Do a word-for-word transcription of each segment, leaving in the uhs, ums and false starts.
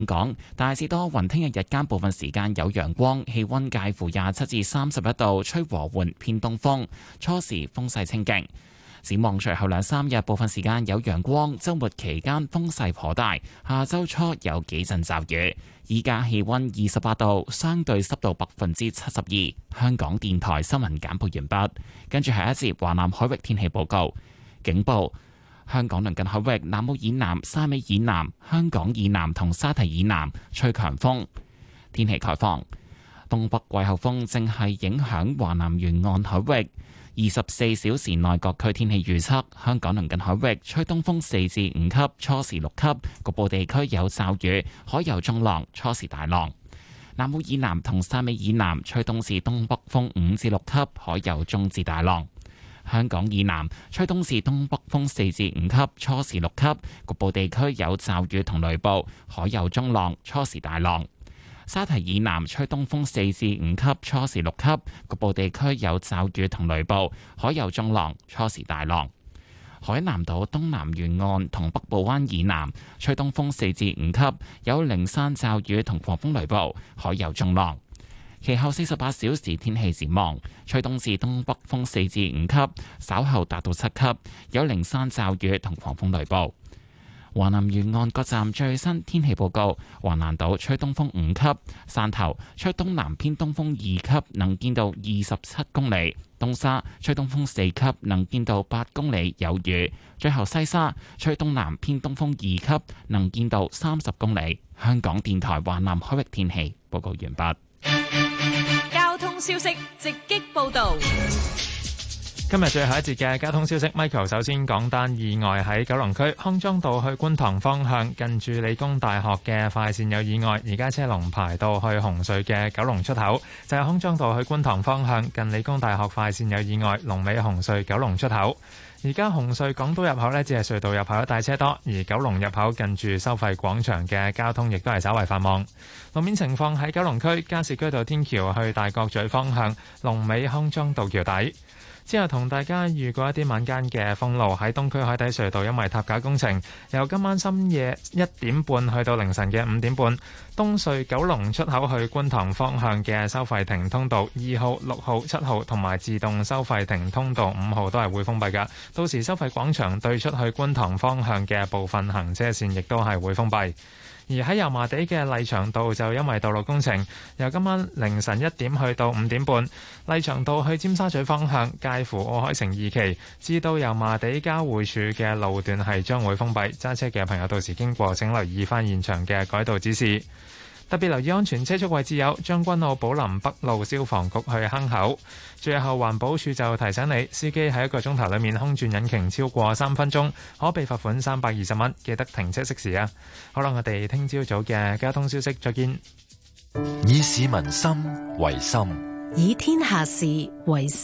港大致多雲，聽日日間部分時間有陽光，氣溫介乎廿七至三十一度，吹和緩偏東風，初時風勢清勁。展望隨後兩三日部分時間有陽光，週末期間風勢頗大，下週初有幾陣驟雨。依家氣溫二十八度，相對濕度百分之七十二。香港電台新聞簡報完畢，跟住係一節華南海域天氣報告。警報：香港鄰近海域南澳以南、沙尾以南、香港以南同沙堤以南吹強風。天氣概況：東北季候風正係影響華南沿岸海域。二十四小時內各區天氣預測：香港鄰近海域吹東風四至五級，初時六級，局部地區有驟雨，海有中浪，初時大浪。南澳以南同沙尾以南吹東至東北風五至六級，海有中至大浪。香港以南吹東至東北風四至五級，初時六級，局部地區有驟雨同雷暴，海有中浪，初時大浪。沙堤以南吹東風四至五級，初時六級，局部地區有驟雨同雷暴，海有中浪，初時大浪。海南島東南沿岸同北部灣以南吹東風四至五級，有零散驟雨同狂風雷暴，海有中浪。其後四十八小時天氣展望，吹東至東北風四至五級，稍後達到七級，有零散驟雨同狂風雷暴。華南沿岸各站最新天氣報告：華南島吹東風五級，汕頭吹東南偏東風二級，能見度二十七公里；東沙吹東風四級，能見度八公里，有雨。最後西沙吹東南偏東風二級，能見度三十公里。香港電台華南海域天氣報告完畢。 交通消息直擊報道。 今日最後一節嘅交通消息 ，Michael 首先講單意外喺九龍區康莊道去觀塘方向，近住理工大學嘅快線有意外，而家車龍排到去紅隧嘅九龍出口，就係康莊道去觀塘方向近理工大學快線有意外，龍尾紅隧九龍出口。而家紅隧港島入口呢，只係隧道入口一帶車多，而九龍入口近住收費廣場嘅交通亦都係稍為繁忙。路面情況喺九龍區加士居道天橋去大角咀方向，龍尾康莊道橋底。之後同大家預告一啲晚間嘅封路，喺東區海底隧道，因為塔架工程，由今晚深夜一點半去到凌晨嘅五點半，東隧九龍出口去觀塘方向嘅收費亭通道二號、六號、七號同埋自動收費亭通道五號都係會封閉㗎。到時收費廣場對出去觀塘方向嘅部分行車線亦都係會封閉。而喺油麻地嘅麗翔道就因為道路工程，由今晚凌晨一點去到五點半，麗翔道去尖沙咀方向介乎奧海城二期至到油麻地交匯處嘅路段係將會封閉，揸車嘅朋友到時經過請留意翻現場嘅改道指示。特別留意安全車速位置有將軍澳寶林北路消防局去坑口。最後環保署就提醒你，司機喺一個鐘頭裏面空轉引擎超過三分鐘，可被罰款三百二十蚊。記得停車熄匙啊！好啦，我哋聽朝早嘅交通消息再見。 以市民心為心， 以天下事為事。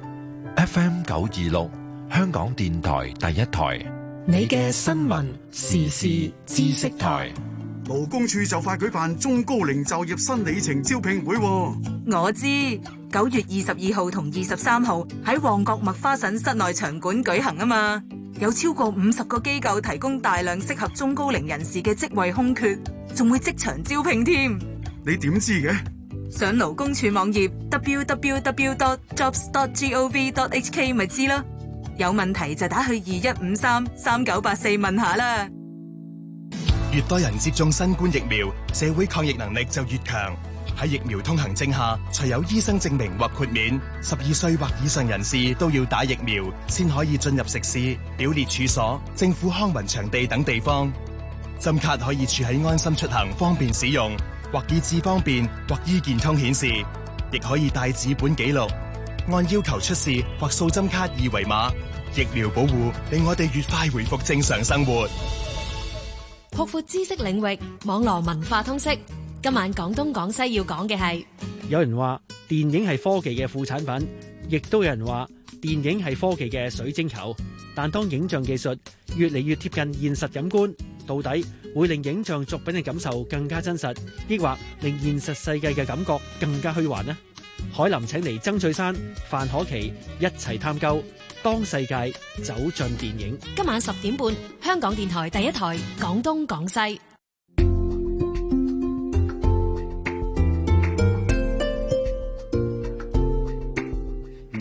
F M 九二六，香港電台第一台， 你嘅新聞時事知識台。 勞工處就快舉辦中高齡就業新里程招聘會。 我知九月二十二號同二十三號喺旺角麥花臣室內場館舉行啊嘛，有超過五十個機構提供大量適合中高齡人士嘅職位空缺，仲會即場招聘添。 你點知嘅？ 上勞工處網頁 double-u double-u double-u dot jobs dot gov dot h k 咪知咯。有問題就打去二一五三三九八四問下啦。 越多人接種新冠疫苗，社會抗疫能力就越強。喺疫苗通行證下，除有醫生證明或豁免，十二歲或以上人士都要打疫苗，先可以進入食肆、表列處所、政府康文場地等地方。針卡可以儲喺安心出行，方便使用，或以智方便，或醫健通顯示，亦可以帶紙本記錄，按要求出示或掃針卡二維碼。疫苗保護令我哋越快回復正常生活。 擴闊知識領域，網絡文化通識。今晚廣東廣西要講嘅係， 有人話電影係科技嘅副產品，亦都有人話電影係科技嘅水晶球。但當影像技術越嚟越貼近現實感官，到底會令影像作品嘅感受更加真實，抑或令現實世界嘅感覺更加虛幻呢？海林請嚟曾翠珊、范可琪一齊探究當世界走進電影。 今晚十點半，香港電台第一台廣東廣西。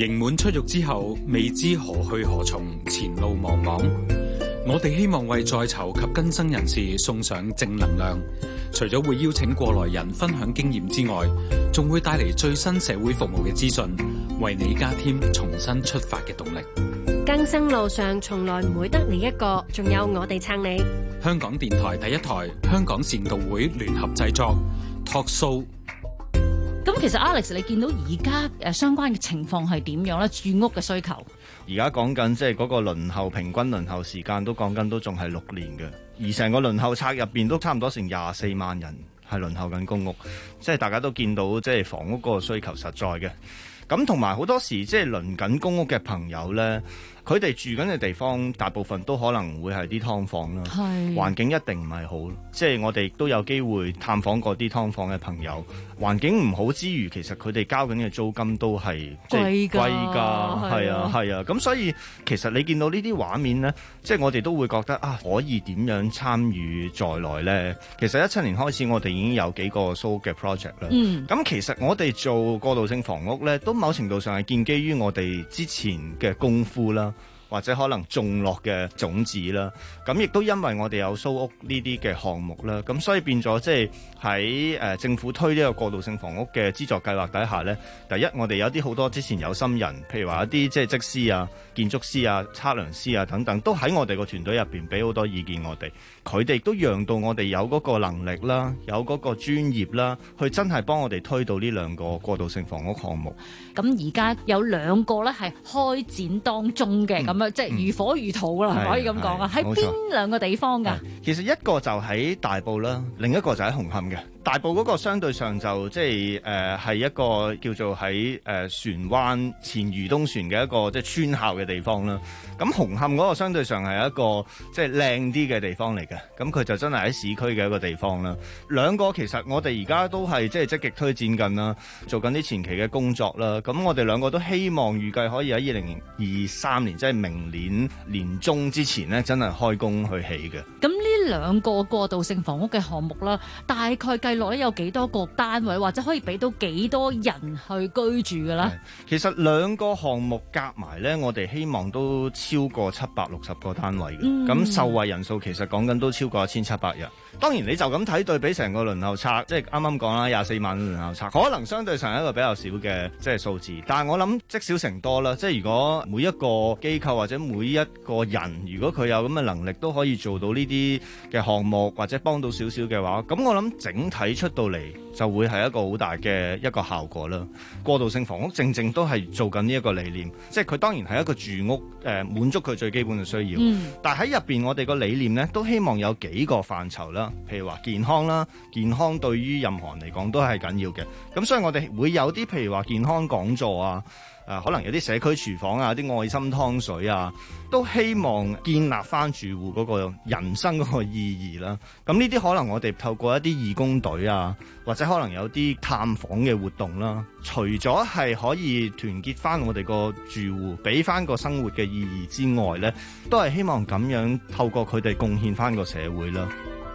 刑滿出獄之後，未知何去何從，前路茫茫。我哋希望為在囚及更生人士送上正能量，除咗會邀請過來人分享經驗之外，仲會帶嚟最新社會服務嘅資訊，為你加添重新出發嘅動力。 更生路上從來唔會得你一個，仲有我哋撐你。 香港電台第一台，香港善導會聯合製作 Talk Show。 咁其實 Alex，你見到而家誒相關嘅情況係點樣咧？住屋嘅需求， 而家講緊即係嗰個輪候平均輪候時間都講緊都仲係六年嘅，而成個輪候冊入邊都差唔多成廿四萬人係輪候緊公屋，即係大家都見到即係房屋嗰個需求實在嘅。咁同埋好多時即係輪緊公屋嘅朋友咧，佢哋住緊嘅地方大部分都可能會係啲劏房啦，環境一定唔係好。即係我哋都有機會探訪過啲劏房嘅朋友，環境唔好之餘，其實佢哋交緊嘅租金都係即係貴㗎，係啊係啊。咁所以其實你見到呢啲畫面呢，即係我哋都會覺得啊，可以點樣參與在內呢？其實一七年開始，我哋已經有幾個 S O 嘅 project 啦。嗯，咁其實我哋做過渡性房屋呢，都某程度上係建基於我哋之前嘅功夫啦，或者可能種落嘅種子啦，咁亦都因為我哋有蘇屋呢啲嘅項目啦，咁所以變咗即係喺誒政府推呢個過渡性房屋嘅資助計劃底下呢，第一我哋有啲好多之前有心人，譬如話一啲即係則師啊、建築師啊、測量師啊等等，都喺我哋個團隊入邊俾好多意見我哋，佢哋都讓到我哋有嗰個能力啦，有嗰個專業啦，去真係幫我哋推到呢兩個過渡性房屋項目。 咁而家有兩個咧係開展當中嘅，咁樣、嗯、即係如火如荼啦，係咪可以咁講啊？喺邊兩個地方㗎？ 其實一個就喺大埔啦，另一個就喺紅磡嘅。大埔嗰個相對上就即係誒係一個叫做喺誒、呃、船灣前漁東船嘅一個即係村校嘅地方啦。咁紅磡嗰個相對上係一個即係靚啲嘅地方嚟嘅。咁佢就真係喺市區嘅一個地方啦。兩個其實我哋而家都係即係積極推薦緊啦，做緊啲前期嘅工作啦。咁我哋兩個都希望預計可以喺二零二三年，即係明年年中之前呢，真係開工去起嘅。 咁呢兩個過渡性房屋嘅項目啦，大概計落有幾多個單位，或者可以俾到幾多人去居住㗎啦？ 其實兩個項目夾埋呢，我哋希望都超過七百六十個單位嘅。咁、嗯、受惠人數其實講緊都超過一千七百人。當然你就咁睇對比成個輪候冊，即係啱啱講啦，廿四萬輪候冊，可能相對上係一個比較少嘅即係數字。但係我諗積少成多啦，即係如果每一個機構或者每一個人，如果佢有咁嘅能力都可以做到呢啲嘅項目，或者幫到少少嘅話，咁我諗整體出到嚟就會係一個好大嘅一個效果啦。過渡性房屋正正都係做緊呢一個理念，即係佢當然係一個住屋誒、呃、滿足佢最基本嘅需要。嗯、但係喺入邊我哋個理念呢，都希望有幾個範疇啦。譬如話健康啦，健康對於任何人嚟講都係緊要嘅。咁所以我哋會有啲譬如話健康講座啊，誒、呃、可能有啲社區廚房啊，啲愛心湯水啊，都希望建立翻住戶嗰個人生嗰個意義啦。咁呢啲可能我哋透過一啲義工隊啊，或者可能有啲探訪嘅活動啦，除咗係可以團結翻我哋個住戶，俾翻個生活嘅意義之外呢，都係希望咁樣透過佢哋貢獻翻個社會啦。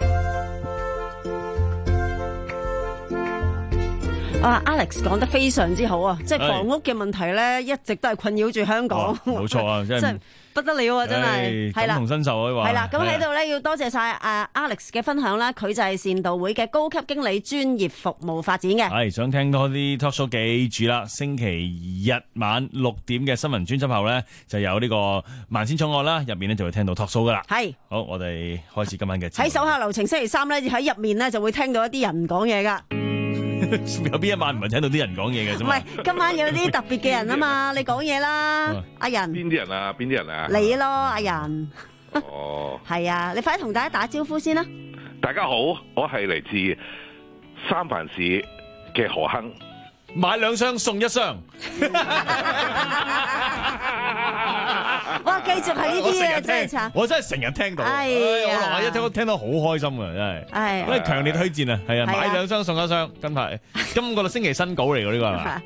啊 Alex 講得非常之好啊！即係房屋嘅問題咧，一直都係困擾住香港。 冇錯啊，真係不得了啊！真係係啦，感同身受可以話。 係啦，咁喺度咧要多謝晒誒 Alex 嘅分享啦。佢就係善導會嘅高級經理，專業服務發展嘅。 係想聽多啲 talk show，記住啦，星期日晚六點嘅新聞專輯後咧，就有呢個萬千寵愛啦，入面咧就會聽到 talk show 噶啦。係好，我哋開始今晚嘅喺手下留情。星期三咧喺入面咧就會聽到一啲人講嘢噶。 有邊一晚唔係聽到啲人講嘢嘅啫？唔係， 今晚有啲特別嘅人啊嘛，你講嘢啦，阿仁。 邊啲人啊？邊啲人啊？ 你咯，阿仁。 哦。 係啊，你快啲同大家打招呼先啦。 大家好，我係嚟自三藩市嘅何亨。 買兩箱送一箱。 哇！繼續係呢啲啊，真係慘！ 我真係成日聽到，哎呀，我同阿一聽聽到好開心啊，真係。係。咁你強烈推薦啊，係啊，買兩箱送一箱，真係。今個星期新稿嚟㗎呢個係嘛？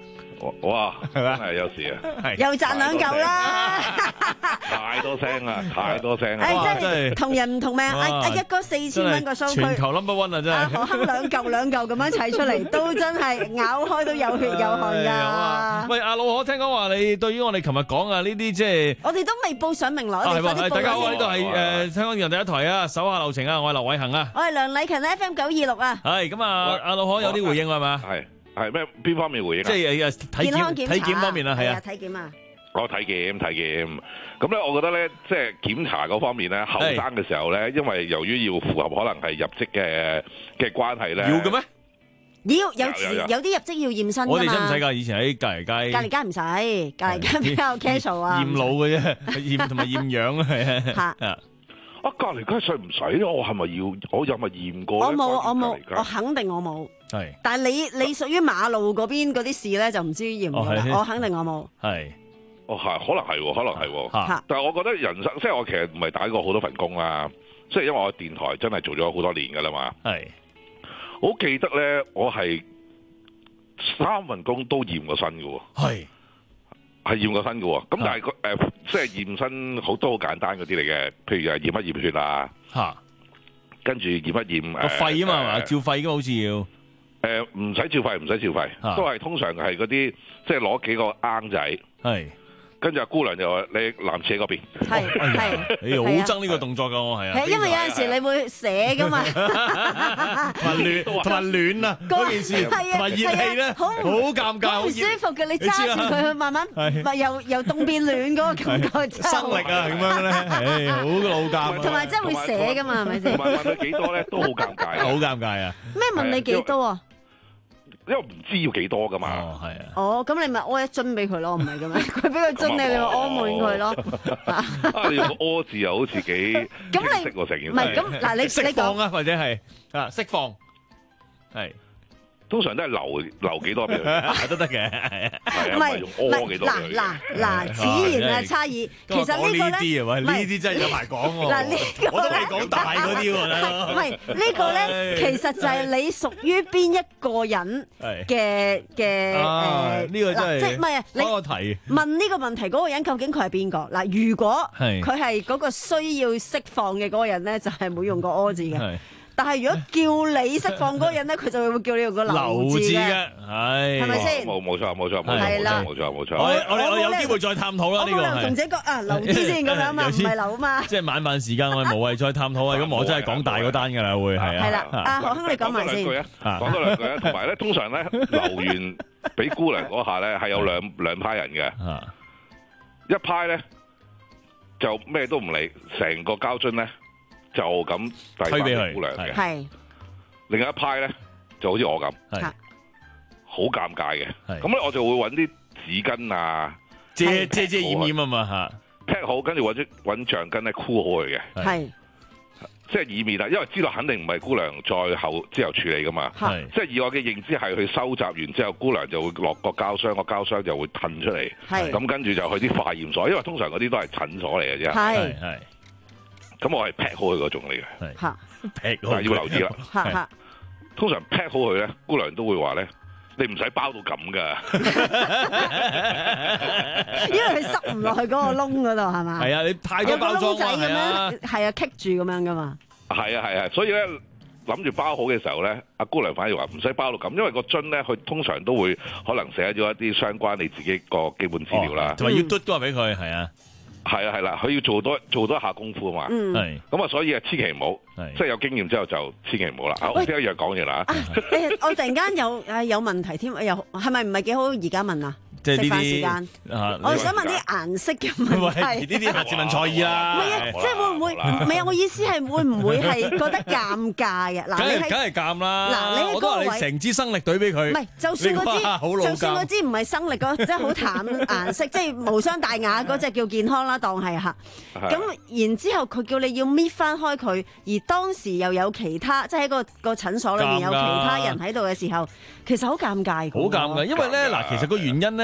哇，真係有時啊， 又賺兩嚿啦， 太多聲啦，太多聲啦， 誒真係同人唔同命，阿阿一哥四千蚊個 show 區， 全球 number one 啊真係， 阿何鏗兩嚿兩嚿咁樣砌出嚟，都真係咬開都有血有汗㗎。 喂，阿老何，聽講話你對於我哋琴日講啊呢啲即係， 我哋都未報上名來，我哋快啲報。 大家好，呢度係誒香港電台第一台啊，手下留情啊，我係劉偉恒啊， 我係梁禮勤 F M 九二六啊。 係咁啊，阿老何有啲回應係嘛？ 係。係咩？邊方面回應啊？ 即係誒體檢體檢方面啊，係啊， 體檢啊。 我體檢體檢，咁咧，我覺得咧，即係檢查嗰方面咧，後生嘅時候咧，因為由於要符合可能係入職嘅嘅關係咧， 要嘅咩？ 要有時有啲入職要驗身㗎嘛。 我哋使唔使㗎？以前喺隔離街， 隔離街唔使，隔離街比較 casual 啊。 驗腦嘅啫，驗同埋驗樣啊，係啊。 啊！隔離街使唔使咧？我係咪要？我有咪驗過？ 我冇，我冇，我肯定我冇。係。但係你你屬於馬路嗰邊嗰啲事咧，就唔知驗唔驗啦。我肯定我冇。係。 哦，係，可能係喎，可能係喎。但係我覺得人生，即係我其實唔係打過好多份工啦。即係因為我電台真係做咗好多年㗎啦嘛。係。我好記得咧，我係三份工都驗過身㗎喎。係。係驗過身嘅喎，咁但係個誒即係驗身好多好簡單嗰啲嚟嘅，譬如係驗一驗血啊，嚇，跟住驗一驗個肺啊嘛，係嘛？照肺㗎好似要誒唔使照肺，唔使照肺，都係通常係嗰啲即係攞幾個罌仔，係。跟住阿姑娘就話：你男廁嗰邊。係係。 你好憎呢個動作㗎，我係啊。 係因為有陣時你會寫㗎嘛。 同埋暖，同埋暖啊！嗰件事同埋熱氣咧，好尷尬， 好唔舒服嘅。你揸住佢去慢慢，咪由由凍變暖嗰個感覺。 生力啊，咁樣咧，唉，好老尷。 同埋真係會寫㗎嘛，係咪先？ 同埋問佢幾多咧，都好尷尬。 好尷尬啊！ 咩問你幾多啊？ 因為唔知要幾多噶嘛， 哦係啊， 哦咁你咪屙一樽俾佢咯，唔係咁樣，佢俾個樽你，你咪屙滿佢咯。 啊，你用個屙字又好似幾清晰喎，成件事。 唔係咁嗱，你釋放啊，或者係啊釋放，係通常都係留留幾多俾佢都得嘅， 係啊，唔係用屙幾多。 嗱嗱嗱，此言啊差異。其實呢個咧， 呢啲真係有排講喎。 嗱呢個我都係講大嗰啲喎。 唔係呢個咧，其實就係你屬於邊一個人嘅嘅誒？ 呢個真係即係唔係啊？你問呢個問題嗰個人究竟佢係邊個？嗱，如果佢係嗰個需要釋放嘅嗰個人咧，就係冇用個屙字嘅。但係如果叫你釋放嗰個人咧，佢就會叫你用個留字嘅， 係係咪先？ 冇冇錯冇錯冇錯冇錯冇錯。 我我哋我有機會再探討啦。呢個係同姐講啊，留啲先咁樣嘛，唔係留啊嘛。 即係晚飯時間，我哋無謂再探討啊。咁我真係講大嗰單㗎啦，會係啊。 係啦，阿何兄你講埋先。 講多兩句啊，同埋咧，通常咧留完俾姑娘嗰下咧，係有兩兩派人嘅。一派咧就咩都唔理，成個膠樽咧。就咁遞翻俾姑娘嘅，係另一派咧就好似我咁，係好尷尬嘅。咁咧我就會揾啲紙巾啊， 遮遮遮掩掩啊嘛嚇， 劈好，跟住揾啲揾橡筋咧箍好佢嘅，係即係以免啊，因為知道肯定唔係姑娘再後之後處理噶嘛，係即係以我嘅認知係去收集完之後，姑娘就會落個膠箱，個膠箱就會褪出嚟，係咁跟住就去啲化驗所，因為通常嗰啲都係診所嚟嘅啫，係係。咁我係劈好佢嗰種嚟嘅，嚇劈，但係要留意啦。嚇，通常劈好佢咧，姑娘都會話咧，你唔使包到咁噶， 因為佢塞唔落去嗰個窿嗰度係嘛？ 係啊，你太多包裝仔咁樣，係啊，棘住咁樣噶嘛。 係啊係啊，所以咧諗住包好嘅時候咧，阿姑娘反而話唔使包到咁，因為個樽咧佢通常都會可能寫咗一啲相關你自己個基本資料啦， 同埋要嘟都話俾佢係啊。 係啊係啦，佢要做多做多一下功夫啊嘛，係咁啊，所以啊，千祈唔好，即係有經驗之後就千祈唔好啦。好，即係一樣講完啦。 我突然間有誒有問題添，又係咪唔係幾好？而家問啊？ 即係呢啲時間，我想問啲顏色嘅問題。 呢啲係自問錯意啦。 唔係啊，即係會唔會？唔係啊，我意思係會唔會係覺得尷尬嘅？嗱，你係梗係尷啦。 嗱，你喺嗰個位， 你成支生力隊俾佢。 唔係，就算嗰支，就算嗰支唔係生力嗰，即係好淡顏色，即係無傷大雅嗰隻叫健康啦，當係嚇。咁然之後佢叫你要搣翻開佢，而當時又有其他，即係喺個個診所裏面有其他人喺度嘅時候，其實好尷尬。 好尷尬，因為咧嗱，其實個原因咧。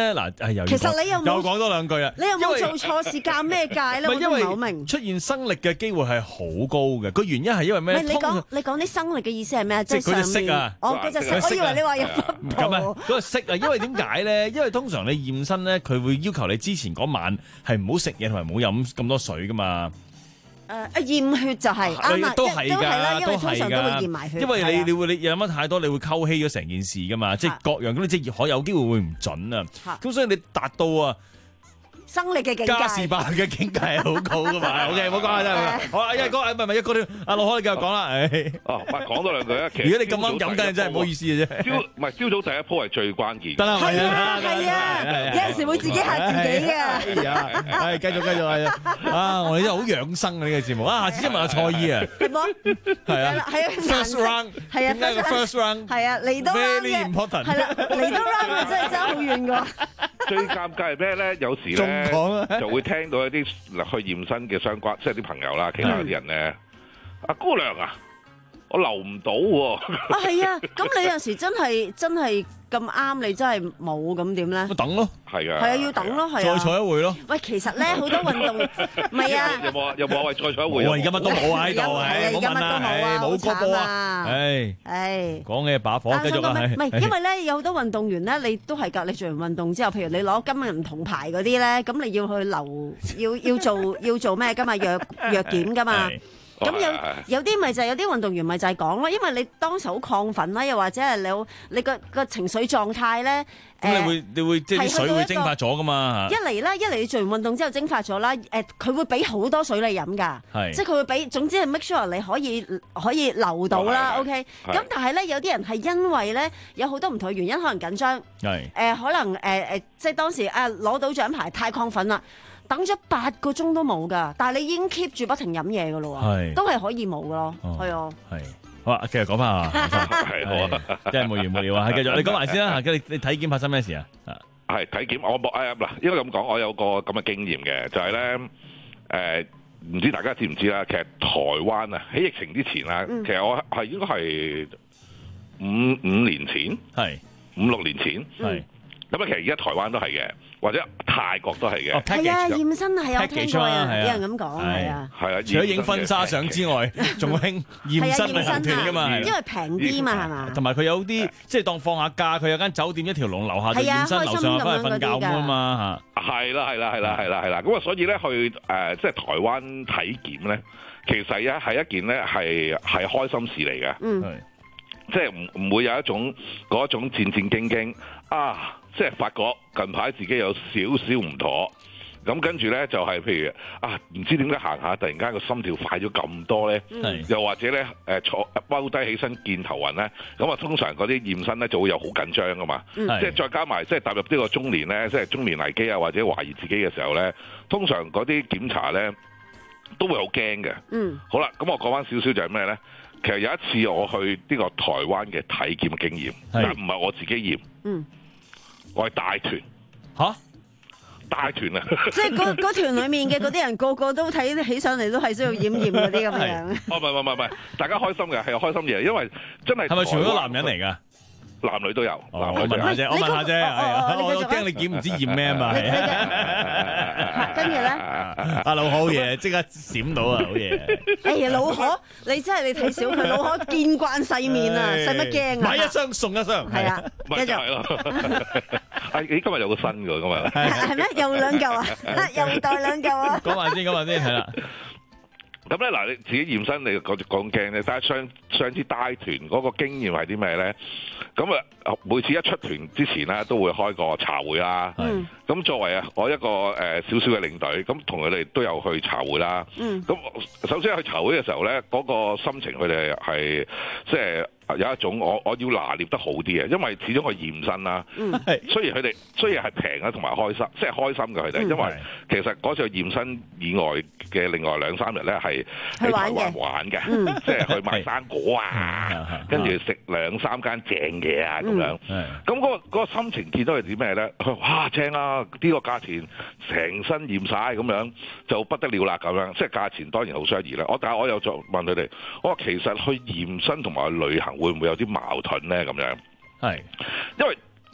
咧，嗱係又其實你有冇又講多兩句啊？ 你有冇做錯事鑑咩界咧？我都唔係好明。 出現生力嘅機會係好高嘅，個原因係因為咩？ 唔係你講你講啲生力嘅意思係咩啊？ 即係嗰隻色啊！ 哦，嗰隻色，我以為你話有唔咁啊，嗰個色啊，因為點解咧？因為通常你驗身咧，佢會要求你之前嗰晚係唔好食嘢同埋唔好飲咁多水噶嘛。 誒啊驗血就係啱啦， 都係㗎， 因為通常都會驗埋血。 因為你你會你飲得太多，你會溝稀咗成件事噶嘛，即係各樣嗰啲即係可有機會會唔準啊。咁所以你達到啊生力嘅境界， 加士伯嘅境界係好高噶嘛。OK， 唔好講啦，真係。好啊，一哥，唔係唔係一哥添，阿陸可你繼續講啦。誒， 哦，唔係講多兩句啊。 如果你咁啱飲緊，真係唔好意思嘅啫。 朝唔係朝早第一鋪係最關鍵。 得啦， 係啊係啊，有陣時會自己嚇自己嘅。 係啊，係繼續繼續係啊。啊，我哋真係好養生啊呢個節目啊，下次先問下蔡姨啊。 係冇？ 係啊， 係啊。 First round 係啊， 點解個 first round 係啊嚟到 very important 係啦，嚟到 round 啊真係爭好遠㗎。 最尷尬係咩咧？有時咧就會聽到一啲去驗身嘅相關，即係啲朋友啦，其他啲人咧，阿姑娘啊，我留唔到喎。 啊係啊，咁你有陣時真係真係咁啱，你真係冇咁點咧？ 咪等咯， 係啊， 係啊，要等咯，係啊， 再坐一會咯。 喂，其實咧好多運動唔係啊， 有冇啊？有冇啊？喂，再坐一會。 我而家乜都冇喺度， 係冇問啊，冇個波啊，唉， 唉， 講嘅把火繼續啊， 唔係因為咧有好多運動員咧，你都係㗎，你做完運動之後，譬如你攞金銀銅牌嗰啲咧，咁你要去留，要要做要做咩㗎嘛？藥藥檢㗎嘛？咁有有啲咪就係有啲運動員咪就係講咯，因為你當時好亢奮啦，又或者係你你個個情緒狀態咧， 咁你會你會即係啲水會蒸發咗噶嘛？ 一嚟啦，一嚟你做完運動之後蒸發咗啦，誒佢會俾好多水你飲㗎，即係佢會俾，總之係 make sure 你可以可以留到啦 ，OK。咁但係咧有啲人係因為咧有好多唔同嘅原因，可能緊張，誒可能誒誒即係當時啊攞到獎牌太亢奮啦。等咗八個鐘都冇㗎，但係你已經 keep 住不停飲嘢㗎咯喎，都係可以冇㗎咯，係啊。係， 好啊，繼續講翻啊， 係好啊， 真係無完無了啊，繼續你講埋先啦，你你體檢發生咩事啊？ 係體檢，我冇誒嗱，應該咁講，我有個咁嘅經驗嘅，就係咧誒，唔知大家知唔知啦？其實台灣啊，喺疫情之前啦，其實我係應該係五五年前，係五六年前，係咁啊，其實而家台灣都係嘅。或者泰國都係嘅， 係啊，驗身係有聽過啊，有人咁講係啊， 係啊， 除咗影婚紗相之外，仲興驗身係行團噶嘛， 因為平啲嘛係嘛， 同埋佢有啲即係當放下假，佢有間酒店一條龍樓下就驗身，樓上翻去瞓覺咁啊嘛嚇， 係啦係啦係啦係啦係啦，咁啊所以咧去誒即係台灣體檢咧，其實咧係一件咧係係開心事嚟嘅，嗯，即係唔唔會有一種嗰種戰戰兢兢啊。即係發覺近排自己有少少唔妥，咁跟住咧就係、是、譬如啊，唔知點解行下突然間個心跳快咗咁多咧，嗯、又或者咧誒坐踎低起身見頭暈咧，咁啊通常嗰啲驗身咧就會有好緊張噶嘛，嗯、即係再加埋即係踏入呢個中年咧，即係中年危機啊，或者懷疑自己嘅時候咧，通常嗰啲檢查咧都會好驚嘅。嗯，好啦，咁我講翻少少就係咩咧？其實有一次我去呢個台灣嘅體檢嘅經驗，但唔係我自己驗。嗯。我係大團嚇，大團啊！ 即係嗰嗰團裡面嘅嗰啲人個個都睇起上嚟都係需要驗驗嗰啲咁樣。 哦，唔係唔係唔係，大家開心嘅係開心嘢，因為真係係咪全部都男人嚟㗎？ 男女都有， 我問下啫，我問下啫，我驚你檢唔知驗咩啊嘛。 跟住咧， 阿老好嘢，即刻閃到啊，好嘢！ 哎呀，老可，你真係你睇少佢，老可見慣世面啊，使乜驚啊？ 買一箱送一箱， 係啊， 繼續。啊，你今日有個新㗎，今日係咩？又兩嚿啊，又袋兩嚿啊！ 講埋先，講埋先，係啦。 咁咧嗱，你自己驗身你講講驚咧，但係上上次帶團嗰個經驗係啲咩咧？咁啊，每次一出團之前咧，都會開個茶會啦。咁、嗯、作為啊，我一個誒少少嘅領隊，咁同佢哋都有去茶會啦。咁、嗯、首先去茶會嘅時候咧，嗰、嗰個心情佢哋係即係有一種我我要拿捏得好啲嘅，因為始終去驗身啦。嗯、雖然佢哋雖然係平啊，同埋開心，即係開心嘅佢哋，因為其實嗰次驗身以外嘅另外兩三日咧係喺台灣玩嘅，即係去買生果啊，跟住食兩三間正嘢啊咁樣。咁嗰個嗰個心情見到係點咩咧？哇正啊！呢個價錢成身驗晒咁樣就不得了啦咁樣，即係價錢當然好相宜啦。我但係我又再問佢哋，我話其實去驗身同埋去旅行會唔會有啲矛盾咧？咁樣係，因為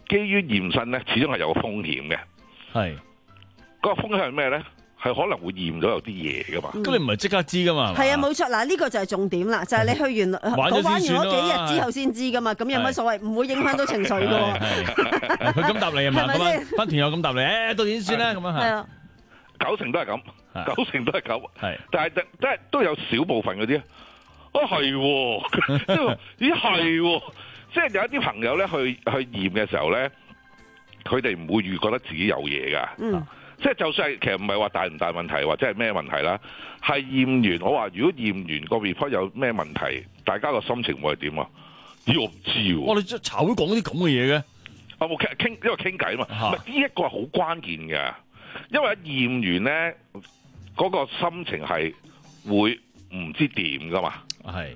基於驗身咧，始終係有個風險嘅。 係， 嗰個風險係咩咧？係可能會驗到有啲嘢噶嘛。 咁你唔係即刻知噶嘛？ 係啊，冇錯。嗱，呢個就係重點啦，就係你去完玩完嗰幾日之後先知噶嘛。咁有乜所謂？唔會影響到情緒噶喎。 佢咁答你啊嘛，咁樣班團友咁答你，誒到點算咧？咁樣係。 九成都係咁，九成都係咁。 係， 但係即係都有少部分嗰啲啊，係，即係咦係，即係有一啲朋友咧去去驗嘅時候咧，佢哋唔會預覺得自己有嘢噶。嗯。即係就算係其實唔係話大唔大問題或者係咩問題啦，係驗完我話如果驗完個 report 有咩問題，大家個心情會係點啊？咦我唔知喎。 我哋茶會講啲咁嘅嘢嘅， 啊冇傾傾因為傾偈啊嘛，呢一個係好關鍵嘅，因為一驗完咧嗰個心情係會唔知點噶嘛， 係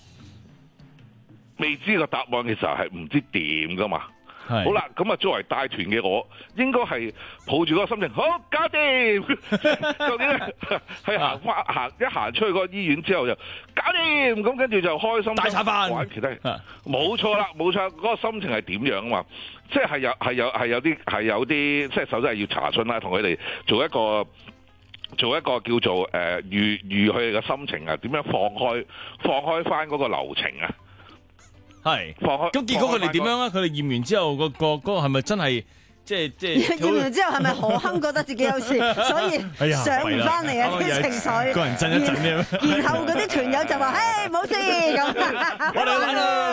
未知個答案嘅時候係唔知點噶嘛。好啦，咁啊作為帶團嘅我，應該係抱住嗰個心情，好搞掂。究竟咧係行翻行一行出去嗰個醫院之後就搞掂，咁跟住就開心大餐飯玩其他。冇錯啦，冇錯，嗰個心情係點樣啊嘛？即係有係有係有啲係有啲，即係首先係要查詢啦，同佢哋做一個做一個叫做誒預預佢哋嘅心情啊，點樣放開放開翻嗰個流程啊？ 係， 放開。 咁結果佢哋點樣啊？佢哋驗完之後，個個嗰個係咪真係即係即係？ 驗完之後係咪何亨覺得自己有事，所以上唔翻嚟啊啲情緒？ 個人震一震咩？ 然後嗰啲團友就話：嘿，冇事咁。 我哋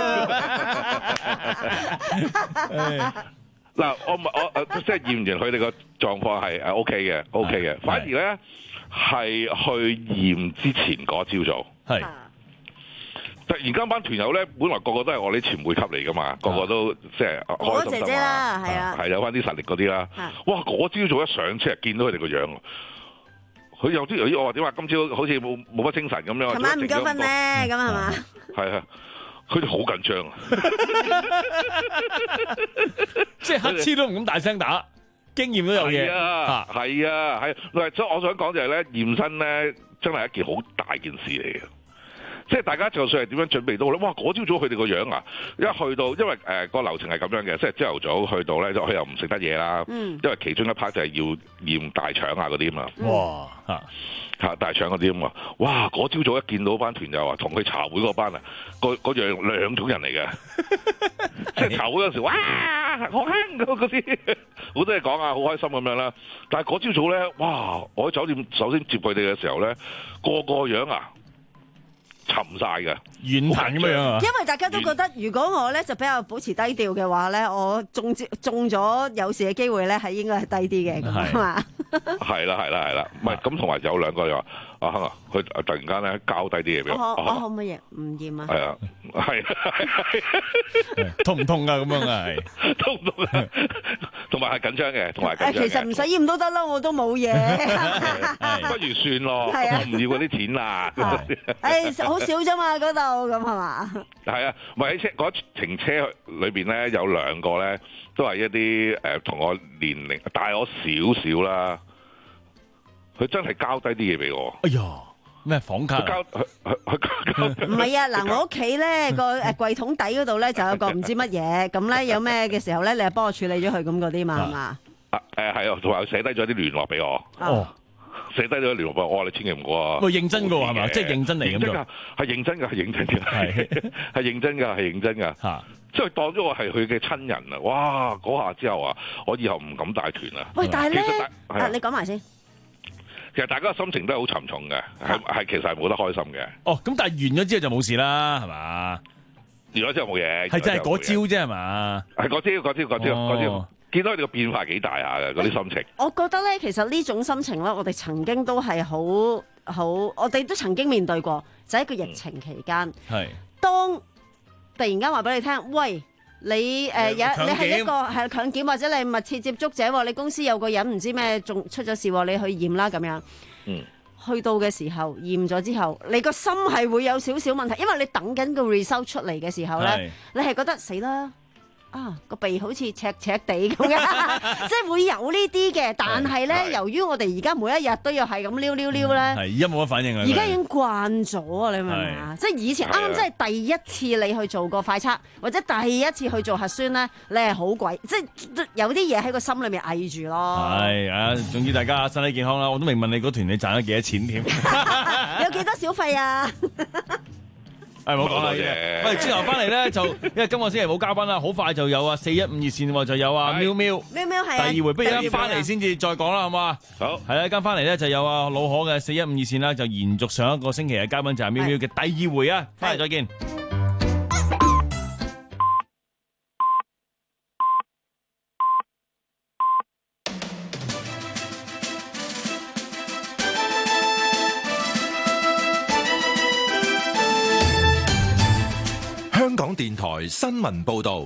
玩啦！ 嗱，我唔我即係驗完佢哋個狀況係誒 OK 嘅 ，OK 嘅。反而咧係去驗之前嗰朝早係。突然間班團友咧，本來個個都係我啲前輩級嚟噶嘛，個個都即係開心心啊，係啊，係有翻啲實力嗰啲啦。哇！嗰朝早一上車，見到佢哋個樣，佢有啲咦？我話點話？今朝好似冇冇乜精神咁樣。 琴晚唔夠瞓咧，咁係嘛？ 係啊，佢哋好緊張啊！ 即係黑黐都唔敢大聲打，經驗都有嘢啊！係啊，係。嗱，所以我想講就係咧，驗身咧真係一件好大件事嚟嘅。即係大家就算係點樣準備都好咧，哇！嗰朝早佢哋個樣啊，一去到，因為誒、呃個流程係咁樣嘅，即係朝頭早去到咧，就佢又唔食得嘢啦，嗯、因為其中一 part 就係要驗大腸啊嗰啲嘛。哇！嚇嚇大腸嗰啲啊嘛，哇！嗰朝早一見到班團友啊，同佢茶會嗰班啊，個個樣兩種人嚟嘅，即係茶會嗰時，哇！好香嗰啲，好多嘢講啊，好開心咁樣啦。但係嗰朝早咧，哇！我喺酒店首先接佢哋嘅時候咧，個個樣啊〜沉晒嘅， 軟彈咁樣啊！ 因為大家都覺得，如果我咧就比較保持低調嘅話咧，我中中咗有事嘅機會咧係應該係低啲嘅，咁嘛？ 係啦係啦係啦，唔係咁同埋有兩個又話阿亨啊，佢突然間咧交低啲嘢俾我， 我可唔可以唔驗啊？ 係啊，係痛唔痛啊？咁樣啊，係痛唔痛啊？同埋係緊張嘅，同埋緊張嘅。 其實唔使驗都得啦，我都冇嘢。 不如算咯，我唔要嗰啲錢啦。 誒，好少啫嘛，嗰度咁係嘛？ 係啊，唔係喺車嗰程車裏邊咧，有兩個咧，都係一啲誒同我年齡大我少少啦。佢真係交低啲嘢俾我。 哎呀，咩房卡？ 交佢佢佢交。 唔係啊，嗱，我屋企咧個誒櫃桶底嗰度咧就有個唔知乜嘢，咁咧有咩嘅時候咧，你就幫我處理咗佢咁嗰啲嘛，係嘛？ 啊誒係啊，同埋寫低咗啲聯絡俾我。哦。寫低咗聯絡簿，我話你千祈唔好啊！ 喂，認真㗎係嘛？即係認真嚟咁樣。 係認真㗎，係認真㗎，係係認真㗎，係認真㗎。嚇！即係當咗我係佢嘅親人啊！哇！嗰下之後啊，我以後唔敢帶團啊。 喂，但係咧，啊，你講埋先。 其實大家嘅心情都係好沉重嘅，係係其實係冇得開心嘅。 哦，咁但係完咗之後就冇事啦，係嘛？ 完咗之後冇嘢。 係真係嗰招啫係嘛？ 係嗰招，嗰招，嗰招，嗰招。見到佢哋個變化幾大下嘅嗰啲心情， 我覺得咧，其實呢種心情咧，我哋曾經都係好好，我哋都曾經面對過，就喺個疫情期間，係、嗯、當突然間話俾你聽，喂，你誒有、呃、你係一個係強檢或者你密切接觸者，你公司有個人唔知咩仲出咗事，你去驗啦咁樣，嗯，去到嘅時候驗咗之後，你個心係會有少少問題，因為你等緊個 result 出嚟嘅時候咧，你係覺得死啦。 啊個鼻好似赤赤地咁嘅，即係會有呢啲嘅。但係咧，由於我哋而家每一日都要係咁撩撩撩咧， 係而家冇乜反應啊。 而家已經慣咗啊！你明唔明啊？即係以前啱啱即係第一次你去做個快測，或者第一次去做核酸咧，你係好鬼，即係有啲嘢喺個心裏面翳住咯。 係啊，總之大家身體健康啦。我都未問你嗰團你賺咗幾多錢添？ 有幾多小費啊？ 係冇講啦嘅。喂，之後翻嚟咧就，因為今個星期冇嘉賓啦，好快就有啊四一五熱線就有啊喵喵喵喵係第二回，不如一翻嚟先至再講啦，好嘛？好係啦，一間翻嚟咧就有啊老可嘅四一五熱線啦，就延續上一個星期嘅嘉賓就係喵喵嘅第二回啊，翻嚟再見。 香港電台新聞報道，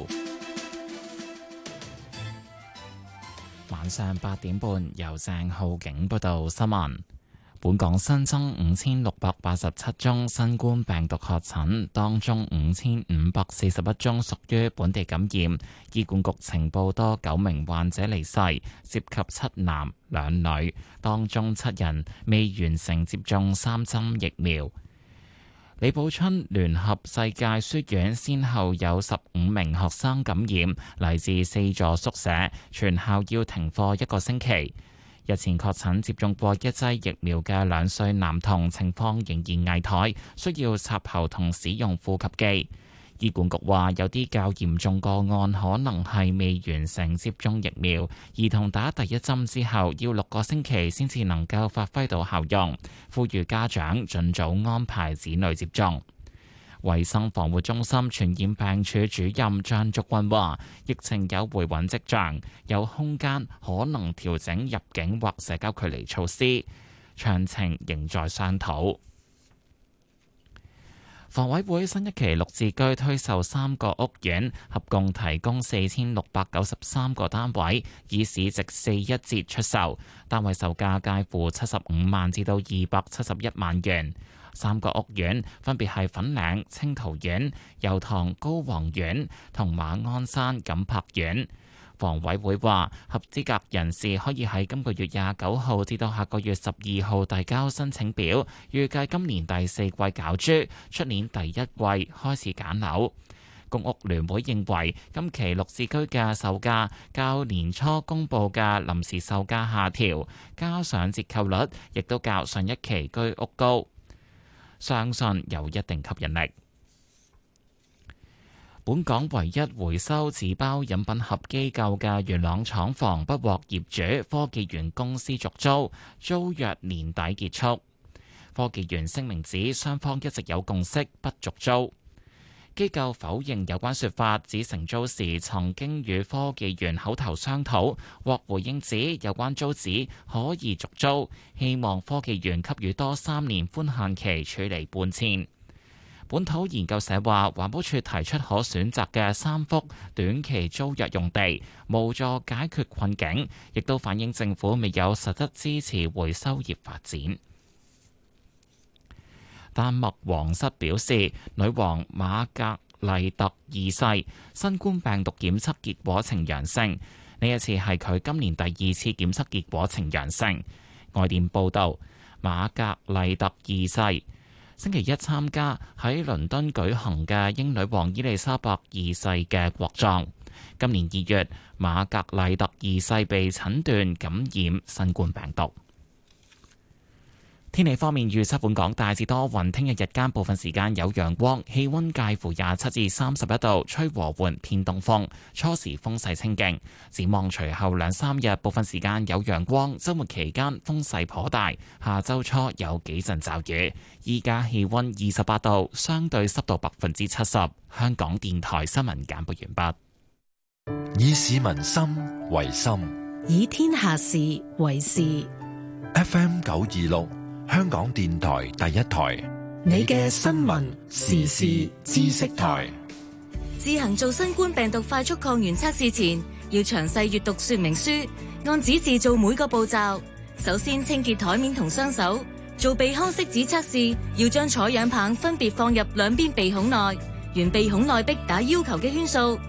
晚上八點半由鄭浩景報道新聞。本港新增五千六百八十七宗新冠病毒確診，當中五千五百四十一宗屬於本地感染。醫管局呈報多九名患者離世，涉及七男兩女，當中七人未完成接種三針疫苗。李寶春聯合世界書院先後有十五名學生感染，嚟自四座宿舍，全校要停課一個星期。日前確診接種過一劑疫苗嘅兩歲男童情況仍然危殆，需要插喉同使用呼吸機。醫管局話有啲較嚴重個案可能係未完成接種疫苗，兒童打第一針之後要六個星期先至能夠發揮到效用，呼籲家長盡早安排子女接種。衛生防護中心傳染病處主任張竹君話，疫情有回穩跡象，有空間可能調整入境或社交距離措施，詳情仍在商討。房委會新一期綠置居推售三個屋苑，合共提供四千六百九十三個單位，以市值四一折出售，單位售價介乎七十五萬至到二百七十一萬元。三個屋苑分別係粉嶺清濤苑、油塘高皇苑同馬鞍山錦柏苑。房委會話，合資格人士可以喺今個月廿九號至到下個月十二號遞交申請表，預計今年第四季攪珠，出年第一季開始揀樓。公屋聯會認為，今期綠置居嘅售價較年初公佈嘅臨時售價下調，加上折扣率亦都較上一期居屋高，相信有一定吸引力。本港唯一回收紙包飲品盒機構嘅元朗廠房不獲業主科技園公司續租，租約年底結束。科技園聲明指雙方一直有共識，不續租。機構否認有關說法，指承租時曾經與科技園口頭商討，獲回應指有關租址可以續租，希望科技園給予多三年寬限期處理搬遷。本土研究社話，環保署提出可選擇嘅三幅短期租約用地，無助解決困境，亦都反映政府未有實質支持回收業發展。丹麥皇室表示，女王瑪格麗特二世新冠病毒檢測結果呈陽性，呢一次係佢今年第二次檢測結果呈陽性。外電報道，瑪格麗特二世星期一參加喺倫敦舉行嘅英女王伊麗莎白二世嘅國葬。今年二月，瑪格麗特二世被診斷感染新冠病毒。天氣方面，預測本港大致多雲，聽日日間部分時間有陽光，氣溫介乎廿七至三十一度，吹和緩偏東風，初時風勢清勁。展望隨後兩三日部分時間有陽光，周末期間風勢頗大，下周初有幾陣驟雨。依家氣溫二十八度，相對濕度百分之七十。香港電台新聞簡報完畢。以市民心為心， 以天下事為事。 F M 九二六。香港電台第一台， 你嘅新聞時事知識台。 自行做新冠病毒快速抗原測試前，要詳細閱讀說明書，按指示做每個步驟。首先清潔台面同雙手。做鼻腔拭子測試，要將採樣棒分別放入兩邊鼻孔內，沿鼻孔內壁打要求嘅圈數。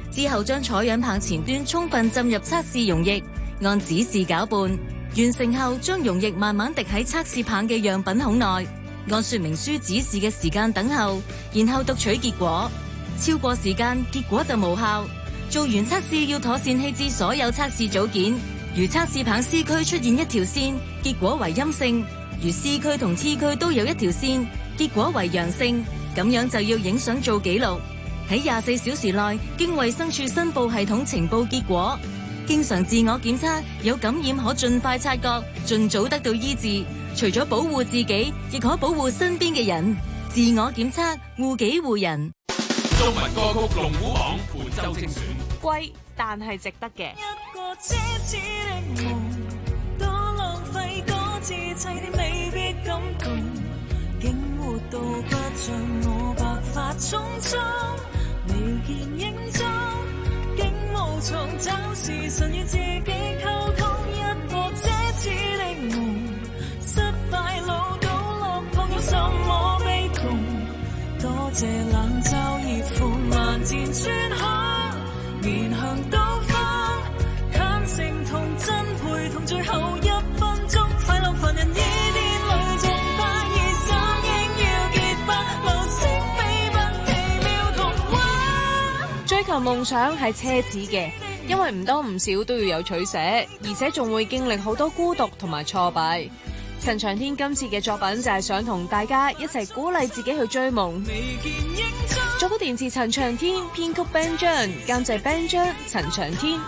之後將採樣棒前端充分浸入測試溶液，按指示攪拌。完成後，將溶液慢慢滴喺測試棒嘅樣品孔內，按說明書指示嘅時間等候，然後讀取結果。超過時間，結果就無效。做完測試要妥善棄置所有測試組件。如測試棒 C 區出現一條線，結果為陰性；如 C 區同 T 區都有一條線，結果為陽性。咁樣就要影相做記錄，喺廿四小時內經衛生署申報系統呈報結果。經常自我檢測，有感染可盡快察覺，盡早得到醫治。除咗保護自己，亦可保護身邊嘅人。自我檢測，護己護人。 中文歌曲龍虎榜本周精選， 貴但係值得嘅。 一個奢侈的夢，多浪費多次，砌啲未必感動，竟活到不像我白髮匆匆，未見影蹤，竟無從找時辰與自己溝通。一個奢侈的夢，失敗路倒落碰有什麼悲痛？多謝冷嘲熱諷，萬箭穿空，面向刀鋒，坦誠同真陪同，最後一分鐘，快樂凡人依天裏重大熱心應要潔白，流星飛奔奇妙童話。 追求夢想係奢侈嘅，因為唔多唔少都要有取捨，而且仲會經歷好多孤獨同埋挫敗。陳長天今次嘅作品就係想同大家一齊鼓勵自己去追夢。作曲電視陳長天，編曲 Ben 張，監製 Ben 張，陳長天。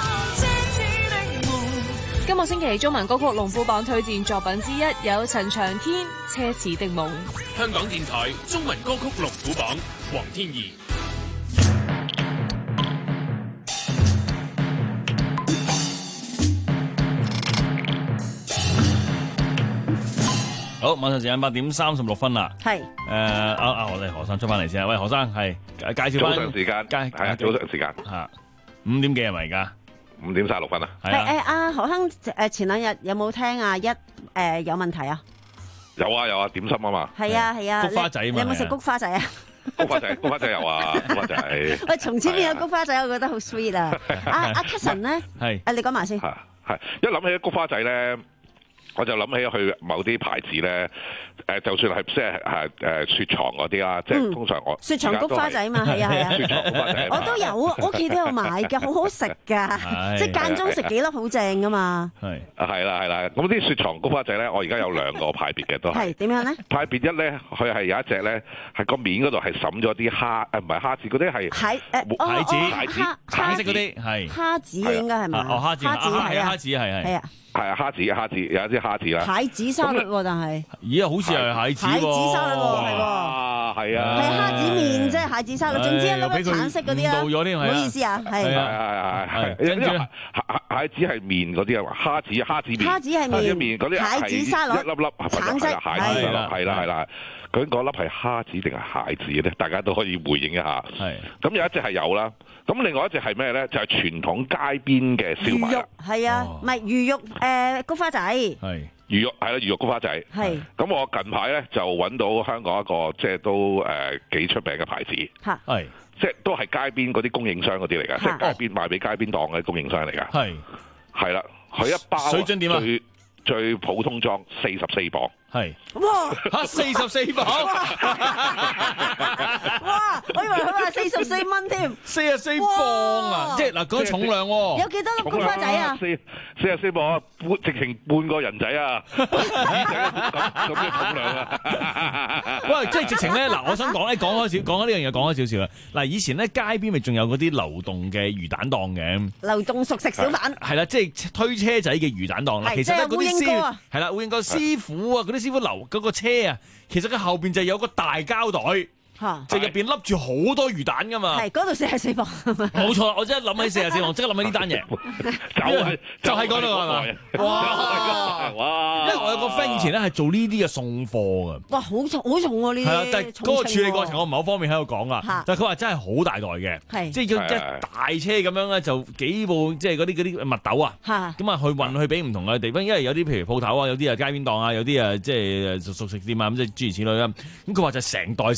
今個星期中文歌曲龍虎榜推薦作品之一有陳長天《奢侈的夢》。 香港電台中文歌曲龍虎榜，黃天怡。 好，晚上時間八點三十六分啦。 係。 誒，啊啊，我哋何生出翻嚟先啊！喂，何生係介紹翻。 早上時間。係啊，早上時間。 嚇，五點幾係咪而家？ 五點三十六分啊。 係誒，阿何生誒前兩日有冇聽啊？一誒有問題啊？ 有啊有啊，點心啊嘛。 係啊係啊。 菊花仔嘛。 你有冇食菊花仔啊？ 菊花仔，菊花仔有啊，菊花仔。 喂，從前邊有菊花仔，我覺得好 sweet 啊！阿阿 Kitson 咧，係誒你講埋先。 係係，一諗起菊花仔咧。我就諗起去某啲牌子咧，誒就算係即係係誒雪藏嗰啲啦，即係通常我雪藏菊花仔嘛，係啊係啊， 雪藏菊花仔我都有啊，我屋企都有買嘅，好好食㗎，即係間中食幾粒好正㗎嘛。係啊係啦係啦，咁啲雪藏菊花仔咧，我而家有兩個派別嘅都係。係點樣咧？ 派別一咧，佢係有一隻咧，係個面嗰度係滲咗啲蝦，誒唔係蝦子嗰啲係蟹誒蟹子蟹子橙色嗰啲係蝦子應該係咪？ 哦蝦子蝦子係啊蝦子係係係啊。 係啊，蝦子蝦子有一啲蝦子啦。 蟹子沙律喎，但係咦好似係蟹子喎。 蟹子沙律喎，係喎。 係啊。 係蝦子麵即係蟹子沙律，總之一粒粒橙色嗰啲啊。唔好意思啊，係。 係係係係。跟住蟹蟹子係麵嗰啲啊，蝦子蝦子麵。 蝦子係麵。 嗰啲蟹子沙律。 一粒粒橙色。 係蟹子啦，係啦係啦。究竟嗰粒係蝦子定係蟹子咧？大家都可以回應一下。係。咁有一隻係有啦。咁另外一隻係咩咧？就係、是、傳統街邊嘅燒賣。魚肉係啊，唔係、哦、魚肉誒、呃、菊花仔。係魚肉係啦，魚肉菊花仔。係。咁我近排咧就揾到香港一個即係都誒幾出名嘅牌子。嚇。係。即係都係街邊嗰啲供應商嗰啲嚟㗎，即係街邊賣俾街邊檔嘅供應商嚟㗎。係。係啦，佢一包水準點啊？ 最最普通裝四十四磅。係。 哇！ 嚇四十四磅。 哇！我以為佢話四十四蚊添， 四十四磅啊！即係嗱，嗰重量喎。 有幾多粒菊花仔啊？ 四四十四磅啊，半直情半個人仔啊！咁咁嘅重量啊！ 喂，即係直情咧嗱，我想講咧，講開少，講開呢樣嘢，講開少少啦。嗱，以前咧街邊咪仲有嗰啲流動嘅魚蛋檔嘅， 流動熟食小販係啦，即係推車仔嘅魚蛋檔啦。其實咧嗰啲師係啦，烏蠅哥師傅啊，嗰啲師傅留嗰個車啊，其實佢後邊就有個大膠袋。就入邊笠住好多魚蛋噶嘛， 係嗰度四十四磅， 冇錯，我真係諗起四十四磅，即刻諗起呢單嘢，就係就係嗰度係嘛，哇哇！因為我有個 friend 以前咧係做呢啲嘅送貨噶， 哇，好重好重喎呢啲，係啊， 但係嗰個處理過程我唔係好方便喺度講啊，但係佢話真係好大袋嘅，係即係要一大車咁樣咧，就幾部即係嗰啲嗰啲麥豆啊，咁啊去運去俾唔同嘅地方，因為有啲譬如鋪頭啊，有啲啊街邊檔啊，有啲啊即係熟熟食店啊，咁即係諸如此類啦。咁佢話就成袋成袋。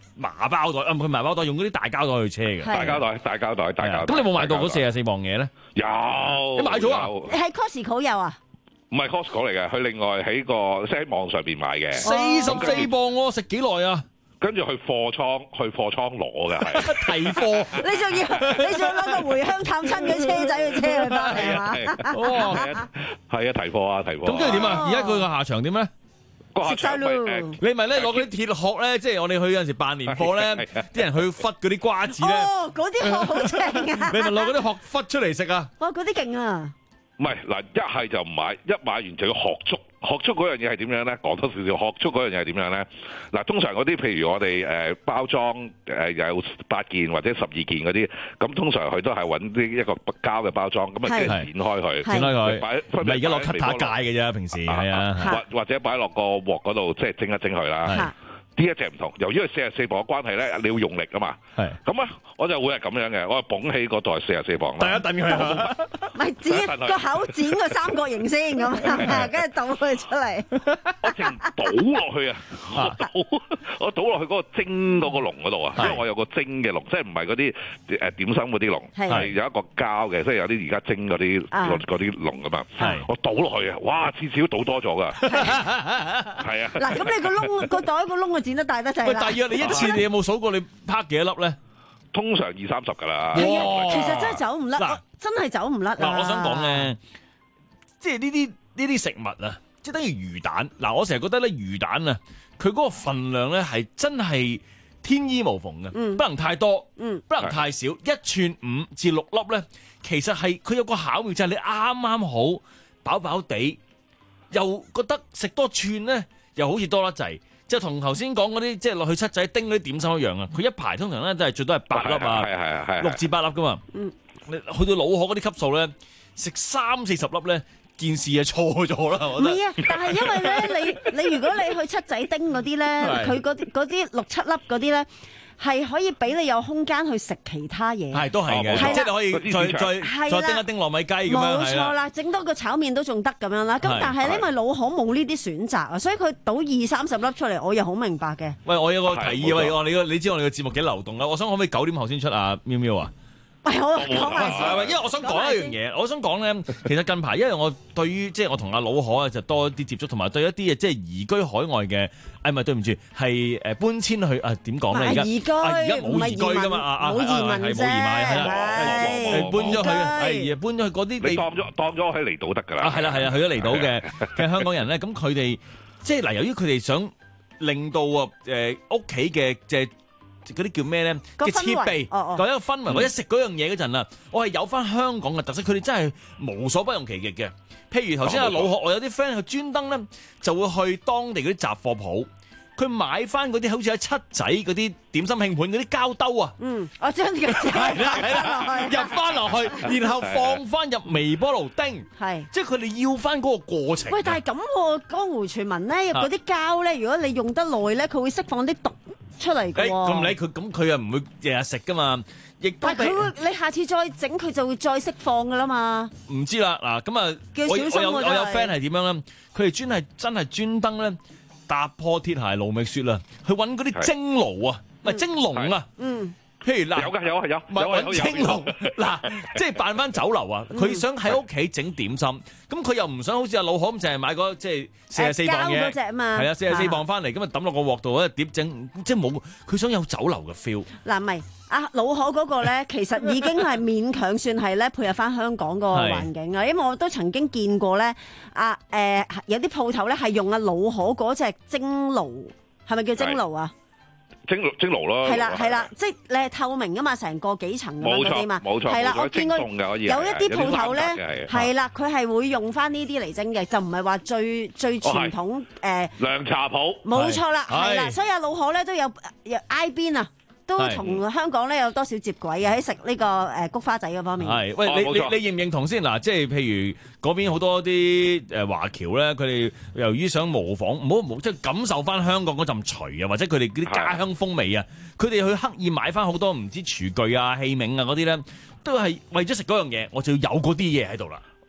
麻包袋，啊唔係麻包袋，用嗰啲大膠袋去車嘅。 大膠袋，大膠袋，大膠袋。 咁你冇買到嗰四十四磅嘢咧？ 有， 你買咗啊？ 你喺 Costco 有啊？ 唔係 Costco 嚟嘅，佢另外喺個即係喺網上邊買嘅。 四十四磅喎，食幾耐啊？ 跟住去貨倉，去貨倉攞嘅係提貨。 你仲要你仲要攞個回鄉探親嘅車仔去車佢翻嚟嘛？ 哇！ 係啊，提貨啊，提貨。 咁跟住點啊？而家佢個下場點咧？ 食晒咯！你咪咧攞嗰啲鐵殼咧，即係我哋去有陣時辦年貨咧，啲人去忽嗰啲瓜子咧。 哦，嗰啲殼好正啊！ 你咪攞嗰啲殼忽出嚟食啊！ 哇，嗰啲勁啊！ 唔係嗱，一係就唔買，一買完就要學足。學足嗰樣嘢係點樣咧？講多少少，學足嗰樣嘢係點樣咧？嗱，通常嗰啲譬如我哋誒包裝誒有八件或者十二件嗰啲，咁通常佢都係揾啲一個膠嘅包裝，咁啊即係剪開佢， 剪開佢， 擺唔係而家攞 cutter 界嘅啫，平時係啊， 或或者擺落個鑊嗰度，即係蒸一蒸佢啦。呢一隻唔同，由於佢四十四磅嘅關係咧，你要用力啊嘛。係。咁啊，我就會係咁樣嘅，我係捧起個袋四十四磅。 第一等佢。 唔係剪個口剪個三角形先咁，跟住倒佢出嚟。 我淨倒落去啊！我倒我倒落去嗰個蒸嗰個籠嗰度啊，因為我有個蒸嘅籠，即係唔係嗰啲誒點心嗰啲籠，係有一個膠嘅，即係有啲而家蒸嗰啲嗰啲籠㗎嘛。係。我倒落去啊！哇，次次都倒多咗㗎。係啊。嗱， 咁你個窿個袋個窿剪得大得滯啦！ 喂，大約你一次你有冇數過你拍幾多粒咧？ 通常二三十㗎啦。 係啊，其實真係走唔甩，真係走唔甩啊！ 嗱，我想講咧，即係呢啲呢啲食物啊，即係等於魚蛋。嗱，我成日覺得咧魚蛋啊，佢嗰個份量咧係真係天衣無縫嘅，嗯、不能太多，嗯、不能太少。一寸五至六粒咧，其實係佢有個巧妙，就係、是、你啱啱好飽飽地，又覺得食多串咧，又好似多得滯。即係同頭先講嗰啲，即係落去七仔叮嗰啲點心一樣啊！佢一排通常咧都係最多係八粒啊，六至八粒噶嘛。嗯，你去到老河嗰啲級數咧，食三四十粒咧，件事就錯咗啦。我覺得。唔係啊， 但係因為咧，你你如果你去七仔叮嗰啲咧，佢嗰啲嗰啲六七粒嗰啲咧。係可以俾你有空間去食其他嘢， 係都係嘅，即係你可以再再再叮一叮糯米雞咁樣， 冇錯啦，整多個炒麵都仲得咁樣啦。咁但係因為老行冇呢啲選擇啊，所以佢倒二三十粒出嚟，我又好明白嘅。 喂，我有個提議喂，我你個你知我哋嘅節目幾流動啦，我想可唔可以九點後先出啊？喵喵啊！ 喂，我講埋先， 因為我想講一樣嘢，我想講咧，其實近排因為我對於即係我同阿老可就多啲接觸，同埋對一啲即係移居海外嘅，誒唔係對唔住，係誒搬遷去啊點講咧？而家移居， 而家冇移居噶嘛， 冇移民啫， 係啦，搬咗去，係搬咗去嗰啲， 你當咗當咗喺離島得㗎啦。 啊，係啦係啦，去咗離島嘅嘅香港人咧，咁佢哋即係嗱，由於佢哋想令到啊誒屋企嘅即係。嗰啲叫咩咧？嘅設備，嗰一個氛圍，或者食嗰樣嘢嗰陣啊，我係有翻香港嘅特色，佢哋真係無所不用其極嘅。譬如頭先阿老學，我有啲 friend 佢專登咧就會去當地嗰啲雜貨鋪，佢買翻嗰啲好似喺七仔嗰啲點心拼盤嗰啲膠兜啊， 嗯，我將佢係啦係啦，入翻落去，然後放翻入微波爐叮，係，即係佢哋要翻嗰個過程。 喂，但係咁喎，江湖傳聞咧，嗰啲膠咧，如果你用得耐咧，佢會釋放啲毒出嚟㗎喎。 咁你佢咁佢又唔會日日食㗎嘛？亦都但係佢會，你下次再整佢就會再釋放㗎啦嘛。 唔知啦，嗱咁啊，我我有我有 friend 係點樣咧？佢哋專係真係專登咧踏破鐵鞋盧覓雪啦，去揾嗰啲蒸爐啊，唔係蒸籠啊。嗯。譬如嗱， 有㗎有係有， 唔係揾蒸籠嗱，即係辦翻酒樓啊！佢想喺屋企整點心，咁佢又唔想好似阿老何咁，淨係買嗰即係四十四磅嘅，係啊，四十四磅翻嚟，咁啊抌落個鑊度，一碟整，即係冇。佢想有酒樓嘅 feel。 嗱，唔係阿老何嗰個咧，其實已經係勉強算係咧配合翻香港個環境啊，因為我都曾經見過咧，啊誒有啲鋪頭咧係用阿老何嗰隻蒸爐，係咪叫蒸爐啊？ 蒸蒸爐咯， 係啦係啦，即係你係透明噶嘛，成個幾層咁樣嗰啲嘛， 冇錯， 係啦，我見過有一啲鋪頭咧，係啦，佢係會用翻呢啲嚟蒸嘅，就唔係話最最傳統誒涼茶鋪， 冇錯啦，係啦，所以阿老何咧都有有挨邊啊。都同香港咧有多少接軌嘅喺食呢個誒菊花仔嗰方面。 係，喂，你你你認唔認同先嗱？即係譬如嗰邊好多啲誒華僑咧，佢哋由於想模仿，唔好冇即係感受翻香港嗰陣廚啊，或者佢哋嗰啲家鄉風味啊，佢哋去刻意買翻好多唔知廚具啊、器皿啊嗰啲咧，都係為咗食嗰樣嘢，我就要有嗰啲嘢喺度啦。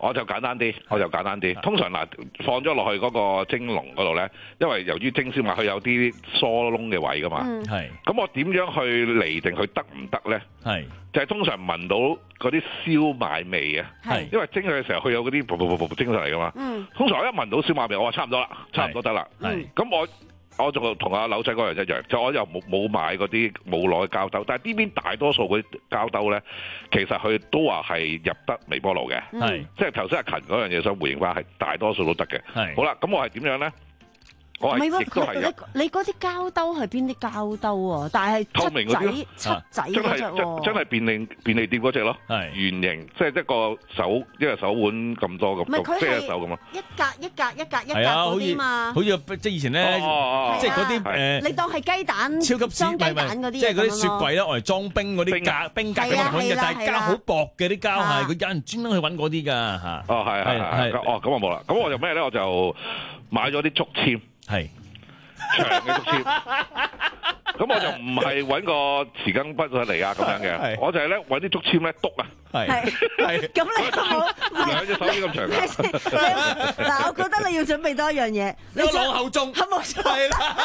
我就簡單啲，我就簡單啲。通常嗱，放咗落去嗰個蒸籠嗰度咧，因為由於蒸燒賣佢有啲疏窿嘅位噶嘛， 係、嗯。 咁我點樣去釐定佢得唔得咧？係。就係通常聞到嗰啲燒賣味啊，係。因為蒸佢嘅時候，佢有嗰啲噗噗噗噗蒸上嚟噶嘛。嗯。通常我一聞到燒賣味，我話差唔多啦，差唔多得啦。係。咁我。我仲同阿柳仔嗰樣一樣，就我又冇冇買嗰啲冇攞嘅膠兜，但係呢邊大多數嗰啲膠兜咧，其實佢都話係入得微波爐嘅，係即係頭先阿勤嗰樣嘢想回應翻，係大多數都得嘅。係好啦，咁我係點樣咧？ 唔係喎，你你嗰啲膠兜係邊啲膠兜啊？但係透明嗰啲七仔嗰隻喎， 真係便利便利店嗰隻咯，係圓形，即係一個手一個手碗咁多咁，即係一手咁啊！ 一格一格一格一格嗰啲嘛， 好似即係以前咧，即係嗰啲誒， 你當係雞蛋超級裝雞蛋嗰啲， 即係嗰啲雪櫃咧，我嚟裝冰嗰啲格冰格咁樣嘅，但係膠好薄嘅啲膠係，佢有人專登去揾嗰啲㗎嚇。 哦，係係係，哦咁我冇啦，咁我就咩咧？我就買咗啲竹籤。係長嘅竹籤，咁我就唔係揾個匙羹筆上嚟啊咁樣嘅，我就係咧揾啲竹籤咧篤啊，係係，咁你都冇兩隻手指咁長嘅。 嗱，我覺得你要準備多一樣嘢， 你個朗口鐘， 係冇錯，係啦，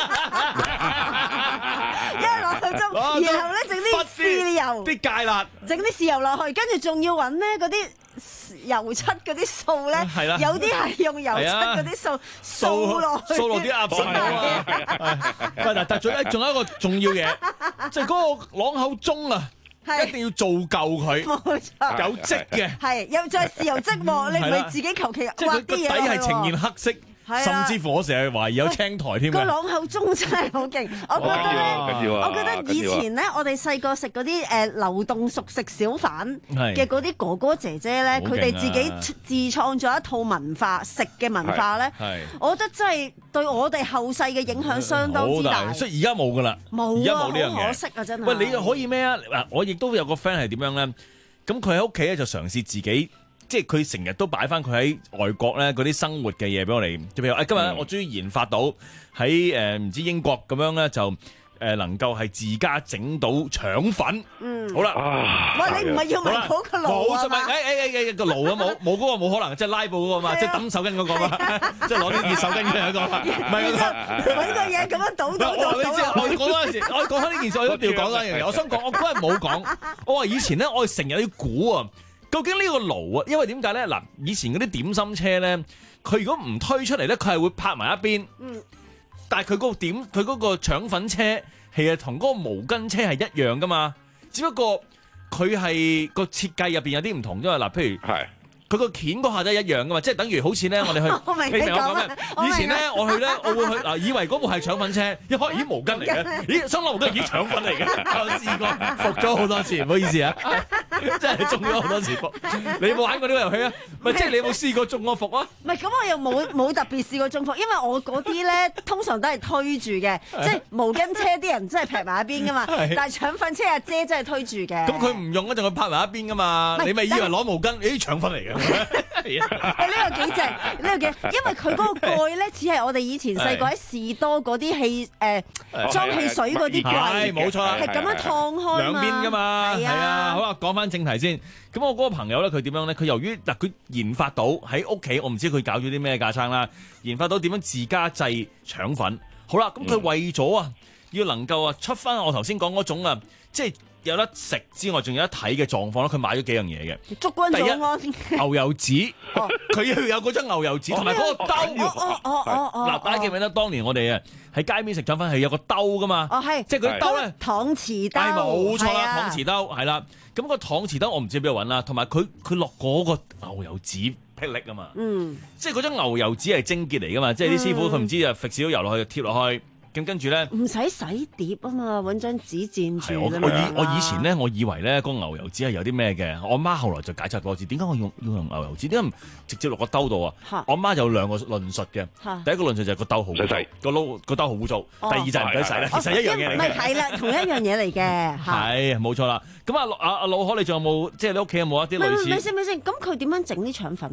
一個朗口鐘，然後咧整啲豉油， 啲芥辣， 整啲豉油落去，跟住仲要揾咧嗰啲。油漆嗰啲掃咧，有啲係用油漆嗰啲掃掃落去， 掃落啲鴨腎啊！喂，嗱，但係仲有仲有一個重要嘢，即係嗰個朗口鐘啊，一定要做夠佢， 冇錯， 有跡嘅， 係又再豉油跡喎，你唔係自己求其畫啲嘢落去喎，即係佢個底係呈現黑色。甚至乎我成日懷疑有青苔添。 個朗口鐘真係好勁，我覺得咧，我覺得以前咧，我哋細個食嗰啲誒流動熟食小販嘅嗰啲哥哥姐姐咧，佢哋自己自創咗一套文化食嘅文化咧，我覺得真係對我哋後世嘅影響相當之大。 所以而家冇㗎啦， 冇而家冇呢樣嘢， 好可惜啊！真係。 喂，你可以咩啊？嗱，我亦都有個 friend 係點樣咧？咁佢喺屋企咧就嘗試自己。即係佢成日都擺翻佢喺外國咧嗰啲生活嘅嘢俾我哋，就譬如誒今日我終於研發到喺誒唔知英國咁樣咧就誒、呃、能夠係自家整到腸粉。嗯，好啦， 喂，你唔係要買嗰個爐啊嘛？ 誒誒誒個爐啊冇冇嗰個冇可能，即係拉布嗰個嘛，即係揼手巾嗰個嘛，即係攞啲熱手巾嘅一個嘛，唔係嗰個揾個嘢咁樣倒倒倒倒。我講嗰陣時，我講開呢件事，我一定要講一樣嘢。我想講，我嗰日冇講，我話以前咧，我哋成日要估啊。究竟呢個爐啊，因為點解咧？嗱，以前嗰啲點心車咧，佢如果唔推出嚟咧，佢係會拍埋一邊。嗯。但係佢嗰個點，佢嗰個腸粉車其實同嗰個毛巾車係一樣噶嘛，只不過佢係個設計入邊有啲唔同，因為嗱，譬如係。佢個鉗嗰下都係一樣噶嘛，即係等於好似咧，我哋去， 我明你講咩？ 以前咧，我去咧，我會去嗱，以為嗰部係腸粉車，一開咦毛巾嚟嘅，咦新毛巾咦腸粉嚟嘅，我試過服咗好多次，唔好意思啊，真係中咗好多次服。你有冇玩過呢個遊戲啊？咪即係你有冇試過中過服啊？ 唔係咁，我又冇冇特別試過中服，因為我嗰啲咧通常都係推住嘅，即係毛巾車啲人真係劈埋一邊噶嘛，但係腸粉車阿姐真係推住嘅。 咁佢唔用嗰陣，佢拍埋一邊噶嘛，你咪以為攞毛巾，咦腸粉嚟嘅。 呢個幾正，呢個幾，因為佢嗰個蓋咧，只係我哋以前細個喺士多嗰啲汽誒裝汽水嗰啲櫃， 冇錯啦， 係咁樣燙開兩邊噶嘛，係啊。好啦，講翻正題先。咁我嗰個朋友咧，佢點樣咧？佢由於嗱，佢研發到喺屋企，我唔知佢搞咗啲咩架撐啦，研發到點樣自家製腸粉。好啦，咁佢為咗啊，要能夠啊出翻我頭先講嗰種啊，即係。有得食之外，仲有得睇嘅狀況咧。佢買咗幾樣嘢嘅。 祝君早安。 牛油紙，佢要有嗰張牛油紙，同埋嗰個兜。 哦哦哦哦。 嗱，大家記唔記得當年我哋啊喺街邊食腸粉係有個兜噶嘛？ 哦，係。 即係佢兜咧。 搪瓷兜。 係冇錯啦，搪瓷兜係啦。咁個搪瓷兜我唔知邊度揾啦，同埋佢佢落嗰個牛油紙霹靂啊嘛。嗯。即係嗰張牛油紙係精結嚟噶嘛？即係啲師傅佢唔知啊，揈少油落去貼落去。咁跟住咧， 唔使洗碟啊嘛，揾張紙墊住。 我我以我以前咧，我以為咧個牛油紙係有啲咩嘅。我媽後來就解釋過，點解我用要用牛油紙？點解唔直接落個兜度啊？我媽有兩個論述嘅。第一個論述就係個兜好污糟，個撈個兜好污糟。第二就係唔使洗啦，其實一樣嘢嚟嘅。 唔係係啦，同一樣嘢嚟嘅。 係冇錯啦。咁啊阿阿老可，你仲有冇即係你屋企有冇一啲類似？ 咪先咪先，咁佢點樣整啲腸粉啊？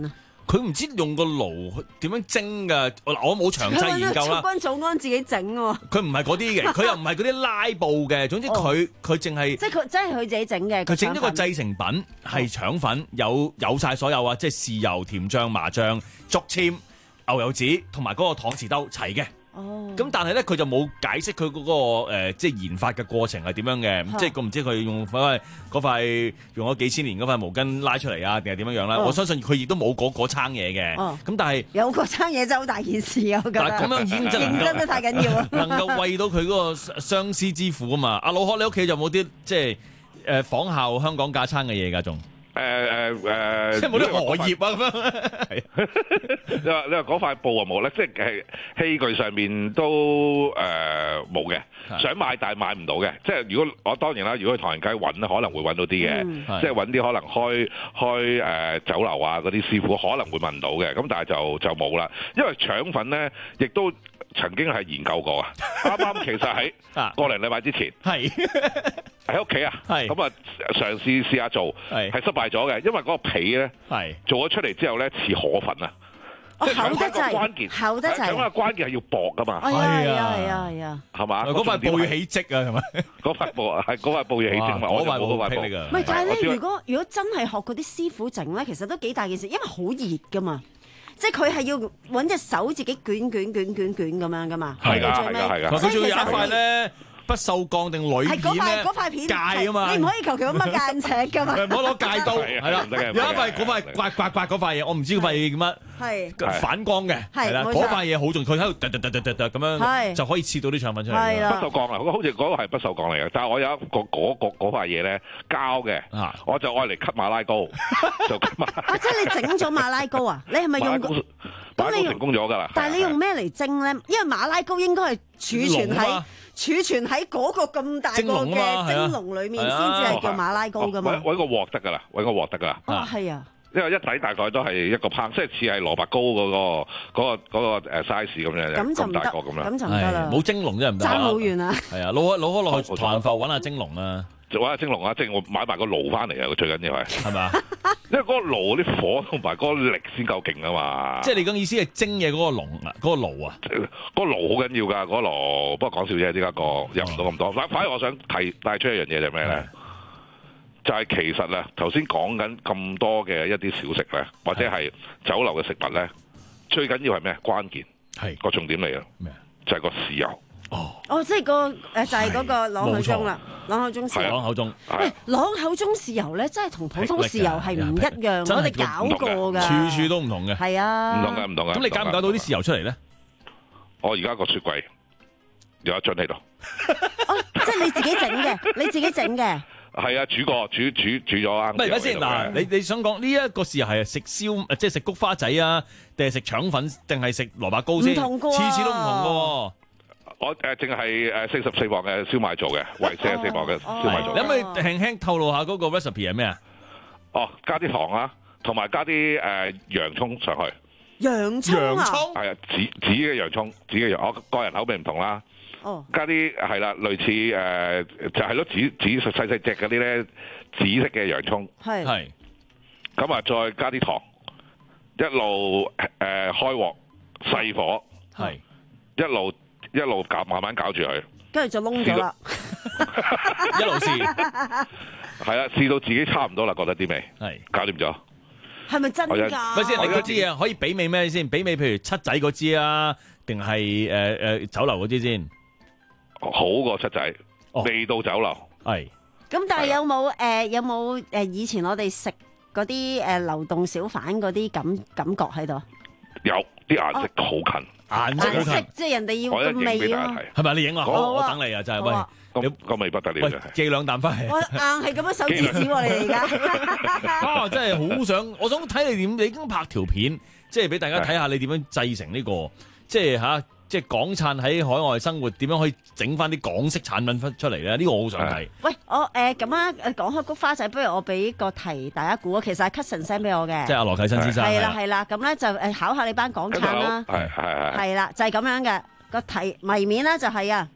佢唔知用個爐點樣蒸㗎。嗱，我冇詳細研究啦。 速軍早安自己整喎。 佢唔係嗰啲嘅，佢又唔係嗰啲拉布嘅。總之佢佢淨係即係佢真係佢自己整嘅。 佢整咗個製成品係腸粉，有有曬所有啊，即係豉油、甜醬、麻醬、竹籤、牛油紙同埋嗰個搪瓷兜齊嘅。 哦， 咁但係咧，佢就冇解釋佢嗰個、呃、即係研發嘅過程係點樣嘅，即係佢唔知佢用塊嗰塊用咗幾千年嗰塊毛巾拉出嚟啊，定係點樣樣啦？ 哦、 我相信佢亦都冇嗰嗰餐嘢嘅。咁、哦、但係有嗰餐嘢真係好大件事啊！我覺得。 但係咁樣已經真係認真得太緊要啊！ 能夠餵到佢嗰個相思之苦啊嘛！阿老學你屋企有冇啲即係誒、呃、仿效香港架餐嘅嘢㗎仲？ 誒誒誒， 即係冇啲荷葉啊咁樣。 你話你話嗰塊布啊冇咧，即係器具上面都誒冇嘅，想買但係買唔到嘅。即係如果我當然啦，如果去唐人街揾咧，可能會揾到啲嘅， 嗯、 即係揾啲可能開開誒、呃、酒樓啊嗰啲師傅可能會問到嘅。咁但係就就冇啦，因為腸粉咧亦都曾經係研究過啊。啱啱其實喺個零禮拜之前係。喺屋企啊，咁啊嘗試試下做，係失敗咗嘅，因為嗰個皮咧做咗出嚟之後咧似河粉啊，即係腸粉個關鍵， 厚得滯， 腸粉個關鍵係要薄噶嘛， 係啊係啊係啊， 係嘛？ 嗰塊布要起積啊，係咪？ 嗰塊布係嗰塊布要起積嘛，我就冇嗰塊布。 唔係，但係咧，如果如果真係學嗰啲師傅整咧，其實都幾大件事，因為好熱噶嘛。即係佢係要揾隻手自己捲捲捲捲捲咁樣噶嘛， 係㗎係㗎係㗎， 佢仲要有一塊咧。不鏽鋼定鋁片咧？ 嗰塊片戒啊嘛！ 你唔可以求其咁乜間尺㗎嘛？ 唔好攞戒刀，係啦，有一塊嗰塊刮刮刮嗰塊嘢，我唔知嗰塊嘢叫乜，係反光嘅，係啦，嗰塊嘢好重，佢喺度突突突突突突咁樣，就可以切到啲腸粉出嚟。 係啦，不鏽鋼啊，好似嗰個係不鏽鋼嚟嘅，但係我有一個嗰個嗰塊嘢咧膠嘅，我就愛嚟吸馬拉糕，就吸馬。 啊！即係你整咗馬拉糕啊？你係咪用？ 馬拉糕成功咗㗎啦！ 但係你用咩嚟蒸咧？因為馬拉糕應該係儲存喺。儲存喺嗰個咁大個嘅蒸籠裏面，先至係叫馬拉糕噶嘛。 揾個鑊得噶啦，揾個鑊得噶啦。 啊，係啊。 因為一底大概都係一個烹，即係似係蘿蔔糕嗰個嗰個嗰個誒 size 咁樣嘅，咁大個咁樣。 咁就唔得啦。 冇蒸籠真係唔得。 爭好遠啊！ 係啊，攞攞開落去唐人埠揾下蒸籠啊！ 揾下蒸籠啊！即係我買埋個爐翻嚟啊！最緊要係係咪啊？ 因為嗰個爐啲火同埋嗰個力先夠勁啊嘛！ 即係你講意思係蒸嘢嗰個籠啊，嗰個爐啊， 嗰個爐好緊要㗎，嗰個爐。不過講笑啫，呢家個入唔到咁多。反反而我想提帶出一樣嘢就係咩咧？就係其實啊，頭先講緊咁多嘅一啲小食咧，或者係酒樓嘅食物咧，最緊要係咩？關鍵係個重點嚟嘅，咩？就係個豉油。 哦，哦，即係個誒，就係嗰個朗口中啦，朗口中豉油。 朗口中， 喂，朗口中豉油咧，真係同普通豉油係唔一樣，我哋搞過㗎， 處處都唔同嘅。 係啊， 唔同嘅，唔同嘅。 咁你搞唔搞到啲豉油出嚟咧？ 我而家個雪櫃有一樽喺度。 哦，即係你自己整嘅，你自己整嘅。 係啊，煮過，煮煮煮咗啊。 唔係，而家先嗱，你你想講呢一個豉油係食燒，即係食菊花仔啊，定係食腸粉，定係食蘿蔔糕先？ 唔同㗎， 次次都唔同㗎。 我誒淨係誒四十四磅嘅燒賣做嘅，為四十四磅嘅燒賣做。 你可唔可以輕輕透露下嗰個 recipe 係咩啊？ 哦，加啲糖啦，同埋加啲誒洋葱上去。 洋葱啊？ 係啊，紫紫嘅洋葱，紫嘅洋，我個人口味唔同啦。哦。加啲係啦，類似誒就係咯，紫紫細細隻嗰啲咧，紫色嘅洋葱。 係。係。 咁啊，再加啲糖，一路誒開鑊細火，係一路。一路搞，慢慢搞住佢， 跟住就燶咗啦。 一路試， 係啊，試到自己差唔多啦，覺得啲味係搞掂咗。係咪真㗎？ 咪先，你嗰支嘢可以媲美咩先？媲美譬如七仔嗰支啊，定係誒誒酒樓嗰支先？ 好過七仔，味道酒樓係。 咁但係有冇誒有冇誒以前我哋食嗰啲誒流動小販嗰啲感感覺喺度？ 有啲顏色好近。 顏色好近， 即係人哋要個味咯， 係咪？你影啊，我我等你啊，就係喂， 咁個味不得了， 寄兩啖翻嚟。 我硬係咁樣手指指喎，你而家。 啊，真係好想，我想睇你點，你已經拍條片，即係俾大家睇下你點樣製成呢個，即係吓，即係港燦喺海外生活，點樣可以整翻啲港式產品出嚟咧？呢個我好想睇。 喂，我誒咁啊，講開菊花仔，不如我俾個題大家估啊。其實係 Cutson send 俾我嘅， 即係阿羅啟新先生。 係啦係啦，咁咧就誒考下你班港燦啦。 係係係。 係啦，就係咁樣嘅個題謎面咧，就係啊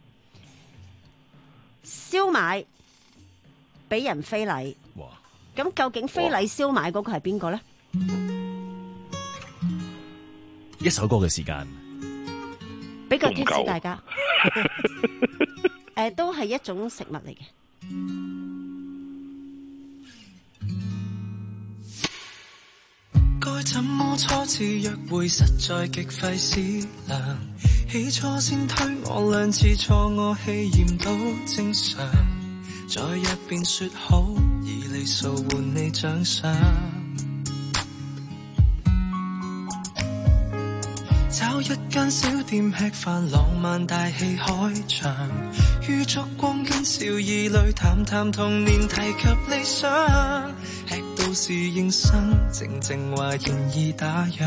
燒賣俾人非禮。哇！咁究竟非禮燒賣嗰個係邊個咧？ 一首歌嘅時間？ 俾個 tips 大家，誒都係一種食物嚟嘅。 該怎麼初次約會，實在極費思量。起初先推我兩次錯，我氣焰都正常。在一邊說好，以里數換你獎賞。找一間小店吃飯，浪漫大戲開場。於燭光跟笑意裏談談童年，提及理想。吃到侍應生，靜靜話現已打烊。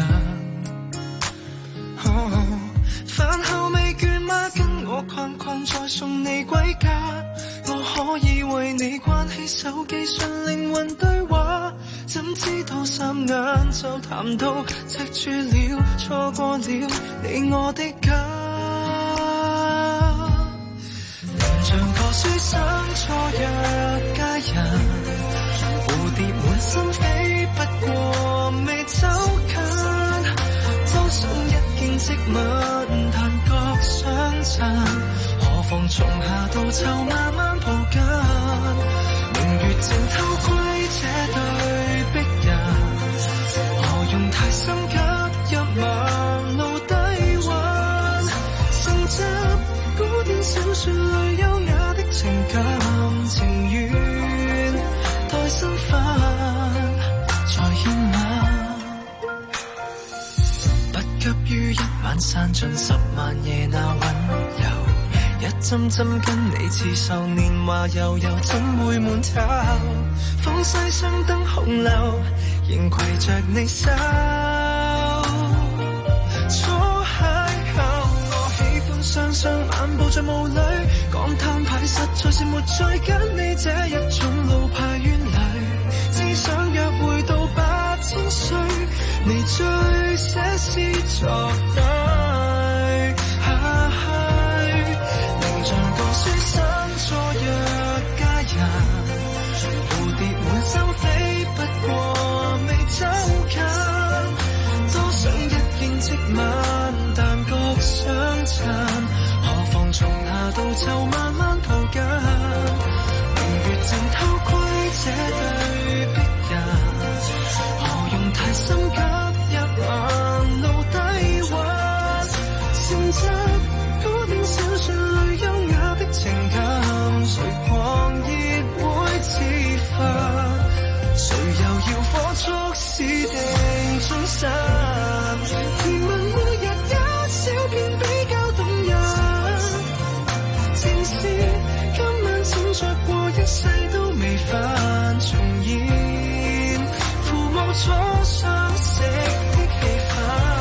哦，飯後未倦嗎？跟我困困再送你歸家。我可以為你關起手機，純靈魂對話。怎知道三眼就談到赤柱了，錯過了你我的家。連像個書生錯約佳人，蝴蝶滿心飛，不過未走近。多想一見即吻，但覺相襯。何妨從夏到秋慢慢抱緊。明月正偷窺這對璧人，何用太心急入盲路低溫。承襲古典小說裏優雅的情感，情願待身份再牽吻。不急於一晚散盡十萬夜那溫柔。一針針跟你刺繡，年華悠悠怎會滿透？風西雙燈紅樓，仍攜着你手。初邂逅，我喜歡雙雙漫步在霧裏，講攤牌實在是沒再跟你這一種老派冤侶。只想約會到八千歲，你最寫詩作對。書生錯約佳人，蝴蝶滿心飛，不過未走近。多想一見即吻，但覺相襯。何妨從夏到秋慢慢抱緊。明月正偷窺這對璧人，何用太心急入盲路低溫。承襲古典小說裏優雅的情感，誰狂熱會自焚？誰又要火速私定終身？甜蜜每日一小片比較動人。正是今晚枕着過一世都未犯重現，父母初相識的氣氛。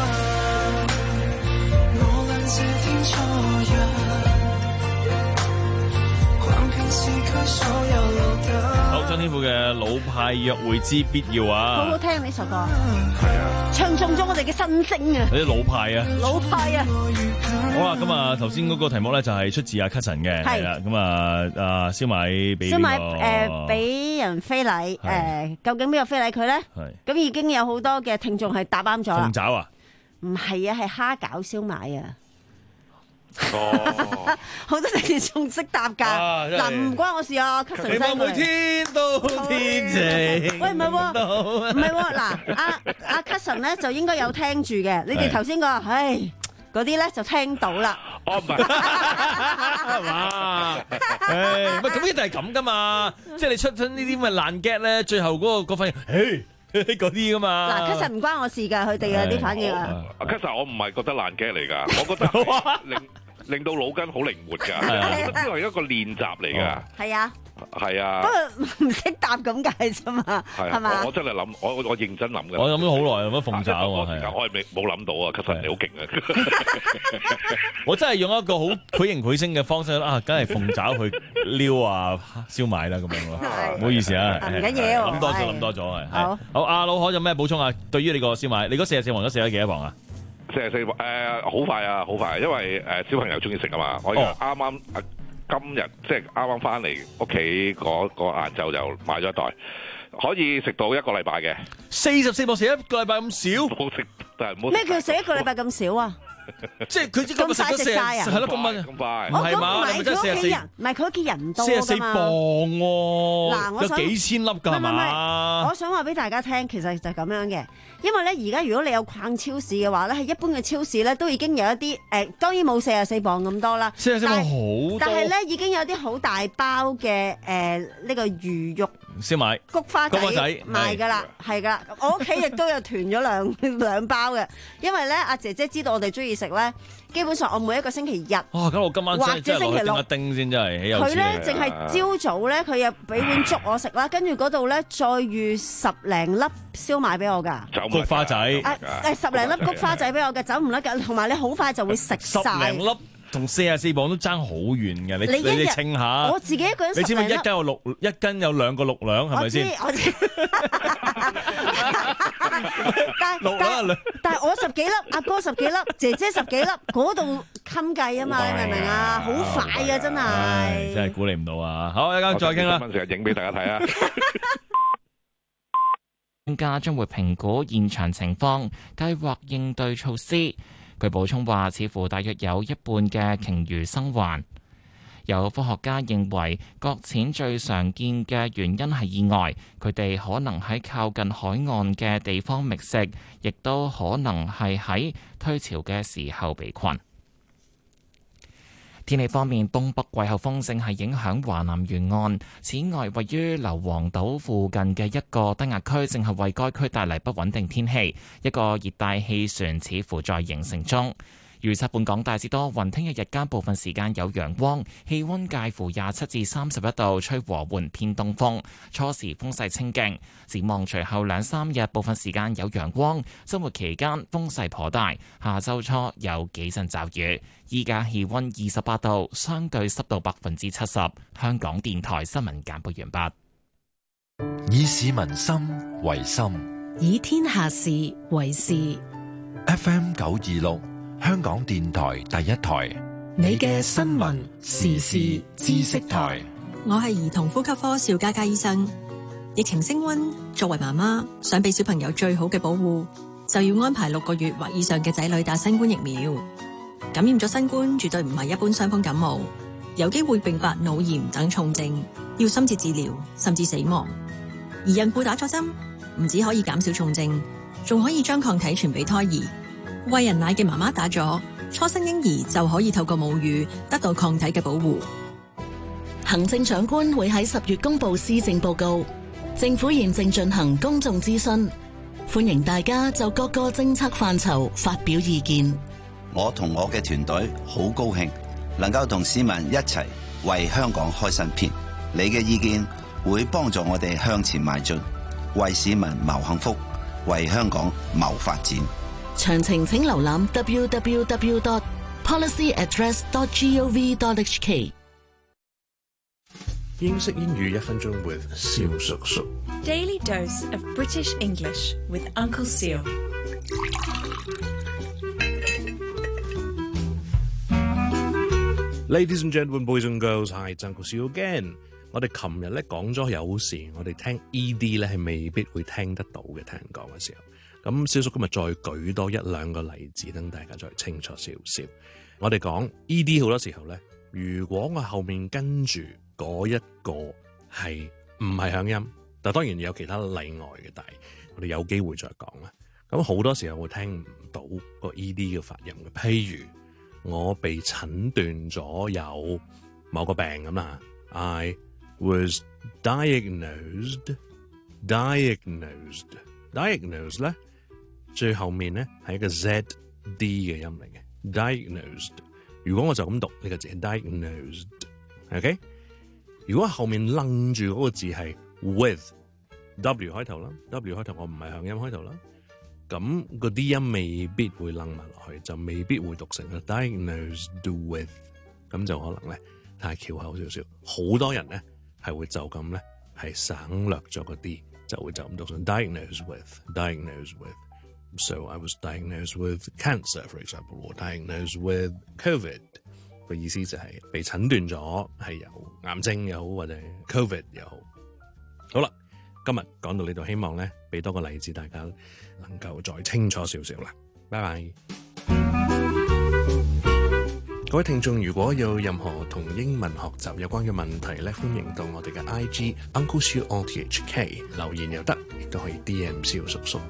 我倆這天初約。 好，張天賦嘅《老派約會之必要》啊， 好好聽呢首歌， 係啊， 唱中咗我哋嘅新星啊， 有啲老派啊， 老派啊。 好啦，咁啊，頭先嗰個題目咧就係出自阿 Cutson 嘅，係啦，咁啊，阿燒賣俾燒賣誒俾人非禮，誒，究竟邊個非禮佢咧？係，咁已經有好多嘅聽眾係答啱咗啦。鳳爪啊？唔係啊，係蝦餃燒賣啊。 哦， 好多聽眾識答噶，嗱唔關我事啊 ，Cutson 希望每天都天晴。 喂，唔係喎，唔係喎，嗱，阿阿 Cutson 咧就應該有聽住嘅，你哋頭先講，唉，嗰啲咧就聽到啦。 哦，唔係， 係嘛？唉，唔係咁一定係咁噶嘛，即係你出咗呢啲咁嘅爛 get 咧，最後嗰個嗰份，唉。嗰啲噶嘛？ 嗱，Cutson 唔關我事㗎，佢哋有啲反應啊。 Cutson 我唔係覺得爛 gag 嚟㗎，我覺得令令到腦筋好靈活㗎，我覺得呢個係一個練習嚟㗎。 係啊。 係啊， 不過唔識答咁解啫嘛，係嘛？ 我真係諗，我我認真諗嘅。 我諗咗好耐，諗咗鳳爪喎，係。 我係未冇諗到啊，Cutson你好勁啊！ 我真係用一個好繪形繪聲嘅方式啊，梗係鳳爪去撩啊燒賣啦咁樣咯。唔好意思啊， 唔緊要， 諗多咗諗多咗係。好，好阿老可有咩補充啊？對於你個燒賣，你嗰四十四磅咗四咗幾多磅啊？ 四十四磅誒，好快啊，好快，因為誒小朋友中意食啊嘛，我啱啱啊。今日即係啱啱翻嚟屋企嗰個晏晝就買咗一袋， 可以食到一個禮拜嘅。 四十四磅食一個禮拜咁少？ 冇食，但係唔好咩叫食一個禮拜咁少啊？ 即係佢咁快食晒啊？ 係咯，咁快咁快。 唔係嘛？ 唔係佢屋企人，唔係佢屋企人多㗎嘛。四十四磅喎， 嗱，我有幾千粒㗎係嘛？ 我想話俾大家聽，其實就係咁樣嘅。因為咧，而家如果你有逛超市嘅話咧，喺一般嘅超市咧都已經有一啲誒、呃，當然冇四十四磅咁多啦。 四十四磅好多。 但係咧已經有啲好大包嘅誒呢個魚肉燒賣、 菊花仔賣㗎啦，係㗎。我屋企亦都有囤咗兩兩包嘅，因為咧阿姐姐知道我哋中意食咧，基本上我每一個星期日， 哇！咁我今晚或者星期六一丁先真係。 佢咧淨係朝早咧，佢又俾碗粥我食啦，跟住嗰度咧再預十零粒燒賣俾我㗎。 菊花仔，誒、 啊、十零粒菊花仔俾我嘅，走唔甩㗎，同埋你好快就會食晒。 十零粒同四十四磅都爭好遠嘅，你你你稱下。 我自己一個人你知唔知一斤有六一斤有兩個六兩係咪先？ 我知。但但但係我十幾粒，阿哥十幾粒，姐姐十幾粒，嗰度襟計啊嘛，你明唔明啊？好快啊，真係。 真係估你唔到啊！好，一陣再傾啦。 成日影俾大家睇啊！ 專家將會評估現場情況，計劃應對措施。佢補充話，似乎大約有一半嘅鯨魚生還。有科學家認為，擱淺最常見嘅原因係意外，佢哋可能喺靠近海岸嘅地方覓食，亦都可能係喺退潮嘅時候被困。天氣方面，東北季候風正係影響華南沿岸。此外，位於硫磺島附近嘅一個低壓區正係為該區帶嚟不穩定天氣，一個熱帶氣旋似乎在形成中。預測本港大致多雲，聽日日間部分時間有陽光，氣溫介乎廿七至三十一度，吹和緩偏東風，初時風勢清勁。展望隨後兩三日部分時間有陽光，周末期間風勢頗大，下周初有幾陣驟雨。依家氣溫二十八度，相對濕度百分之七十。香港電台新聞簡報完畢。以市民心為心， 以天下事為事。 F M 九二六。香港電台第一台， 你嘅新聞時事知識台。 我係兒童呼吸科邵嘉嘉醫生。疫情升溫，作為媽媽想俾小朋友最好嘅保護，就要安排六個月或以上嘅仔女打新冠疫苗。感染咗新冠絕對唔係一般傷風感冒，有機會併發腦炎等重症，要深切治療甚至死亡。而孕婦打咗針，唔止可以減少重症，仲可以將抗體傳俾胎兒。餵人奶嘅媽媽打咗，初生嬰兒就可以透過母乳得到抗體嘅保護。 行政長官會喺十月公布施政報告，政府現正進行公眾諮詢，歡迎大家就各個政策範疇發表意見。 我同我嘅團隊好高興，能夠同市民一齊為香港開新篇。你嘅意見會幫助我哋向前邁進，為市民謀幸福，為香港謀發展。 詳情請瀏覽 w w w dot policy address dot gov dot h k。 英式英語一分鐘 with 蕭叔叔。 Daily dose of British English with Uncle Seal。 Ladies and gentlemen, boys and girls, hi, it's Uncle Seal again。 我哋琴日咧講咗有時我哋聽 E D 咧係未必會聽得到嘅，聽人講嘅時候。咁蕭叔今日再舉多一兩個例子，等大家再清楚少少。我哋講 E D 好多時候咧，如果我後面跟住嗰一個係唔係響音，但當然有其他例外嘅，但係我哋有機會再講啦。咁好多時候會聽唔到個 E D 嘅發音嘅，譬如我被診斷咗有某個病咁啦 ，I was diagnosed, diagnosed, diagnosed 咧。最後面咧係一個 Z D 嘅音嚟嘅 ，diagnosed。如果我就咁讀呢個字 ，diagnosed，OK？ 如果後面楞住嗰個字係 with，W 開頭啦 ，W 開頭我唔係響音開頭啦，咁個 D 音未必會楞埋落去，就未必會讀成 diagnosed with， 咁就可能咧太翹口少少。好多人咧係會就咁咧係省略咗個 D， 就會就咁讀成 diagnosed with，diagnosed with。So I was diagnosed with cancer, for example, or diagnosed with COVID。個意思就係被診斷咗係有癌症又好，或者 COVID 又好。好啦， 今日講到呢度，希望咧俾多個例子，大家能夠再清楚少少啦。拜拜。各位聽眾，如果有任何同英文學習有關嘅問題咧，歡迎到我哋嘅 I G Uncle Siu O T H K 留言又得，亦都可以 D M 蕭叔叔。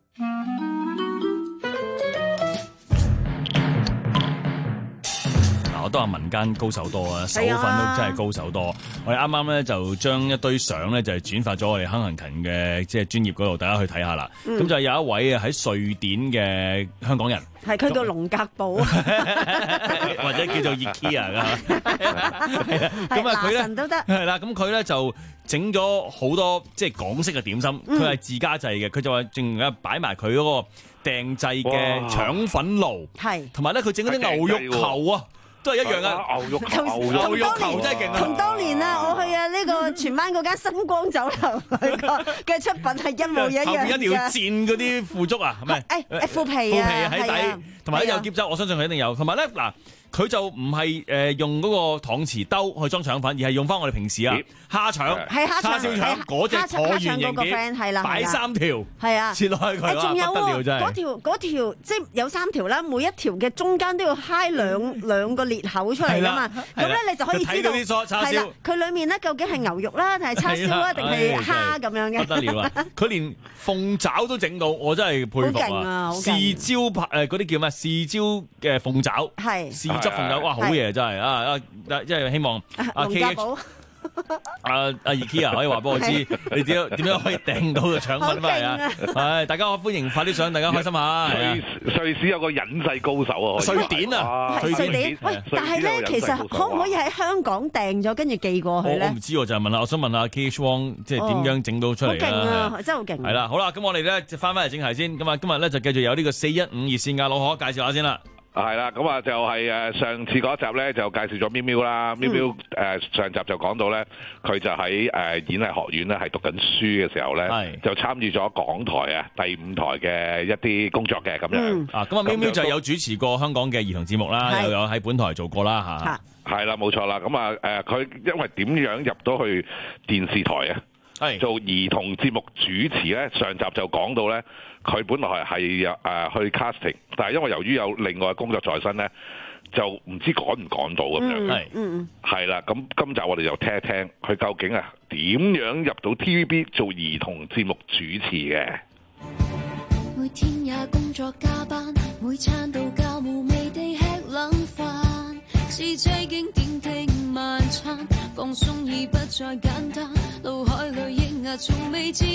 我都話民間高手多啊，手粉都真係高手多。我哋啱啱咧就將一堆相咧就係轉發咗我哋坑行勤嘅即係專頁嗰度，大家去睇下啦。咁、嗯、就有一位啊喺瑞典嘅香港人， 係佢叫龍格堡， 或者叫做 IKEA 噶。咁啊佢咧係啦，咁佢咧就整咗好多即係港式嘅點心，佢係自家製嘅。佢就話淨係擺埋佢嗰個訂製嘅腸粉爐，係同埋咧佢整嗰啲牛肉球啊。都係一樣啊！牛肉球，牛肉球真係勁啊！ 同當年啊，我去啊呢個荃灣嗰間新光酒樓嘅出品係一模一樣嘅。後邊一條箭嗰啲腐竹啊，係咪？ 誒誒腐皮啊， 喺底，同埋有夾汁，我相信佢一定有。同埋咧嗱，佢就唔係誒用嗰個搪瓷兜去裝腸粉，而係用翻我哋平時啊蝦腸、叉燒腸嗰隻橢圓形嘅，擺三條， 係啊， 切落去佢啊， 仲有不得了真係。 嗰條嗰條即係有三條啦，每一條嘅中間都要揩兩兩個裂口出嚟㗎嘛。咁咧你就可以知道啲叉燒， 佢裡面咧究竟係牛肉啦，定係叉燒啊，定係蝦咁樣嘅。 不得了啊！佢連鳳爪都整到，我真係佩服啊！豉椒排誒嗰啲叫咩？豉椒嘅鳳爪，係豉汁鳳爪，哇！好嘢真係啊啊！即係希望阿 K H。阿阿 IKEA 可以話俾我知，你點樣點樣可以訂到個腸粉翻嚟啊？係大家歡迎快啲上，大家開心下。 瑞士有個隱世高手啊！ 瑞典啊， 瑞典。喂，但係咧，其實可唔可以喺香港訂咗，跟住寄過去咧？ 我唔知，就係問下，我想問下 K H Wong，即係點樣整到出嚟啊？好勁啊！真係好勁。 係啦，好啦，咁我哋咧就翻翻嚟正題先。咁啊，今日咧就繼續有呢個四一五熱線嘅老可介紹下先啦。 係啦，咁啊就係誒上次嗰集咧就介紹咗喵喵啦，喵喵誒上集就講到咧，佢就喺誒演藝學院咧係讀緊書嘅時候咧，就參與咗港台啊第五台嘅一啲工作嘅咁樣。 嗯、啊，咁啊喵喵就有主持過香港嘅兒童節目啦，又有喺本台做過啦嚇。 係啦，冇錯啦。咁啊誒，佢因為點樣入到去電視台啊？係做兒童節目主持咧，上集就講到咧，佢本來係有誒去 casting， 但係因為由於有另外工作在身咧，就唔知趕唔趕到咁樣。係，嗯嗯，係啦。咁今集我哋就聽一聽佢究竟啊點樣入到 T V B 做兒童節目主持嘅。 每天也工作加班，每餐到家無味地吃冷飯，是最經典的晚餐，放鬆已不再簡單，腦海裏抑壓從未知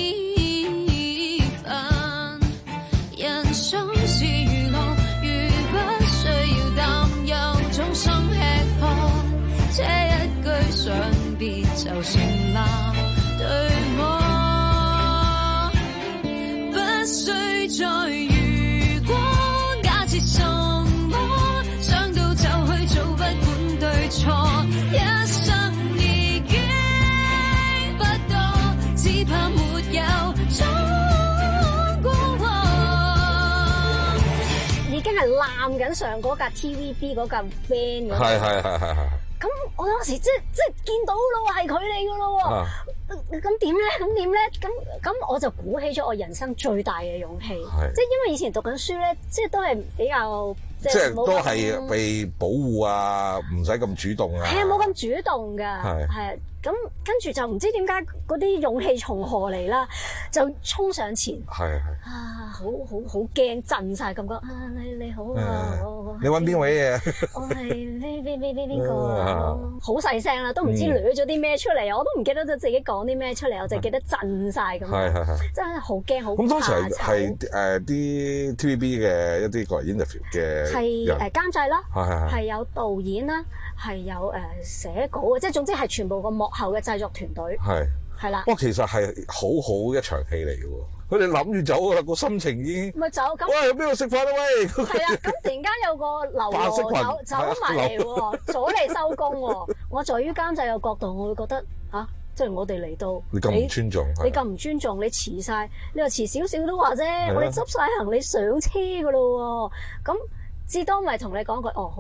煩，人生是娛樂，如不需要擔憂終生吃喝，這一句想別就成立，對我不需再如果假設什麼想到就去做，不管對錯，一生已經不多，只怕沒有衝過我。 已經係攬緊上嗰架 T V B 嗰架 van 嗰度。 係係係係係。 咁我當時即即見到咯，係佢嚟噶咯。咁點咧？咁點咧？咁咁我就鼓起咗我人生最大嘅勇氣，即係因為以前讀緊書咧，即係都係比較即係都係被保護啊，唔使咁主動啊。 係啊，冇咁主動噶，係啊。咁跟住就唔知點解嗰啲勇氣從何嚟啦，就衝上前，係係啊，好好好驚，震晒感覺啊！你你好啊，我你揾邊位嘢？ 我係呢邊邊邊邊個？好細聲啦，都唔知捋咗啲咩出嚟，我都唔記得咗自己講啲咩出嚟，我就記得震晒咁樣，係係係，真係好驚好怕。咁當時係係誒啲 T V B 嘅一啲個人 interview 嘅係誒監製啦，係係係有導演啦。係有誒、呃、寫稿嘅，即係總之係全部個幕後嘅製作團隊係係啦。不過其實係好好一場戲嚟嘅喎，佢哋諗住走啦，個心情已經咪走咁。喂，去邊度食飯啊？喂，係啊，咁突然間有個流羅走走埋嚟喎，阻你收工喎。我在於監製嘅角度，我會覺得嚇，即係我哋嚟到你咁唔尊重，你咁唔尊重，你遲晒，你話遲少少都話啫，我哋執晒行李上車㗎咯喎。咁至多咪同你講句，哦好啊。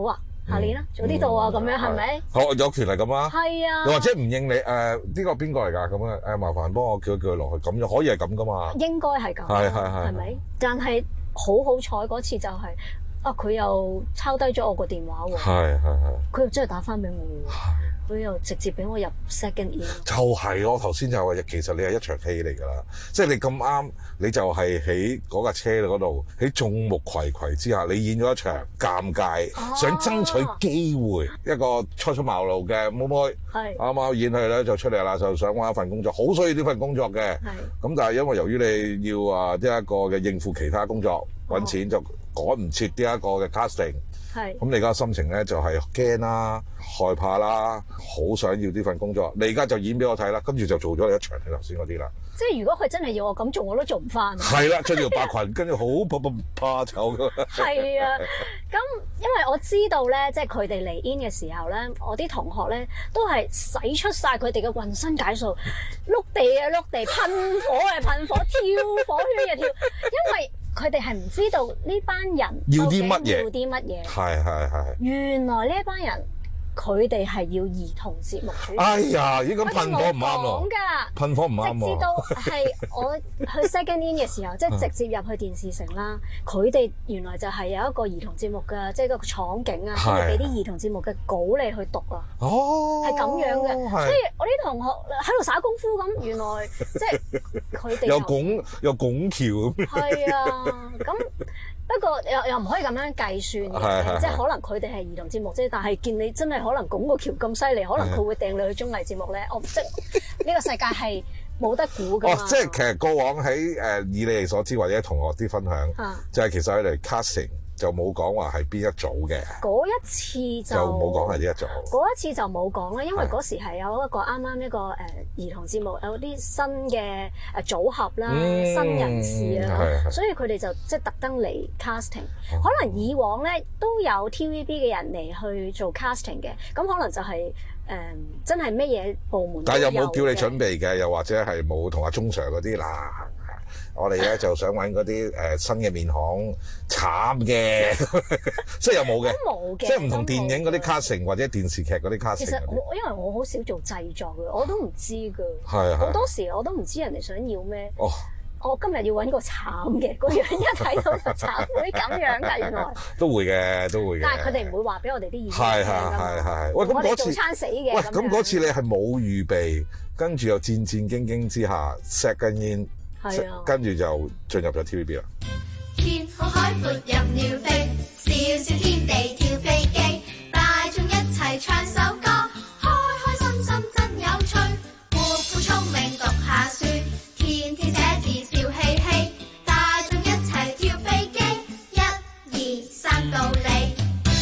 下年啦，早啲到啊，咁樣係咪？ 好有權利咁啊？ 係啊。 又或者唔應你誒呢個邊個嚟㗎？咁啊誒麻煩幫我叫一叫佢落去，咁就可以係咁㗎嘛？ 應該係咁。 係係係。 係咪？但係好好彩嗰次就係啊，佢又抄低咗我個電話喎。 係係係。 佢又真係打翻俾我喎。佢又直接俾我入 second in。 就係我頭先就話，其實你係一場戲嚟㗎啦，即係你咁啱，你就係喺嗰架車嗰度，喺眾目睽睽之下，你演咗一場尷尬， 啊、 想爭取機會，一個初出茅廬嘅妹妹，啱啱演戲咧就出嚟啦，就想揾一份工作，好需要呢份工作嘅。咁但係因為由於你要啊呢一個嘅應付其他工作揾、哦、錢，就趕唔切呢一個嘅 casting。咁你而家心情咧就係驚啦、害怕啦，好想要呢份工作。你而家就演俾我睇啦，跟住就做咗你一場你頭先嗰啲啦。 即係如果佢真係要我咁做，我都做唔翻。 係啦，着條白裙，跟住好怕怕怕醜㗎。 係啊，咁因為我知道咧，即係佢哋嚟 in 嘅時候咧，我啲同學咧都係使出晒佢哋嘅渾身解數，碌地啊碌地，噴火啊噴火，跳火圈啊跳，因為佢哋係唔知道呢班人要啲乜嘢， 要啲乜嘢。 係係係。原來呢一班人佢哋係要兒童節目主持。 哎呀，依咁噴火唔啱咯。 講㗎， 噴火唔啱喎。 直至到係我去 second in 嘅時候，即係直接入去電視城啦。佢哋原來就係有一個兒童節目嘅，即係個廠景啊，佢哋俾啲兒童節目嘅稿你去讀啊。哦，係咁樣嘅。所以我啲同學喺度耍功夫咁，原來即係佢哋又拱又拱橋咁。 係啊，咁。不過又又唔可以咁樣計算嘅，即係可能佢哋係兒童節目啫，但係見你真係可能拱個橋咁犀利，可能佢會掟你去綜藝節目咧。我即係呢個世界係冇得估㗎嘛。 哦，即係其實過往喺誒以你哋所知或者同學啲分享，啊、就係其實佢哋 casting。就冇講話係邊一組嘅， 嗰一次就冇講係呢一組。 嗰一次就冇講啦，因為嗰時係有一個啱啱一個誒、呃、兒童節目，有啲新嘅誒組合啦、嗯、新人士啊，所以佢哋就即係特登嚟 casting。哦、可能以往咧都有 T V B 嘅人嚟去做 casting 嘅，咁可能就係、是、誒、呃、真係乜嘢部門都有嘅。但係有冇叫你準備嘅？又或者係冇同阿鐘 Sir 嗰啲啦？我哋咧就想揾嗰啲誒新嘅面孔，慘嘅，即係有冇嘅？都冇嘅，即係唔同電影嗰啲 casting或者電視劇嗰啲 casting。其實我因為我好少做製作嘅，我都唔知㗎。係啊，好多時我都唔知人哋想要咩。哦，我今日要揾個慘嘅，個樣一睇到就慘，會咁樣㗎原來。都會嘅，都會嘅。但係佢哋唔會話俾我哋啲意見。係係係係。喂，咁嗰次做餐死嘅。喂，咁嗰次你係冇預備，跟住又戰戰兢兢之下 second in。係啊，跟住就進入咗 T V B 啦。天空海闊任鳥飛，小小天地跳飛機，大眾一齊唱首歌，開開心心真有趣，活潑聰明讀下書，天天寫字笑嘻嘻，大眾一齊跳飛機，一二三到你。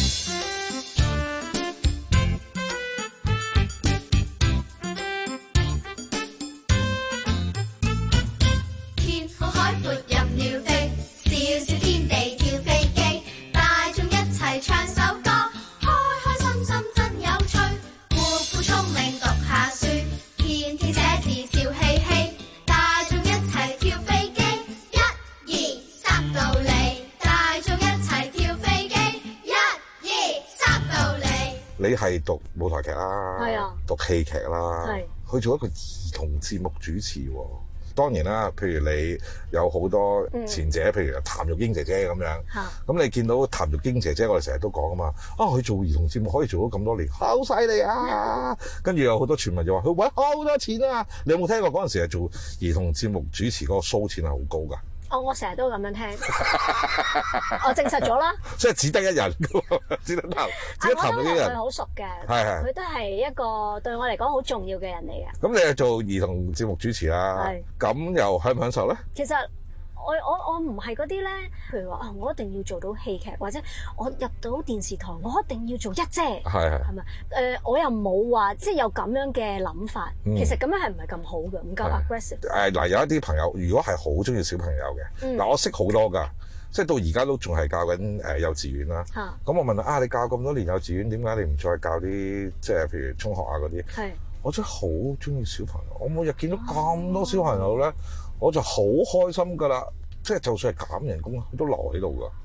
你係讀舞台劇啦，係啊，讀戲劇啦，係去做一個兒童節目主持喎。當然啦，譬如你有好多前者，嗯、譬如譚玉英姐姐咁樣，咁、啊、你見到譚玉英姐姐，我哋成日都講啊嘛，啊佢做兒童節目可以做咗咁多年，好犀利啊！跟住有好多傳聞就話佢揾好多錢啊！你有冇聽過嗰陣時係做兒童節目主持嗰個數錢係好高㗎？哦，我成日都咁樣聽，我證實咗啦。即係只得一人，只得頭，只得頭呢啲人。佢好熟嘅，係係，佢都係一個對我嚟講好重要嘅人嚟嘅。咁你係做兒童節目主持啦，咁又享唔享受咧？其實。我我我唔係嗰啲咧，譬如話啊，我一定要做到戲劇，或者我入到電視台，我一定要做一姐，係係，係咪？誒、呃，我又冇話即係有咁樣嘅諗法。嗯、其實咁樣係唔係咁好嘅，唔夠 aggressive。誒嗱、呃，有一啲朋友，如果係好中意小朋友嘅，嗱、嗯，我識好多㗎，即係到而家都仲係教緊誒幼稚園啦。咁、啊、我問啊，你教咁多年幼稚園，點解你唔再教啲即係譬如中學啊嗰啲？係，我真係好中意小朋友，我每日見到咁多小朋友咧。哦我就好開心㗎啦，即係就算係減人工，都留喺度㗎。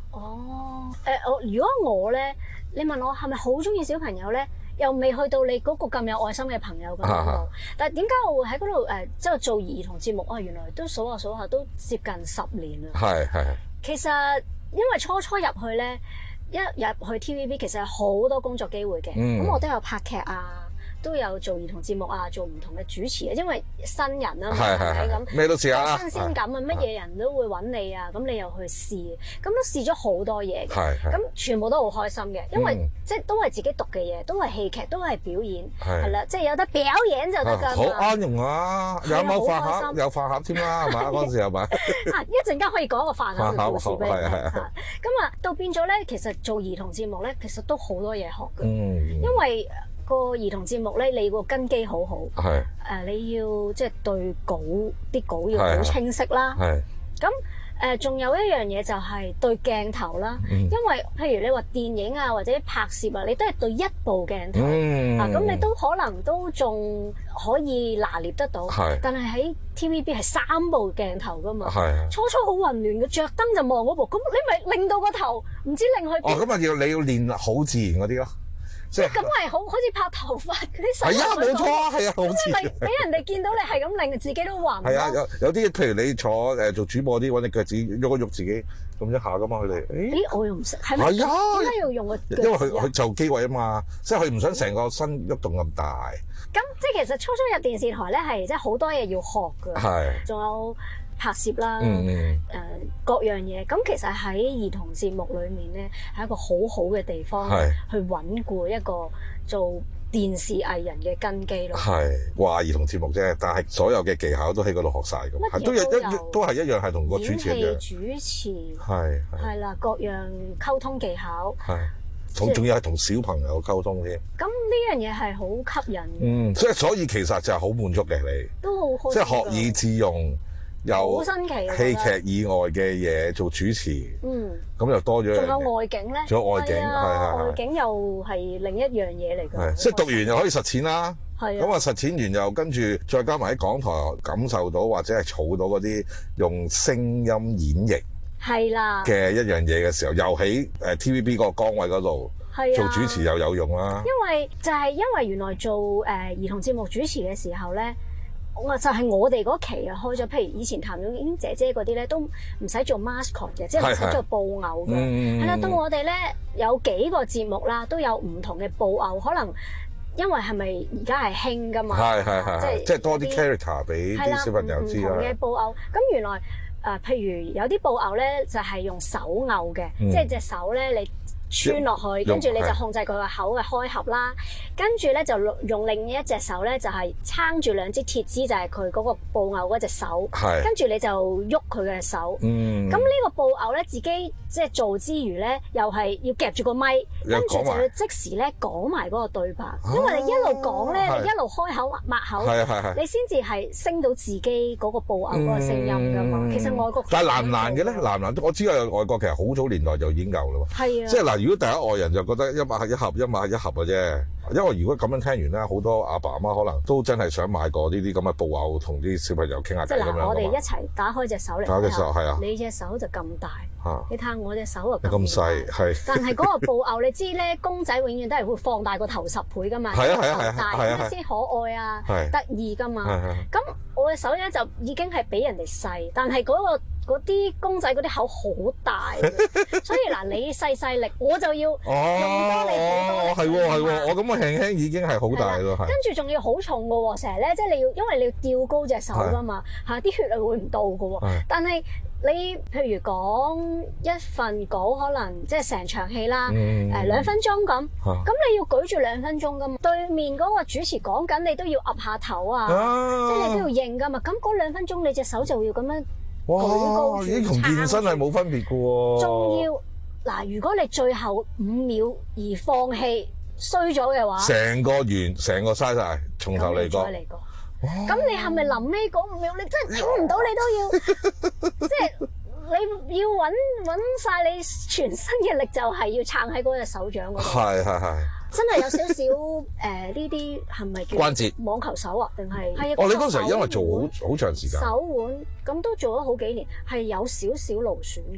哦，誒、呃、我如果我咧，你問我係咪好中意小朋友咧？又未去到你嗰個咁有愛心嘅朋友嗰度，啊、但係點解我會喺嗰度誒，即、呃、係做兒童節目啊？原來都數下數下都接近十年啦。係係。其實因為初初入去咧，一入去 T V B 其實有好多工作機會嘅，咁、嗯、我都有拍劇啊。都有做兒童節目啊，做唔同嘅主持啊，因為新人啊嘛，係咪咁？咩都試下啦，新鮮感啊，乜嘢人都會揾你啊，咁你又去試，咁都試咗好多嘢嘅，咁全部都好開心嘅，因為、嗯、即係都係自己讀嘅嘢，都係戲劇，都係表演，係啦，即係有得表演就得㗎。好啱用啊，有冇飯盒？有飯盒添啦，係嘛？嗰陣時係咪？啊，一陣間可以講個飯盒嘅故事俾你聽。咁啊，到變咗咧，其實做兒童節目咧，其實都好多嘢學嘅，嗯、因為個兒童節目咧，你個根基好好，係誒、呃，你要即係對稿啲稿要好清晰啦，係咁誒，仲、呃、有一樣嘢就係對鏡頭啦，嗯、因為譬如你話電影啊或者拍攝啊，你都係對一部鏡頭、嗯、啊，咁你都可能都仲可以拿捏得到，係，但係喺 T V B 係三部鏡頭噶嘛，係，初初好混亂嘅，着燈就望嗰部，咁你咪擰到個頭唔知擰去邊。哦，咁啊要你要練好自然嗰啲咯。即係咁係好好似拍頭髮嗰啲手。係啊，冇錯啊，係啊，好似。咁你俾人哋見到你係咁令自己都暈。係啊，有有啲譬如你坐誒做主播啲，揾隻腳趾喐一喐自己咁一下噶嘛，佢哋。咦？我又唔識。係咪？係啊。點解要用個腳？因為佢佢就機位啊嘛，即係佢唔想成個身喐動咁大。咁即係其實初初入電視台咧，係即係好多嘢要學㗎。係。仲有拍攝啦，誒、嗯呃、各樣嘢，咁其實喺兒童節目裏面咧，係一個好好嘅地方，去穩固一個做電視藝人嘅根基咯。係話兒童節目啫，但係所有嘅技巧都喺嗰度學晒咁，係都一一都係一樣，係同個主持一樣。演戲、主持係係啦，各樣溝通技巧係，仲仲要係同小朋友溝通添。咁呢樣嘢係好吸引嘅。嗯，即係所以其實就係好滿足嘅你，都好開心，即係學以致用。有戲劇以外嘅嘢做主持，嗯，咁又多咗。仲有外景咧？仲有外景，係係外景又係另一樣嘢嚟㗎。即係讀完又可以實踐啦。係。咁啊實踐完又跟住再加埋喺港台感受到或者係儲到嗰啲用聲音演繹係啦嘅一樣嘢嘅時候，又喺誒 T V B 嗰個崗位嗰度做主持又有用啦。因為就係因為原來做誒兒童節目主持嘅時候咧。我就係我哋嗰期啊開咗，譬如以前譚玉瑛姐姐嗰啲咧都唔使做 mascot 嘅，即係唔使做布偶嘅。係啦，到我哋咧有幾個節目啦，都有唔同嘅布偶，可能因為係咪而家係興㗎嘛？係係係，即係即係多啲 character 俾啲小朋友知啦。唔同嘅布偶，咁原來誒、呃，譬如有啲布偶咧就係、是、用手偶嘅，嗯、即係隻手咧你穿落去，跟住你就控制佢個口嘅開合啦。跟住咧就用另一隻手咧就係撐住兩支鐵枝，就係佢嗰個布偶嗰隻手。係。跟住你就喐佢嘅手。嗯。咁呢個布偶咧自己即係做之餘咧，又係要夾住個咪，跟住就要即時咧講埋嗰個對白。啊、因為你一路講咧，你一路開口擘口，係係係，你先至係升到自己嗰個布偶嗰個聲音㗎嘛。嗯、其實外國但係難唔難嘅咧？難唔難？我知道有外國其實好早年代就已經有啦喎。係啊。即係嗱。如果第一外人就覺得一買一盒一買一盒嘅啫，因為如果咁樣聽完咧，好多阿爸阿媽可能都真係想買過呢啲咁嘅布偶，同啲小朋友傾下偈咁樣。我哋一齊打開隻手嚟，打開隻手係啊，你隻手就咁大，啊、你睇下我隻手啊咁細，係。但係嗰個布偶你知咧，公仔永遠都係會放大個頭十倍噶嘛，係啊係啊係啊，咁先可愛啊，得意噶嘛。咁我隻手咧就已經係比人哋細，但係嗰、嗰個。嗰啲公仔嗰啲口好大，所以嗱你細細力，我就要用多你好多。哦，係喎係喎，我咁我輕輕已經係好大咯，係。跟住仲要好重嘅喎，成日咧即係你要，因為你要吊高隻手㗎嘛，嚇啲血係會唔到嘅喎。但係你譬如講一份稿，可能即係成場戲啦，誒兩分鐘咁，咁你要舉住兩分鐘㗎嘛，對面嗰個主持講緊，你都要岌下頭啊，即係你都要應㗎嘛。咁嗰兩分鐘你隻手就要咁樣。哇！已經同健身係冇分別嘅喎。仲要嗱，如果你最後五秒而放棄衰咗嘅話，成個完，成個嘥晒，從頭嚟過。再嚟過。咁你係咪臨尾嗰五秒你真係頂唔到？你都要即係你要揾揾曬你全身嘅力，就係要撐喺嗰隻手掌嗰度。係係係。真係有少少誒呢啲係咪叫關節網球手啊？定係係啊？哦，你嗰時係因為做好好長時間手腕，咁都做咗好幾年，係有少少勞損。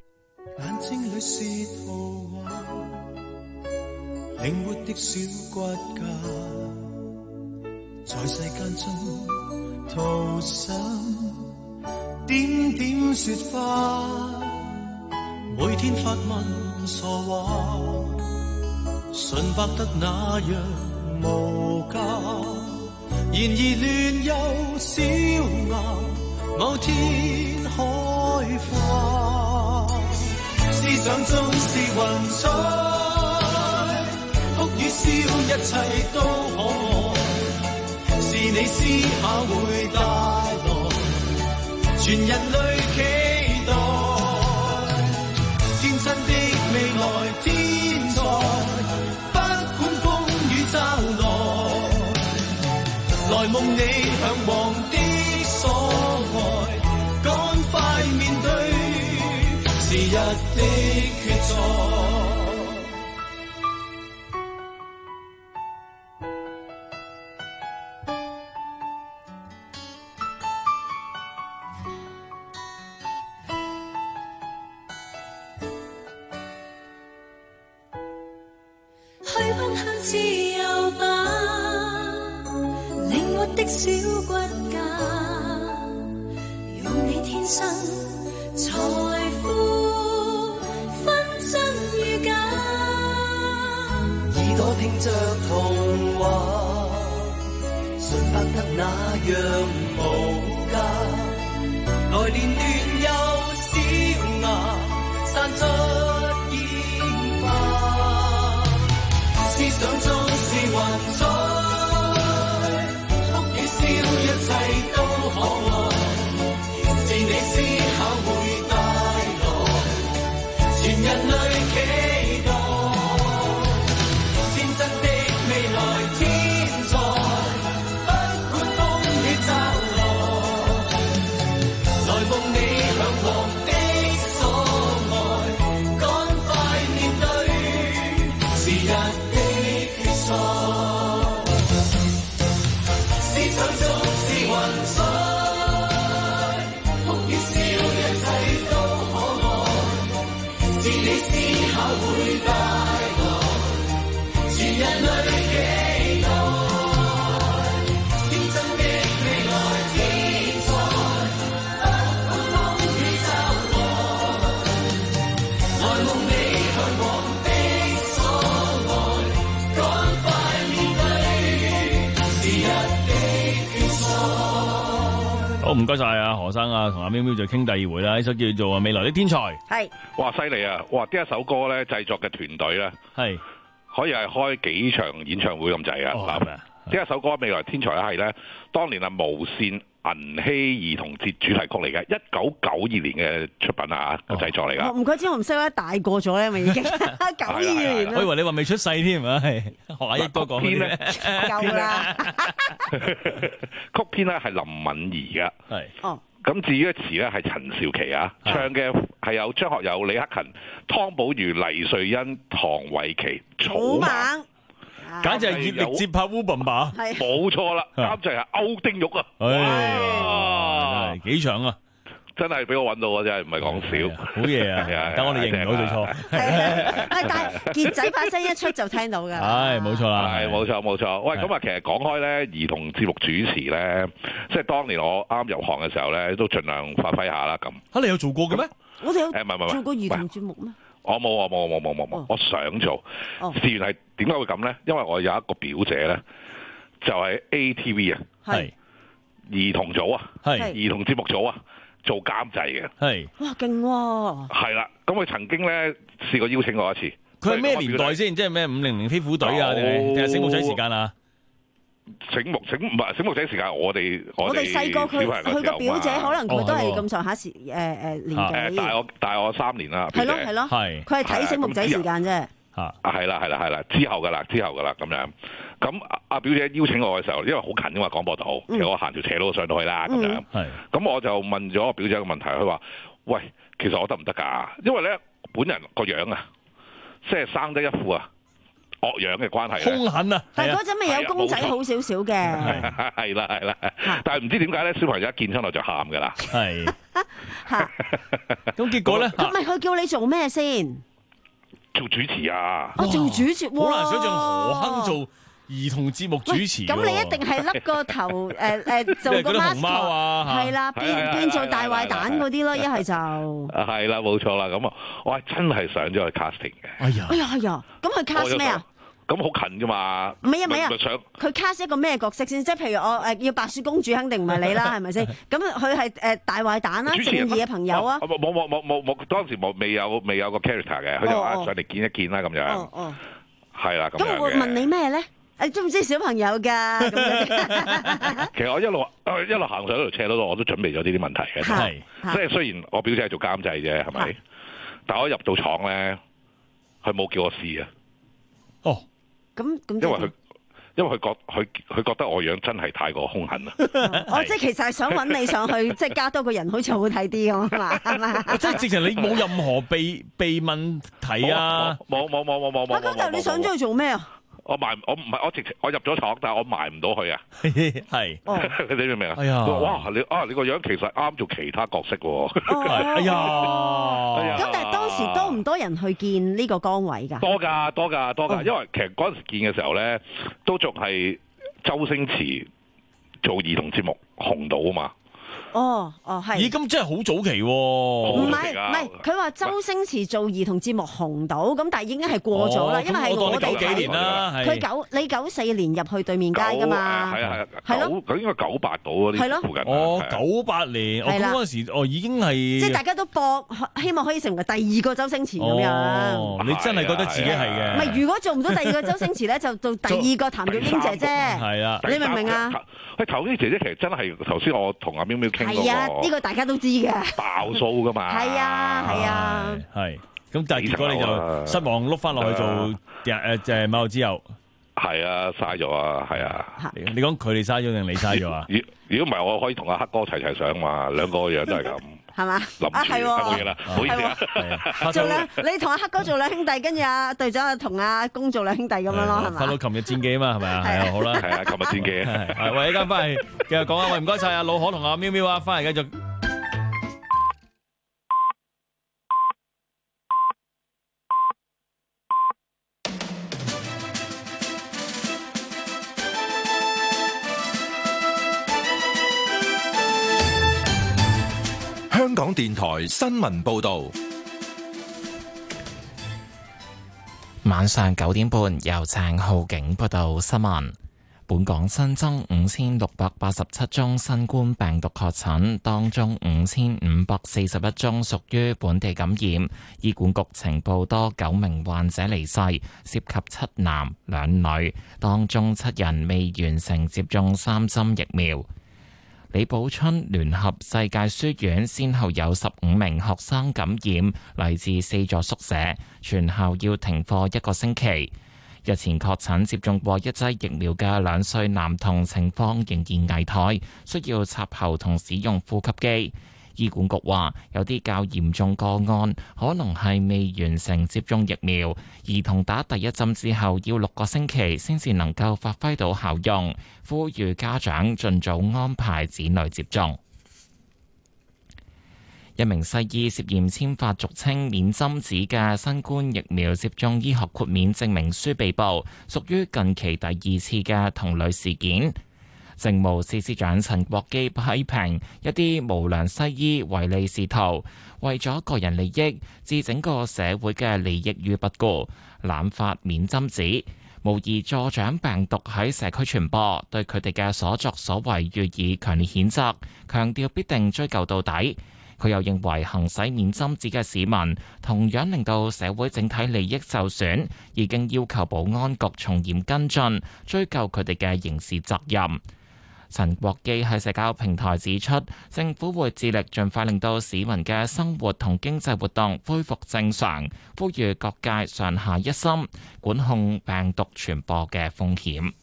眼睛裏是圖畫，靈活的小骨架，在世間中塗上點點雪花，每天發問傻話，純白得那樣無價，然而亂又小芽，某天開花，思想中是雲彩，哭與笑一切都可愛，是你思考會帶來全人類期待，天真的未來天才，不管風雨驟來，來夢你向往的所愛，趕快面對時日的決賽。 去奔向自由吧，靈活的小骨架，用你天生財富分真與假， 耳朵聽着童話，純白得那樣無價，來年亂又小芽，散出煙花，思想中是雲彩，哭與笑一切都可愛，是你思考會帶來全人類期待，天真的未來天才，不管風雨驟來，來夢你向往的所愛，趕快面對時日的決賽，思想中是雲彩，哭與笑一切都可愛，是你思考會帶來全人類期待，天真的未來天才，不管風雨驟來，來夢你向往的所愛，趕快面對時日的決賽。 好，唔該晒啊何生啊，同阿喵喵就傾第二回啦，呢首叫做《未來的天才》。 係， 哇犀利啊！哇，呢一首歌咧製作嘅團隊咧係可以係開幾場演唱會咁滯啊！ 哦呢一首歌《未來天才》係咧，當年啊無線銀禧兒童節主題曲嚟嘅，一九九二年嘅出品啊，個製作嚟㗎。 唔怪之我唔識啦，大個咗咧，咪已經九二年啦。 我以為你話未出世添啊，係學下益多講啲咧， 夠啦。 曲編咧係林敏怡嘅， 係哦。 咁至於嘅詞咧係陳少琪啊，唱嘅係有張學友、李克勤、湯寶如、黎瑞恩、唐偉琪、草蜢。 簡直係熱力接拍烏笨吧， 冇錯啦，啱就係歐丁玉啊！ 哇，幾長啊！ 真係俾我揾到啊！真係唔係講笑， 好嘢啊！但我哋認唔到最初。 但係傑仔把聲一出就聽到㗎。 係冇錯啦， 係冇錯冇錯。喂，咁啊，其實講開咧，兒童節目主持咧，即係當年我啱入行嘅時候咧，都盡量發揮下啦咁。 嚇，你有做過嘅咩？ 我哋有誒唔係唔係做過兒童節目咩？ 我冇我冇我冇冇冇，我想做。事緣係點解會咁咧？因為我有一個表姐咧，就係 A T V 啊，係兒童組啊，係兒童節目組啊，做監製嘅。係哇，勁喎！ 係啦，咁佢曾經咧試過邀請我一次。 佢係咩年代先？即係咩五零零飛虎隊啊？定係定係醒目仔時間啊？ 醒目醒唔係醒目仔時間，我哋我哋細個佢佢個表姐可能佢都係咁上下時誒誒年紀， 大我大我三年啦。 係咯係咯，係佢係睇醒目仔時間啫。 嚇係啦係啦係啦，之後噶啦之後噶啦咁樣。咁阿表姐邀請我嘅時候，因為好近㗎嘛廣播道，其實我行條斜路上到去啦咁樣。係咁我就問咗我表姐個問題，佢話：喂，其實我得唔得㗎？因為咧本人個樣啊，即係生得一副啊。惡樣嘅關係， 兇狠啊！ 但係嗰陣咪有公仔好少少嘅， 係啦係啦，但係唔知點解咧，小朋友一見親我就喊㗎啦。係咁結果咧， 咁咪佢叫你做咩先？ 做主持啊！ 我做主持， 好難想象何亨做兒童節目主持。 咁你一定係甩個頭誒誒做個 mascot 係啦，變變做大壞蛋嗰啲咯，一係就係啦，冇錯啦。咁啊，我係真係上咗去 casting 嘅。 哎呀， 哎呀，係啊，咁佢 cast 咩啊？ 咁好近噶嘛？ 唔係啊，唔係啊，佢 cast 一個咩角色先？即係譬如我誒要白雪公主，肯定唔係你啦，係咪先？咁佢係誒大壞蛋啦，正義嘅朋友啊？ 冇冇冇冇冇，當時冇未有未有個 character 嘅，佢就話上嚟見一見啦咁樣。 哦哦， 係啦，咁咁我會問你咩咧？誒，中唔中意小朋友㗎？咁樣其實我一路一路行上嗰條斜路度，我都準備咗呢啲問題嘅。係，即係雖然我表姐係做監製啫，係咪？但我一入到廠咧，佢冇叫我試啊。 哦。 咁咁， 因為佢因為佢覺佢佢覺得我樣真係太過兇狠啦。 哦，即係其實係想揾你上去，即係加多個人，好似好睇啲咁嘛，係嘛？ 即係直情你冇任何秘秘問題啊！ 冇冇冇冇冇冇。 咁但係你上咗去做咩啊？ 我埋我唔係我直情我入咗廠，但係我埋唔到去啊！ 係， 你明唔明啊？ 哎呀， 哇！你啊你個樣其實啱做其他角色喎。 哎呀， 咁但係當時多唔多人去見呢個崗位㗎？ 多㗎多㗎多㗎，因為其實嗰陣時見嘅時候咧，都仲係周星馳做兒童節目紅到啊嘛。 哦哦係。 咦，咁真係好早期喎！ 唔係唔係，佢話周星馳做兒童節目紅到，咁但係已經係過咗啦，因為係我哋九幾年啦， 佢九你九四年入去對面街㗎嘛， 係啊係啊， 係咯， 咁應該九八到嗰啲附近。 哦，九八年，我嗰陣時哦已經係即係大家都搏，希望可以成為第二個周星馳咁樣。 哦，你真係覺得自己係嘅？ 唔係，如果做唔到第二個周星馳咧，就做第二個譚玉英姐姐。 係啊， 你明唔明啊？ 喂，譚玉英姐姐其實真係頭先我同阿喵喵傾過。 係啊，呢個大家都知嘅。 爆數噶嘛？ 係啊，係啊。 係。咁但係結果你就失望碌翻落去做誒誒馬路之友。 係啊，嘥咗啊，係啊。 你講佢哋嘥咗定你嘥咗啊？ 如果唔係，我可以同阿黑哥齊齊上嘛，兩個樣都係咁。 係嘛？ 啊係喎，冇嘢啦，唔好意思啊。 做兩，你同阿黑哥做兩兄弟，跟住阿隊長同阿公做兩兄弟咁樣咯，係嘛？ 翻到琴日戰記啊嘛，係咪啊？係啊，好啦， 係啊，琴日戰記啊。 係，喂，依家翻嚟繼續講啊！喂，唔該晒阿老可同阿喵喵啊，翻嚟繼續。 香港電台新聞報道， 晚上九點半由鄭浩景報道新聞。本港新增五千六百八十七宗新冠病毒確診，當中五千五百四十一宗屬於本地感染。醫管局呈報多九名患者離世，涉及七男兩女，當中七人未完成接種三針疫苗。李寶春聯合世界書院先後有十五名學生感染，嚟自四座宿舍，全校要停課一個星期。日前確診接種過一劑疫苗嘅兩歲男童情況仍然危殆，需要插喉同使用呼吸機。醫管局話，有啲較嚴重個案可能係未完成接種疫苗，兒童打第一針之後要六個星期先至能夠發揮到效用，呼籲家長盡早安排子女接種。一名西醫涉嫌簽發俗稱免針紙嘅新冠疫苗接種醫學豁免證明書被捕，屬於近期第二次嘅同類事件。政務司司長陳國基批評一啲無良西醫唯利是圖，為咗個人利益置整個社會嘅利益於不顧，濫發免針紙，無疑助長病毒喺社區傳播，對佢哋嘅所作所為予以強烈譴責，強調必定追究到底。佢又認為行使免針紙嘅市民同樣令到社會整體利益受損，已經要求保安局從嚴跟進，追究佢哋嘅刑事責任。陳國基喺社交平台指出，政府會致力盡快令到市民嘅生活同經濟活動恢復正常，呼籲各界上下一心，管控病毒傳播嘅風險。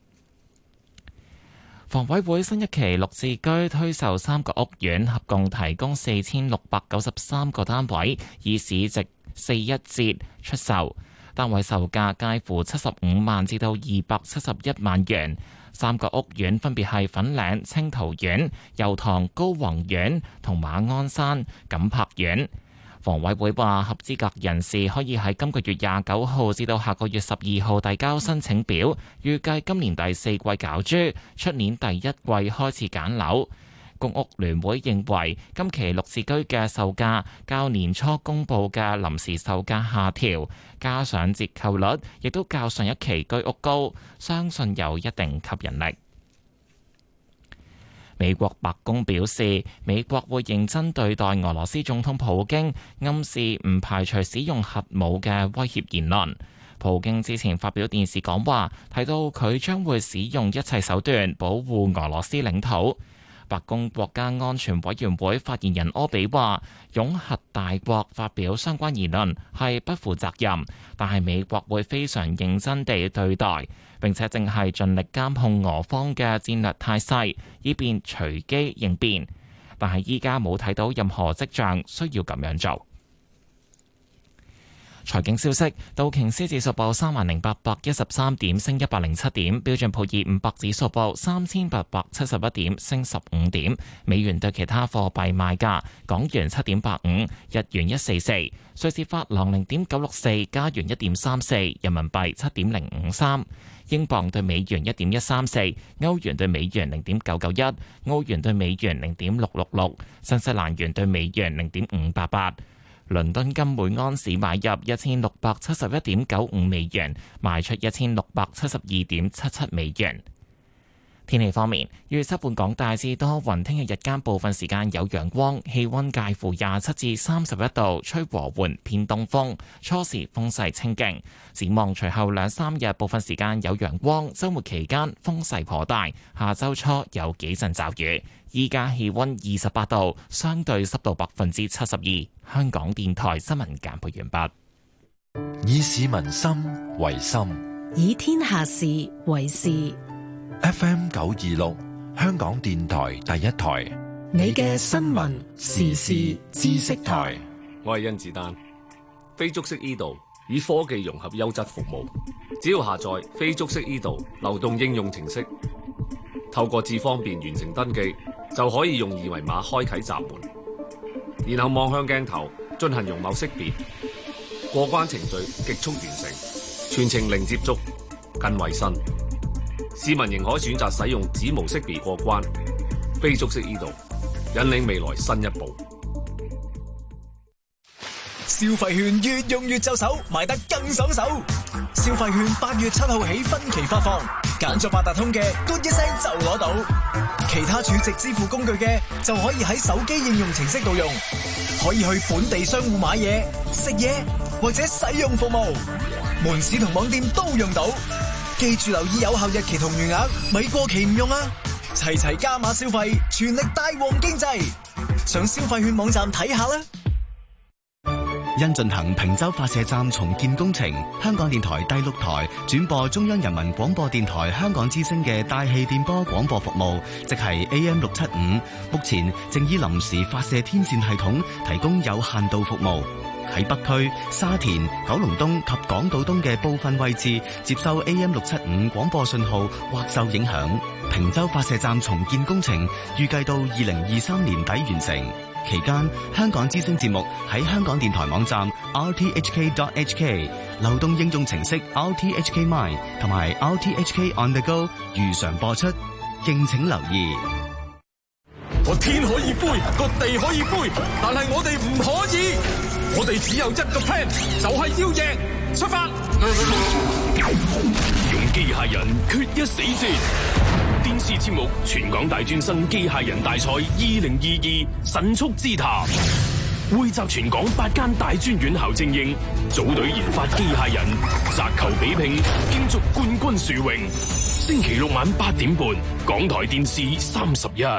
房委會新一期綠置居推售三個屋苑，合共提供四千六百九十三個單位，以市值四一折出售，單位售價介乎七十五萬至到二百七十一萬元。 三個屋苑分別係粉嶺清濤苑、油塘高宏苑同馬鞍山錦柏苑。房委會話，合資格人士可以喺今個月廿九號至到下個月十二號遞交申請表，預計今年第四季攪珠，出年第一季開始揀樓。公屋聯會認為，今期綠置居嘅售價較年初公佈嘅臨時售價下調，加上折扣率亦都較上一期居屋高，相信有一定吸引力。美國白宮表示，美國會認真對待俄羅斯總統普京暗示唔排除使用核武嘅威脅言論。普京之前發表電視講話，提到佢將會使用一切手段保護俄羅斯領土。白宮國家安全委員會發言人柯比話，擁核大國發表相關言論係不負責任，但係美國會非常認真地對待，並且正係盡力監控俄方嘅戰略態勢，以便隨機應變。但係依家冇睇到任何跡象需要咁樣做。財經消息，道瓊斯指數報三萬零八百一十三點，升一百零七點；標準普爾五百指數報三千八百七十一點，升十五點。美元對其他貨幣賣價：港元七點八五，日元一四四，瑞士法郎零點九六四，加元一點三四，人民幣七點零五三，英鎊對美元一點一三四，歐元對美元零點九九一，澳元對美元零點六六六，新西蘭元對美元零點五八八。倫敦金每安士買入一千六百七十一點九五美元，賣出一千六百七十二點七七美元。天氣方面，預測本港大致多雲，聽日日間部分時間有陽光，氣溫介乎廿七至三十一度，吹和緩偏東風，初時風勢清勁。展望隨後兩三日部分時間有陽光，週末期間風勢頗大，下週初有幾陣驟雨。依家氣溫二十八度，相對濕度百分之七十二。香港電台新聞簡報完畢。 以市民心為心， 以天下事為事。 F M 九二六，香港電台第一台， 你嘅新聞時事知識台。 我係甄子丹，非觸式 e 道與科技融合優質服務，只要下載非觸式 e 道流動應用程式，透過智方便完成登記，就可以用二維碼開啟閘門，然後望向鏡頭進行容貌識別，過關程序極速完成，全程零接觸，更衛生。市民仍可選擇使用指模識別過關，非觸式 e 道引領未來新一步。 消費券越用越就手，買得更爽手。消費券八月七號起分期發放，揀咗八達通嘅，嘟一聲就攞到；其他儲值支付工具嘅，就可以喺手機應用程式度用，可以去本地商戶買嘢、食嘢或者使用服務，門市同網店都用到。記住留意有效日期同餘額，咪過期唔用啊！齊齊加碼消費，全力帶旺經濟。上消費券網站睇下啦。 因進行坪洲發射站重建工程，香港電台第六台轉播中央人民廣播電台香港之聲嘅大氣電波廣播服務，即係 A M 六七五，目前正以臨時發射天線系統提供有限度服務。喺北區、沙田、九龍東及港島東嘅部分位置接收 A M 六七五廣播信號或受影響。坪洲發射站重建工程預計到二零二三年底完成。期間，香港之聲節目喺香港電台網站 r t h k dot h k、流動應用程式 r t h k mine 同埋 r t h k on the go 如常播出，敬請留意。 個天可以灰，個地可以灰，但係我哋唔可以。我哋只有一個 plan， 就係要贏。出發！用機械人決一死戰。電視節目《全港大專生機械人大賽二零二二神速之塔》，匯集全港八間大專院校精英，組隊研發機械人，擲球比拼，競逐冠軍殊榮。星期六晚八點半，港台電視三十一。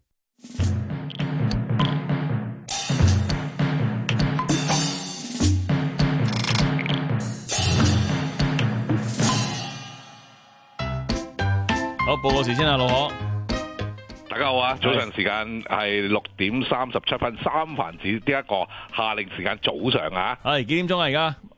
好，報告時先啊，老何。 大家好啊！早上時間係六點三十七分，三藩市呢一個夏令時間早上啊。 係幾點鐘啊？而家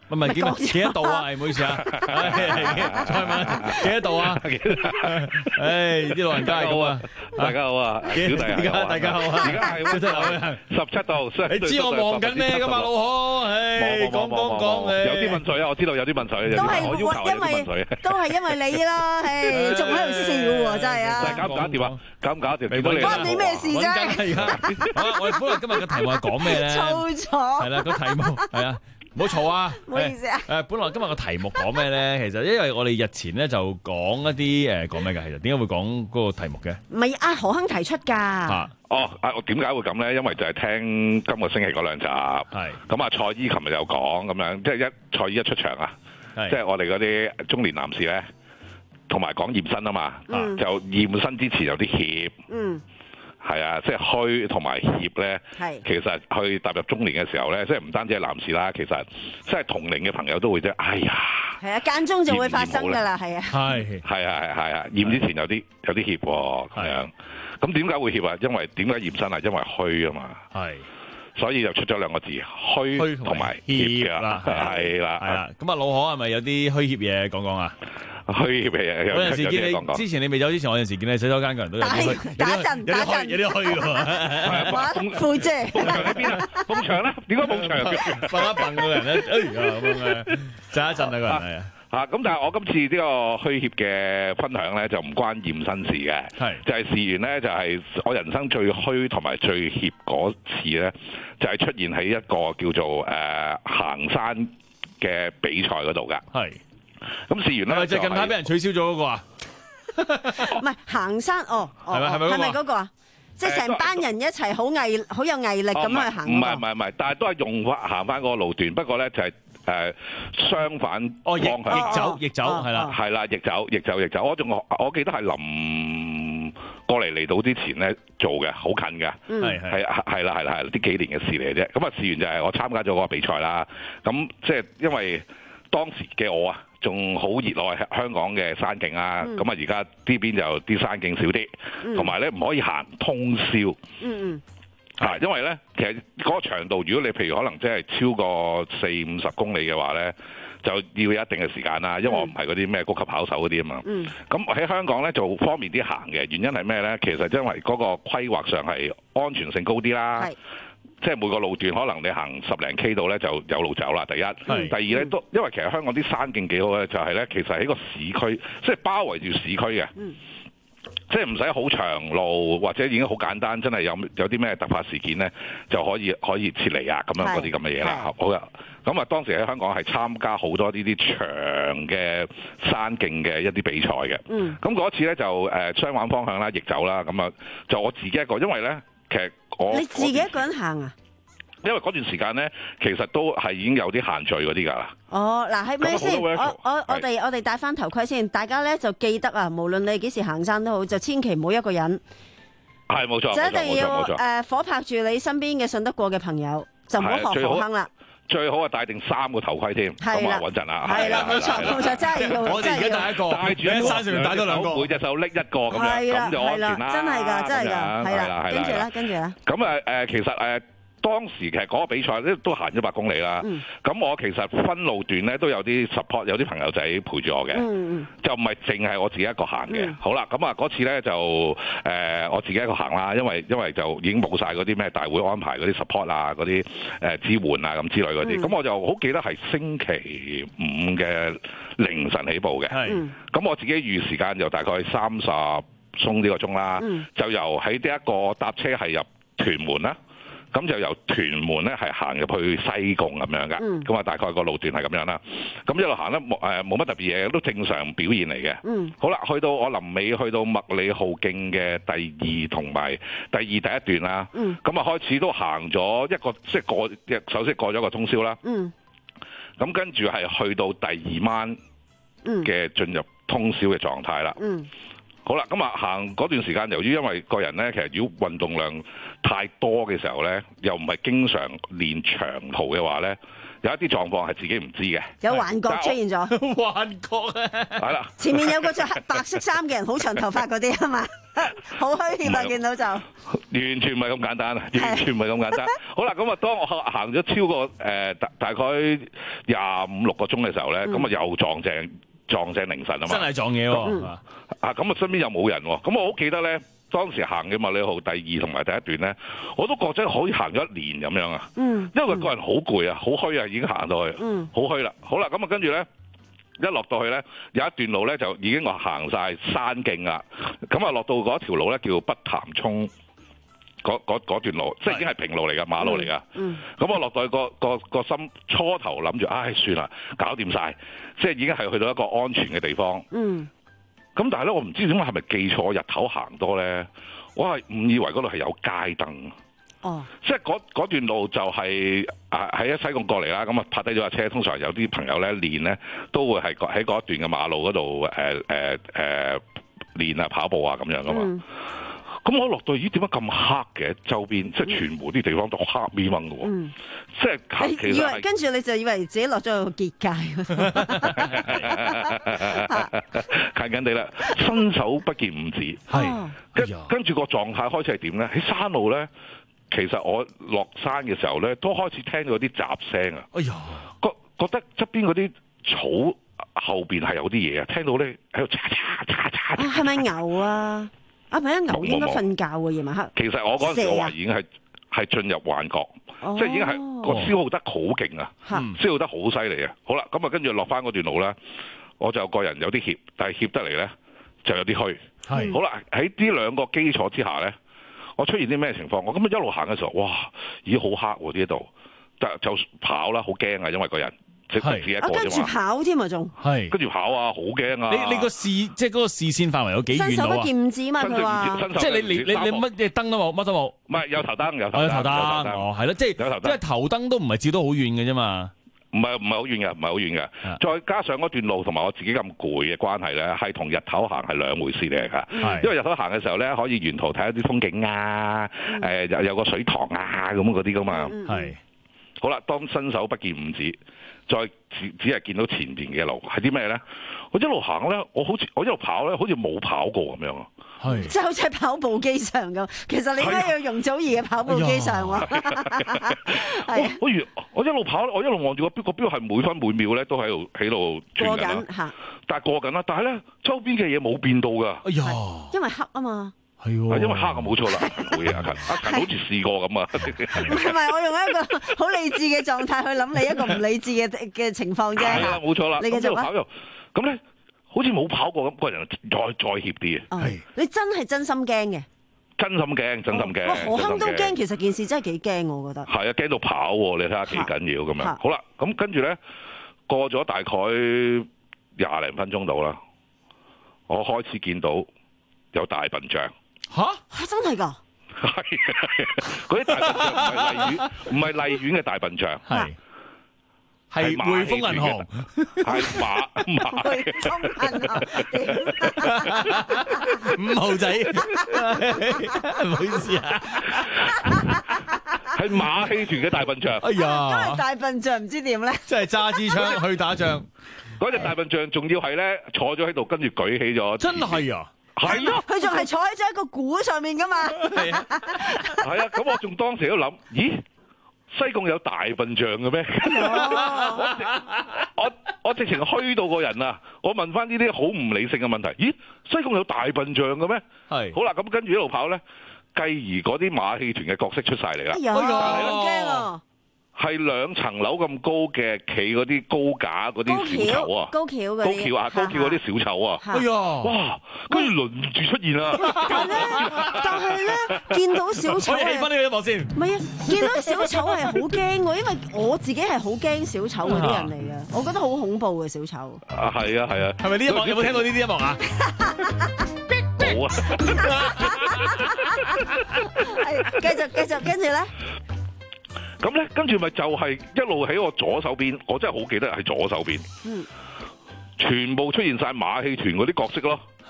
唔係幾幾多度啊？係唔好意思啊，再問幾多度啊？誒啲老人家係咁啊！ 大家好啊，小弟啊， 大家好啊！ 而家係十七度， 你知我望緊咩㗎嘛，老何？誒講講講誒， 有啲問水啊，我知道有啲問水， 都係我要求有啲問水， 都係因為你啦，誒仲喺度笑喎，真係啊！ 搞唔搞掂啊？搞唔搞掂？ 關你咩事啫？ 好啦，我哋本來今日嘅題目係講咩咧？ 嘈咗係啦，個題目係啊。唔好嘈啊！ 唔好意思啊！ 誒，本來今日個題目講咩咧？其實因為我哋日前咧就講一啲誒講咩嘅，其實點解會講嗰個題目嘅？ 唔係阿何亨提出㗎。 啊，哦，啊，我點解會咁咧？因為就係聽今個星期嗰兩集，係咁啊，蔡依琴日又講咁樣，即係一蔡依一出場啊，即係我哋嗰啲中年男士咧，同埋講驗身啊嘛，嗯、就驗身之前有啲怯。嗯。係啊，即係虛同埋怯咧，其實去踏入中年嘅時候咧，即係唔單止係男士啦，其實即係同齡嘅朋友都會啫。哎呀， 係啊，間中就會發生㗎啦，係啊， 係係啊係係啊，驗之前有啲有啲怯喎，咁樣。咁點解會怯啊？因為點解驗身啊？因為虛啊嘛。係。所以就出咗兩個字，虛同埋怯啦，係啦， 係啦。咁啊，老何係咪有啲虛怯嘢講講啊？ 虛怯嘢有陣時見你之前你未走之前，我有陣時見你洗手間嘅人都有啲打陣打陣有啲虛喎。 馬副姐， 埲牆喺邊啊？埲牆咧？點解埲牆？ 瞓一瞓個人咧，哎呀咁樣震一震啊個人係啊。 嚇！咁但係我今次呢個虛怯嘅分享咧，就唔關驗身事嘅，係就係事緣咧，就係我人生最虛同埋最怯嗰次咧，就係出現喺一個叫做誒、呃、行山嘅比賽嗰度㗎。係咁事緣咧， 就係近排俾人取消咗嗰個啊？ 唔係行山哦，係咪係咪係咪嗰個啊？即係成班人一齊好毅好有毅力咁去行。 唔係唔係唔係，但係都係用翻行翻嗰個路段，不過咧就係、是。誒、呃、相反方向， 逆走逆走係啦， 係啦，逆走逆走逆走。我仲我記得係臨過嚟離島之前咧做嘅，好近嘅，係係係啦係啦係呢幾年嘅事嚟嘅啫。咁啊，事緣就係我參加咗嗰個比賽啦。咁即係因為當時嘅我啊，仲好熱愛香港嘅山徑啊。咁啊、嗯，而家呢邊就啲山徑少啲，同埋咧唔可以行通宵。嗯嗯。啊，因為咧，其實嗰個長度，如果你譬如可能即係超過四五十公里嘅話咧，就要有一定嘅時間啦。因為我唔係嗰啲咩高級跑手嗰啲啊嘛。嗯。咁喺香港咧就方便啲行嘅，原因係咩咧？其實因為嗰個規劃上係安全性高啲啦。係。即係每個路段可能你行十零 K 度咧就有路走啦。第一。係。第二咧都因為其實香港啲山徑幾好咧，就係咧其實喺個市區，即係包圍住市區嘅。嗯。即係唔使好長路，或者已經好簡單，真係有有啲咩突發事件咧，就可以可以撤離啊，咁樣嗰啲咁嘅嘢啦。好啊，咁啊當時喺香港係參加好多呢啲長嘅山徑嘅一啲比賽嘅。嗯。咁嗰次咧就誒、呃、相反方向啦，逆走啦，咁啊就我自己一個，因為咧其實我你自己一個人行啊？ 因為嗰段時間咧，其實都係已經有啲限聚嗰啲㗎啦。 哦，嗱，係咪先？我我我哋我哋戴翻頭盔先，大家咧就記得啊，無論你幾時行山都好，就千祈唔好一個人。 係冇錯， 就一定要誒火拍住你身邊嘅信得過嘅朋友，就唔好學何亨啦。 最好啊，戴定三個頭盔添，咁啊穩陣啦。 係啦，冇錯冇錯，真係要。 我哋而家戴一個， 戴住喺山上面戴多兩個，每隻手拎一個咁樣，咁就安全啦。 真係㗎，真係㗎，係啦，跟住咧，跟住咧。 咁啊誒，其實誒。當時其實嗰個比賽咧都行一百公里啦，咁、嗯、我其實分路段咧都有啲 support， 有啲朋友仔陪住我嘅，嗯、就唔係淨係我自己一個行嘅。嗯、好啦，咁啊嗰次咧就誒、呃、我自己一個行啦，因為因為就已經冇晒嗰啲咩大會安排嗰啲 support 啊、嗰啲誒支援啊咁之類嗰啲，咁、嗯、我就好記得係星期五嘅凌晨起步嘅，咁、嗯、我自己預時間就大概三十鬆呢個鐘啦，嗯、就由喺呢一個搭車係入屯門啦。咁就由屯門咧係行入去西貢咁樣噶，咁啊、嗯、大概個路段係咁樣啦。咁一路行咧冇誒冇乜特別嘢，都正常表現嚟嘅。嗯，好啦，去到我臨尾去到麥理浩徑嘅第二同埋第二第一段啦。嗯，咁啊開始都行咗一個即係過，首先過咗個通宵啦。嗯，咁跟住係去到第二晚嘅進入通宵嘅狀態啦。嗯。好啦，咁啊行嗰段時間，由於因為個人咧，其實如果運動量太多嘅時候咧，又唔係經常練長途嘅話咧， 有一啲狀況係自己唔知嘅， 有幻覺出現咗， 幻覺啊， 係啦， 前面有個着白色衫嘅人，好長頭髮嗰啲啊嘛，好虛怯啊，見到就完全唔係咁簡單啊，完全唔係咁簡單。好啦，咁啊，當我行咗超過誒、呃、大大概廿五六個鐘嘅時候咧，咁、嗯、啊又撞正撞正凌晨啊嘛， 真係撞嘢喎、嗯！ 啊，咁啊身邊又冇人喎，咁我好記得咧。當時行嘅麥理浩第二同埋第一段咧，我都覺得可以行咗一年咁樣啊。嗯，因為個人好攰啊，好虛啊，已經行到去，嗯，好虛啦。好啦，咁啊跟住咧，一落到去咧，有一段路咧就已經話行晒山徑啦。咁啊落到嗰條路咧叫北潭涌嗰段路，即係已經係平路嚟㗎，馬路嚟㗎。嗯，咁我落到去個個個心初頭諗住，唉算啦，搞掂晒，即係已經係去到一個安全嘅地方。嗯。咁但係咧，我唔知點解係咪記錯日頭行多咧？我係誤以為嗰度係有街燈。哦，即係嗰嗰段路就係啊喺西貢過嚟啦，咁啊泊低咗架車。通常有啲朋友咧練咧，都會係喺嗰一段嘅馬路嗰度誒誒誒練啊跑步啊咁樣噶嘛。嗯咁我落到咦點解咁黑嘅？周邊即係全部啲地方都黑咪掹嘅喎，嗯、即係其實以為跟住你就以為自己落咗個結界， 近近地啦，伸手不見五指，係跟跟住個狀態開始係點咧？喺山路咧，其實我落山嘅時候咧，都開始聽到啲雜聲啊！哎呀，覺覺得側邊嗰啲草後邊係有啲嘢啊，聽到咧喺度嚓嚓嚓嚓， 係咪牛啊？啊，唔係啊，牛應該瞓覺喎，夜晚黑。 其實我嗰陣時我話已經係係進入幻覺，哦、即係已經係個消耗得好勁啊，嗯、消耗得好犀利啊。好啦，咁啊跟住落翻嗰段路咧，我就個人有啲怯，但係怯得嚟咧就有啲虛。係好啦，喺呢兩個基礎之下咧，我出現啲咩情況？我咁啊一路行嘅時候，哇，咦好黑喎呢度，就就跑啦，好驚啊，因為個人。係， 啊跟住跑添啊，仲係跟住跑啊，好驚啊！ 你你個視即係嗰個視線範圍有幾遠啊？ 伸手不見五指嘛，佢話， 即係你你你你乜嘢燈都冇，乜都冇。 唔係有頭燈，有頭燈，有頭燈，哦，係咯，即係即係頭燈都唔係照得好遠嘅啫嘛。 唔係唔係好遠嘅，唔係好遠嘅。再加上嗰段路同埋我自己咁攰嘅關係咧，係同日頭行係兩回事嚟㗎。因為日頭行嘅時候咧，可以沿途睇一啲風景啊，誒有有個水塘啊咁嗰啲㗎嘛。係。好啦，當伸手不見五指。再只只係見到前邊嘅路係啲咩咧？我一路行咧，我好似我一路跑咧，好似冇跑過咁樣啊！ 係即係好似喺跑步機上咁。其實你應該要容祖兒嘅跑步機上喎。係。 我如我一路跑，我一路望住個標，個標係每分每秒咧都喺度喺度轉緊嚇。但係過緊啦，但係咧周邊嘅嘢冇變到㗎。哎呀！因為黑啊嘛。 係喎， 因為黑啊冇錯啦，會啊，阿陳好似試過咁啊。 唔係唔係，我用一個好理智嘅狀態去諗你一個唔理智嘅嘅情況啫。 係啊，冇錯啦。 你繼續啊。 咁咧，好似冇跑過咁，個人再再怯啲啊。 係。你真係真心驚嘅。 真心驚，真心驚。哇！ 何坑都驚，其實件事真係幾驚，我覺得。 係啊，驚到跑喎！你睇下幾緊要咁樣。好啦，咁跟住咧，過咗大概廿零分鐘到啦，我開始見到有大笨象。 吓吓真係㗎？ 係嗰啲大笨象唔係荔園，唔係荔園嘅大笨象，係係匯豐銀行， 係馬馬匯豐銀行五號仔，唔好意思啊， 係馬戲團嘅大笨象。 哎呀， 因為大笨象唔知點咧， 即係揸支槍去打仗。 嗰隻大笨象仲要係咧坐咗喺度，跟住舉起咗， 真係啊！ 係咯， 佢仲係坐喺咗一個鼓上面噶嘛？ 係啊，係啊，咁我仲當時都諗，咦，西貢有大笨象嘅咩？我我直情虛到個人啊！我問翻呢啲好唔理性嘅問題，咦，西貢有大笨象嘅咩？係，好啦，咁跟住一路跑咧，繼而嗰啲馬戲團嘅角色出晒嚟啦。 哎呀，好驚啊！ 係兩層樓咁高嘅，企嗰啲高架嗰啲小丑啊， 高橋嗰高橋啊，高橋嗰啲小丑啊，哎呀，哇，跟住輪住出現啦。 但係咧，但係咧，見到小丑， 我起翻呢個音樂先。 唔係啊，見到小丑係好驚喎，因為我自己係好驚小丑嗰啲人嚟嘅，我覺得好恐怖嘅小丑。 啊，係啊，係啊。 係咪呢音樂？有冇聽過呢啲音樂啊？ 冇啊。 係，繼續繼續，跟住咧。 咁咧，跟住咪就係一路喺我左手邊，我真係好記得係左手邊，嗯，全部出現晒馬戲團嗰啲角色咯，係，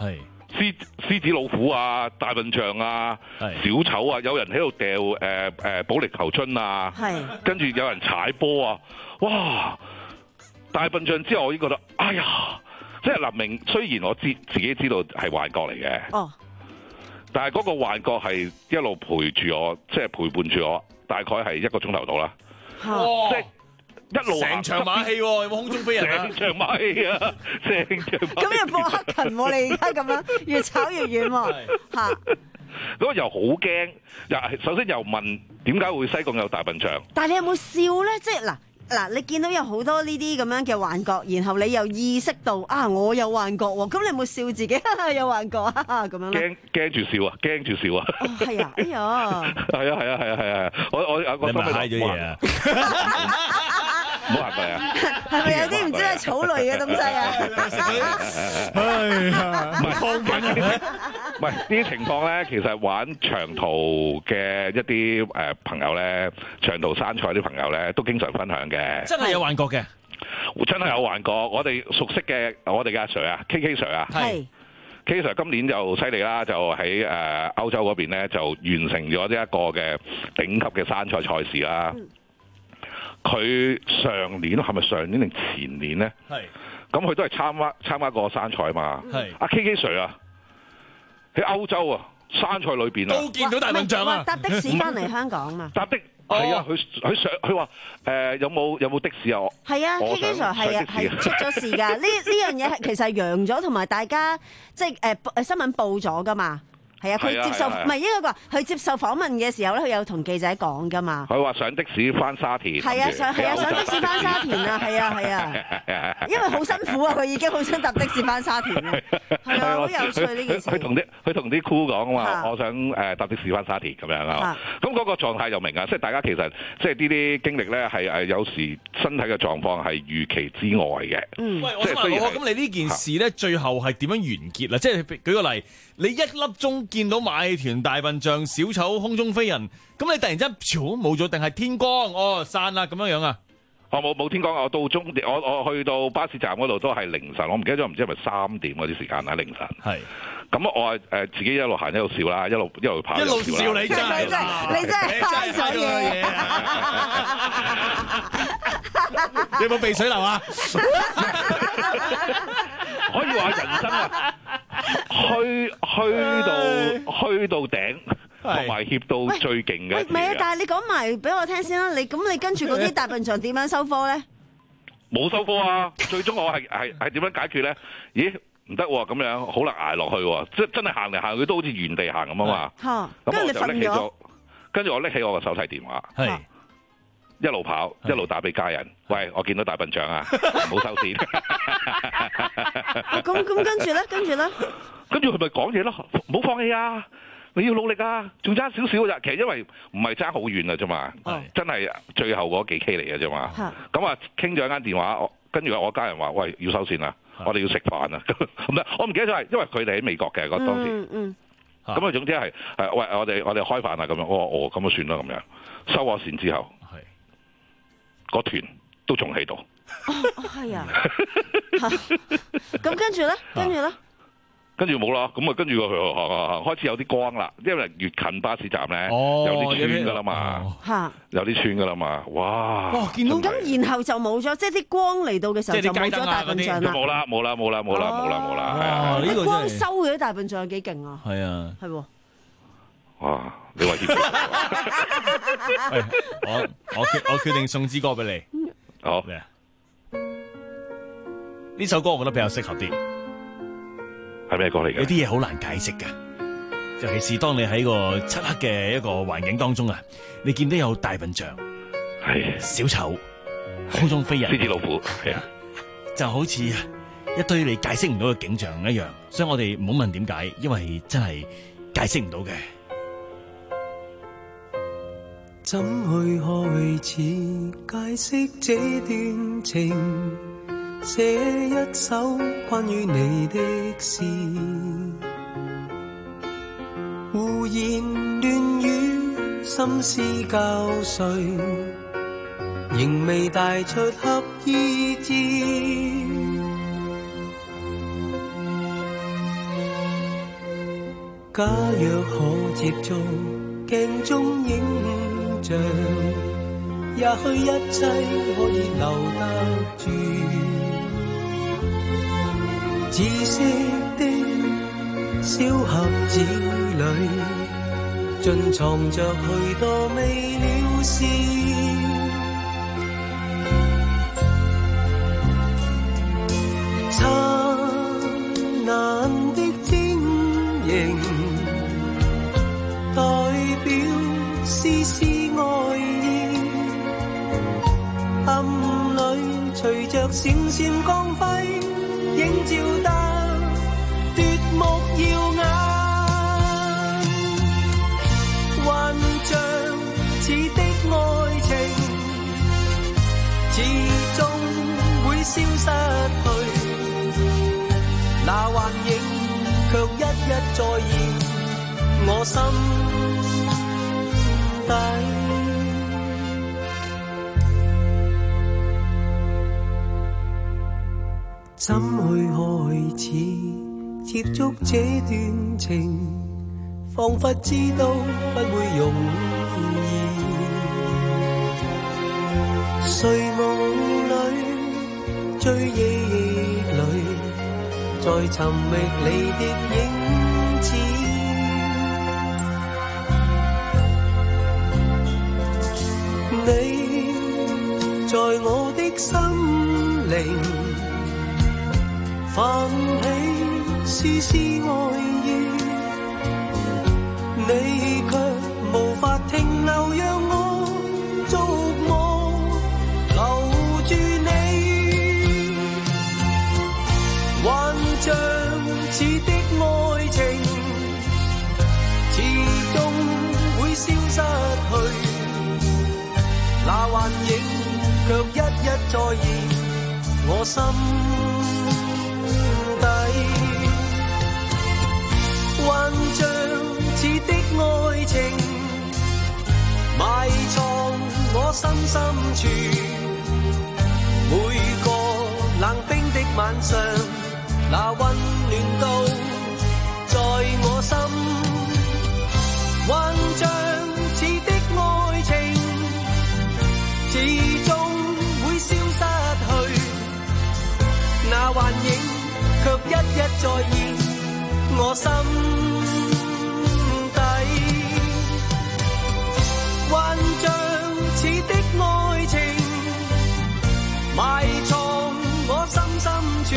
獅獅子、老虎啊、大笨象啊、小丑啊，有人喺度掉誒誒保力球樽啊，跟住有人踩波啊，哇！大笨象之後我已經覺得，哎呀，即係林明，雖然我知自己知道係幻覺嚟嘅，哦，但係嗰個幻覺係一路陪住我，即係陪伴住我，大概係一個鐘頭到啦，即係。一路成場馬戲喎，有冇空中飛人啊？ 成場馬戲啊，成場馬戲。 咁又播黑勤喎，你而家咁樣越炒越遠喎，嚇！ 咁又好驚，又首先又問點解會西貢有大笨象？ 但係你有冇笑咧？即係嗱嗱，你見到有好多呢啲咁樣嘅幻覺，然後你又意識到啊，我有幻覺喎，咁你有冇笑自己有幻覺啊？咁樣咧？ 驚驚住笑啊！驚住笑啊！ 哦，係啊！哎呀！ 係啊係啊係啊係啊！我我我我你咪嗨咗嘢啊！ 唔好行過嚟啊！ 係咪有啲唔知係草類嘅東西啊？ 哎呀，唔係亢奮唔係呢啲情況咧，其實玩長途嘅一啲誒朋友咧，長途山賽啲朋友咧，都經常分享嘅。 真係有幻覺嘅， 真係有幻覺。我哋熟悉嘅我哋嘅阿 Sir 啊，K K Sir 啊，係 K Sir 今年就犀利啦，就喺誒歐洲嗰邊咧就完成咗呢一個嘅頂級嘅山賽賽事啦。嗯佢上年係咪上年定前年咧？係。咁佢都係參加參加過山賽嘛。係。阿 K K Sir 啊，喺歐洲啊，山賽裏邊啊， 都見到大笨象啊！ 搭的士翻嚟香港嘛。 搭的係啊，佢佢上佢話誒有冇有冇的士啊？ 係啊 ，K K Sir 係啊係出咗事㗎。呢呢樣嘢係其實係揚咗，同埋大家即係誒誒新聞報咗㗎嘛。係啊，佢接受唔係應該話佢接受訪問嘅時候咧，佢有同記者講噶嘛。 佢話上的士翻沙田。 係啊，上係啊，上的士翻沙田啊，係啊，係啊。因為好辛苦啊，佢已經好想搭的士翻沙田啊。係啊，好有趣呢件事。 佢同啲佢同啲 crew 講啊嘛，我想誒搭的士翻沙田咁樣啊。咁嗰個狀態又明啊，即係大家其實即係呢啲經歷咧係誒有時身體嘅狀況係預期之外嘅。 嗯。喂，我想問我，咁你呢件事咧最後係點樣完結啊？即係舉個例，你一粒鐘見到馬戲團大笨象、小丑空中飛人，咁你突然之間冇咗，定係天光哦散啦咁樣樣啊？ 我冇冇天光，我到終我我去到巴士站嗰度都係凌晨，我唔記得咗，唔知係咪三點嗰啲時間啦，凌晨。係。咁我誒自己一路行一路笑啦，一路一路跑一路笑啦。 你真係你真係開咗嘢。 你有冇鼻水流啊？ 可以話人生啊，去去到去到頂，同埋協到最勁嘅。 唔係啊，但係你講埋俾我聽先啦。你咁你跟住嗰啲大笨象點樣收科咧？冇收科啊！最終我係係係點樣解決咧？咦，唔得喎，咁樣好難捱落去喎。即真係行嚟行去都好似原地行咁啊嘛。嚇！咁我就拎起咗，跟住我拎起我個手提電話。係。一路跑，一路打俾家人。喂，我見到大笨象啊，唔好收線。 咁咁跟住咧，跟住咧， 跟住佢咪講嘢咯，唔好放棄啊！你要努力啊，仲爭少少咋？其實因為唔係爭好遠啊啫嘛，真係最後嗰幾 K 嚟嘅啫嘛。咁啊，傾咗一間電話，跟住我家人話：喂，要收線啦，我哋要食飯啊！咁我唔記得咗係，因為佢哋喺美國嘅嗰當時。嗯嗯。咁啊，總之係誒，喂，我哋我哋開飯啊咁樣。我話哦，咁就算啦咁樣。收咗線之後。個團都仲喺度。 哦，係啊。咁跟住咧，跟住咧， 跟住冇啦。咁啊，跟住佢開始有啲光啦，因為越近巴士站咧，有啲村噶啦嘛。嚇，有啲村噶啦嘛。哇！ 哇，見到咁，然後就冇咗，即係啲光嚟到嘅時候就冇咗大笨象啦。 冇啦，冇啦，冇啦，冇啦，冇啦，冇啦。係啊， 呢個光收嘅啲大笨象幾勁啊！ 係啊， 係喎。 哇！你話協我我決我決定送支歌俾你。 好咩啊？呢首歌我覺得比較適合啲。 係咩歌嚟嘅？ 有啲嘢好難解釋㗎，尤其是當你喺個漆黑嘅一個環境當中啊，你見到有大笨象、係小丑、空中飛人、 獅子老虎，係啊， 就好似一堆你解釋唔到嘅景象一樣。所以我哋唔好問點解，因為真係解釋唔到嘅。 怎去開始解釋這段情？寫一首關於你的詩，胡言亂語，心思交瘁，仍未帶出合意志。 假若可接觸鏡中影像，也許一切可以留得住。紫色的小盒子裏，盡藏着許多未了事。燦爛的晶瑩，代表絲絲愛意，暗裏隨着閃閃光輝，映照得奪目耀眼。幻象似的愛情，始終會消失去，那幻影卻一一再現我心底。怎去開始接觸這段情？彷彿知道不會容易。睡夢裏，追憶裏，在尋覓你的影子。你在我的心靈泛起絲絲愛意，你卻無法停留，讓我觸摸留住你。幻象似的愛情，始終會消失去，那幻影卻一一再現我心底。幻象似的愛情，埋藏我心深處，每個冷冰的晚上，那溫暖都在我心。幻象似的愛情，始終會消失去，那幻影卻一一再現我心底。幻象似的愛情，埋藏我心深處，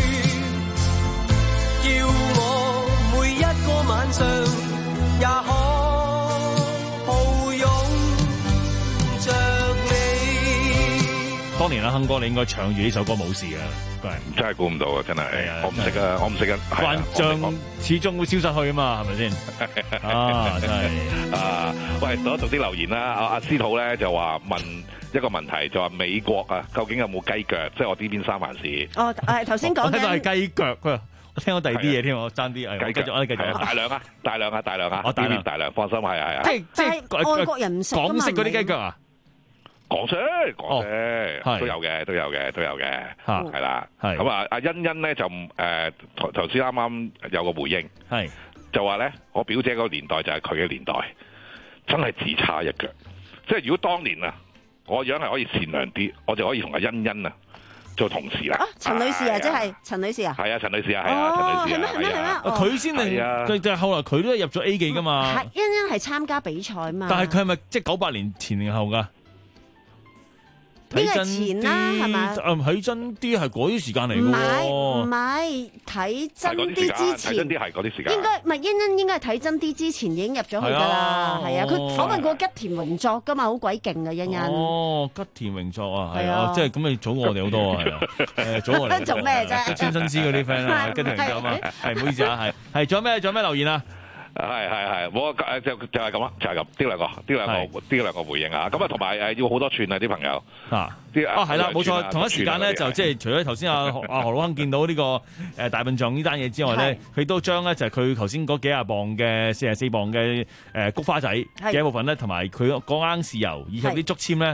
叫我每一個晚上也可抱擁着你。 當年阿亨哥，你應該唱住呢首歌冇事㗎。 真係估唔到啊！真係，我唔識啊，我唔識啊。 幻象始終會消失去啊嘛，係咪先？啊，真係啊！喂，讀一讀啲留言啦。阿阿司徒咧就話問一個問題，就話美國啊，究竟有冇雞腳？即係我呢邊三藩市。 哦，誒頭先講緊，我聽到係雞腳，我聽到第二啲嘢添，我爭啲。 雞腳， 我繼續， 大量啊，大量啊，大量啊， 我大量大量，放心係係啊。 即係即係外國人唔食㗎嘛， 港式嗰啲雞腳啊？ 港式，港式都有嘅，都有嘅，都有嘅，係啦。咁啊，阿欣欣咧就誒頭頭先啱啱有個回應， 係就話咧，我表姐嗰個年代就係佢嘅年代，真係只差一腳。即係如果當年啊，我樣係可以善良啲，我就可以同阿欣欣啊做同事啦。 陳女士啊，即係陳女士啊， 係啊，陳女士啊，係啊，陳女士啊， 係咩係咩？ 佢先係，佢就後來佢都入咗 A 記噶嘛。 係欣欣係參加比賽嘛。 但係佢係咪即係九八年前定後㗎？ 呢個前啦，係嘛？ 誒睇真啲係嗰啲時間嚟㗎喎。 唔係唔係睇真啲之前， 睇真啲係嗰啲時間。 應該唔係欣欣應該係睇真啲之前已經入咗去㗎啦。係啊，佢訪問過吉田榮作㗎嘛，好鬼勁啊欣欣。 哦，吉田榮作啊，係啊，即係咁你早我哋好多啊，係啊，誒早我哋。 做咩啫？ 專心知嗰啲 friend 啊，吉田榮作啊，係唔好意思啊，係係仲有咩？仲有咩留言啊？ 係係係，我誒就就係咁啦，就係咁，呢兩個，呢兩個，呢兩個回應啊！咁啊，同埋誒要好多串啊，啲朋友啊， 啲啊係啦，冇錯，同一時間咧就即係除咗頭先阿阿何老亨見到呢個誒大笨象呢單嘢之外咧，佢都將咧就係佢頭先嗰幾廿磅嘅四十四磅嘅誒菊花仔嘅一部分咧，同埋佢嗰啱豉油以及啲竹籤咧，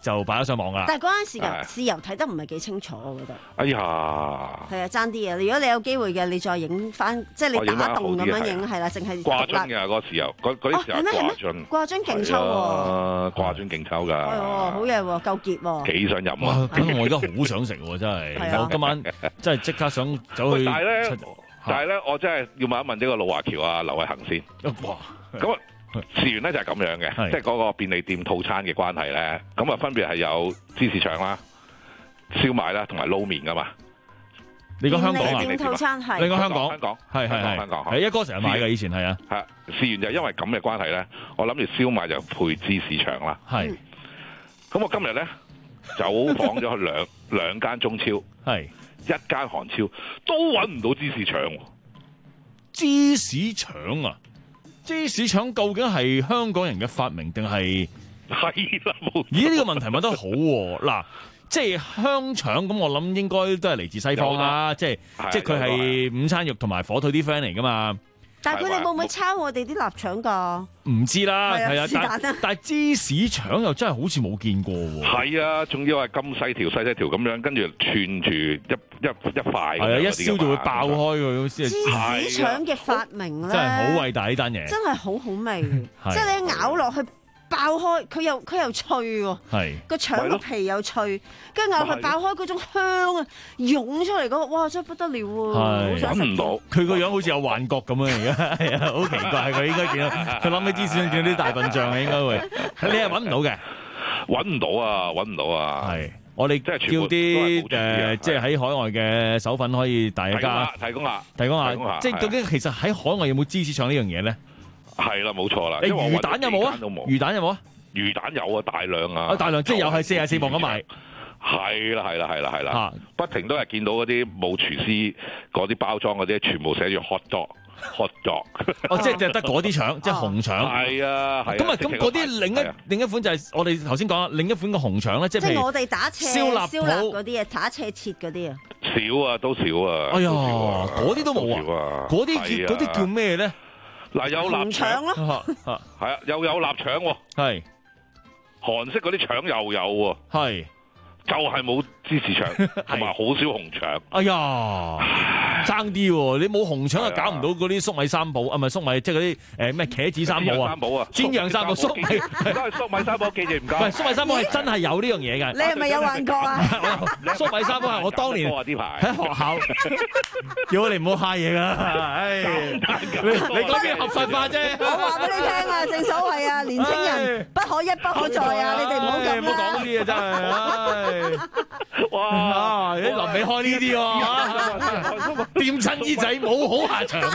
就擺咗上網㗎啦。 但係嗰陣時嘅豉油睇得唔係幾清楚，我覺得。 哎呀， 係啊，爭啲啊！如果你有機會嘅，你再影翻，即係你打洞咁樣影，係啦，淨係掛樽嘅嗰個豉油，嗰嗰啲豉油掛樽， 掛樽勁抽喎， 掛樽勁抽㗎。 係喎，好嘢喎，夠傑喎。 幾想飲啊！ 咁我而家好想食喎，真係。我今晚真係即刻想走去。 但係咧，但係咧，我真係要問一問呢個老華僑啊，劉偉恒先。 哇！ 咁啊，事緣咧就係咁樣嘅，即係嗰個便利店套餐嘅關係咧，咁啊分別係有芝士腸啦、燒賣啦，同埋撈麵㗎嘛。 你講香港啊？ 便利店套餐係。 你講香港？ 香港係係係。 香港係一哥成日買嘅，以前係啊。 係事緣就係因為咁嘅關係咧，我諗住燒賣就配芝士腸啦。 係。 咁我今日咧走訪咗去兩兩間中超， 係一間韓超，都揾唔到芝士腸。 芝士腸啊！芝士腸究竟係香港人嘅發明定係？ 係啦，冇。 咦？呢、這個問題問得好喎、啊！嗱，即係香腸咁，我諗應該都係嚟自西方啦。即係即係佢係午餐肉同埋火腿啲 friend 嚟噶嘛。 但係佢哋會唔會抄我哋啲臘腸㗎？ 唔知啦，係啊， 但係但係芝士腸又真係好似冇見過喎。 係啊，仲要係咁細條細細條咁樣，跟住串住一一一塊。係啊，一燒就會爆開佢。 芝士腸嘅發明咧， 真係好偉大呢單嘢。 真係好好味，即係你咬落去。爆開佢又佢又脆喎，係個腸個皮又脆，跟住咬佢爆開嗰種香啊，湧出嚟嗰個，哇真係不得了喎！好想食到佢個樣好似有幻覺咁樣而家，係啊，好奇怪佢應該見到佢諗起芝士腸見到啲大笨象啊，應該會你係揾唔到嘅， 揾唔到啊，揾唔到啊！ 係我哋叫啲誒，即係喺海外嘅手粉可以大家提供下， 提供下，即係究竟其實喺海外有冇芝士腸呢樣嘢咧？ 係啦，冇錯啦。 你魚蛋有冇啊？魚蛋有冇啊？ 魚蛋有啊，大量啊！ 啊，大量即係又係四十四磅咁賣。 係啦，係啦，係啦，係啦。不停都係見到嗰啲冇廚師嗰啲包裝嗰啲，全部寫住 hot dog，hot dog。 哦，即係就係得嗰啲腸，即係紅腸。 係啊，係。 咁啊，咁嗰啲另一另一款就係我哋頭先講啦，另一款嘅紅腸咧，即係即係我哋打斜燒臘嗰啲啊，打斜切嗰啲啊。 少啊，都少啊。 哎呀，嗰啲都冇啊。嗰啲叫嗰啲叫咩咧？ 嗱，有臘腸咯，係啊，又有臘腸喎， 係韓式嗰啲腸又有喎， 係就係冇芝士腸，同埋好少紅腸。 哎呀，爭啲喎，你冇紅腸啊，搞唔到嗰啲粟米三寶啊，唔係粟米，即係嗰啲誒咩茄子三寶啊， 三寶啊， 煎釀三寶，粟米都係粟米三寶，記住唔該。 唔係粟米三寶係真係有呢樣嘢㗎。 你係咪有幻覺啊？ 粟米三寶係我當年喺學校叫我哋唔好揩嘢㗎，唉，你你嗰邊合法化啫。 我話俾你聽啊，正所謂啊，年青人不可一不可再啊，你哋唔好咁啦。 唔好講呢啲嘢真係，哇！你臨尾開呢啲喎，掂親耳仔冇好下場。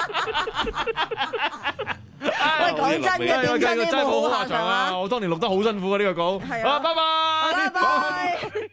喂，講真嘅，掂親啲冇好下場啊！ 我當年錄得好辛苦啊，呢個稿。 係啊， 拜拜， 拜拜。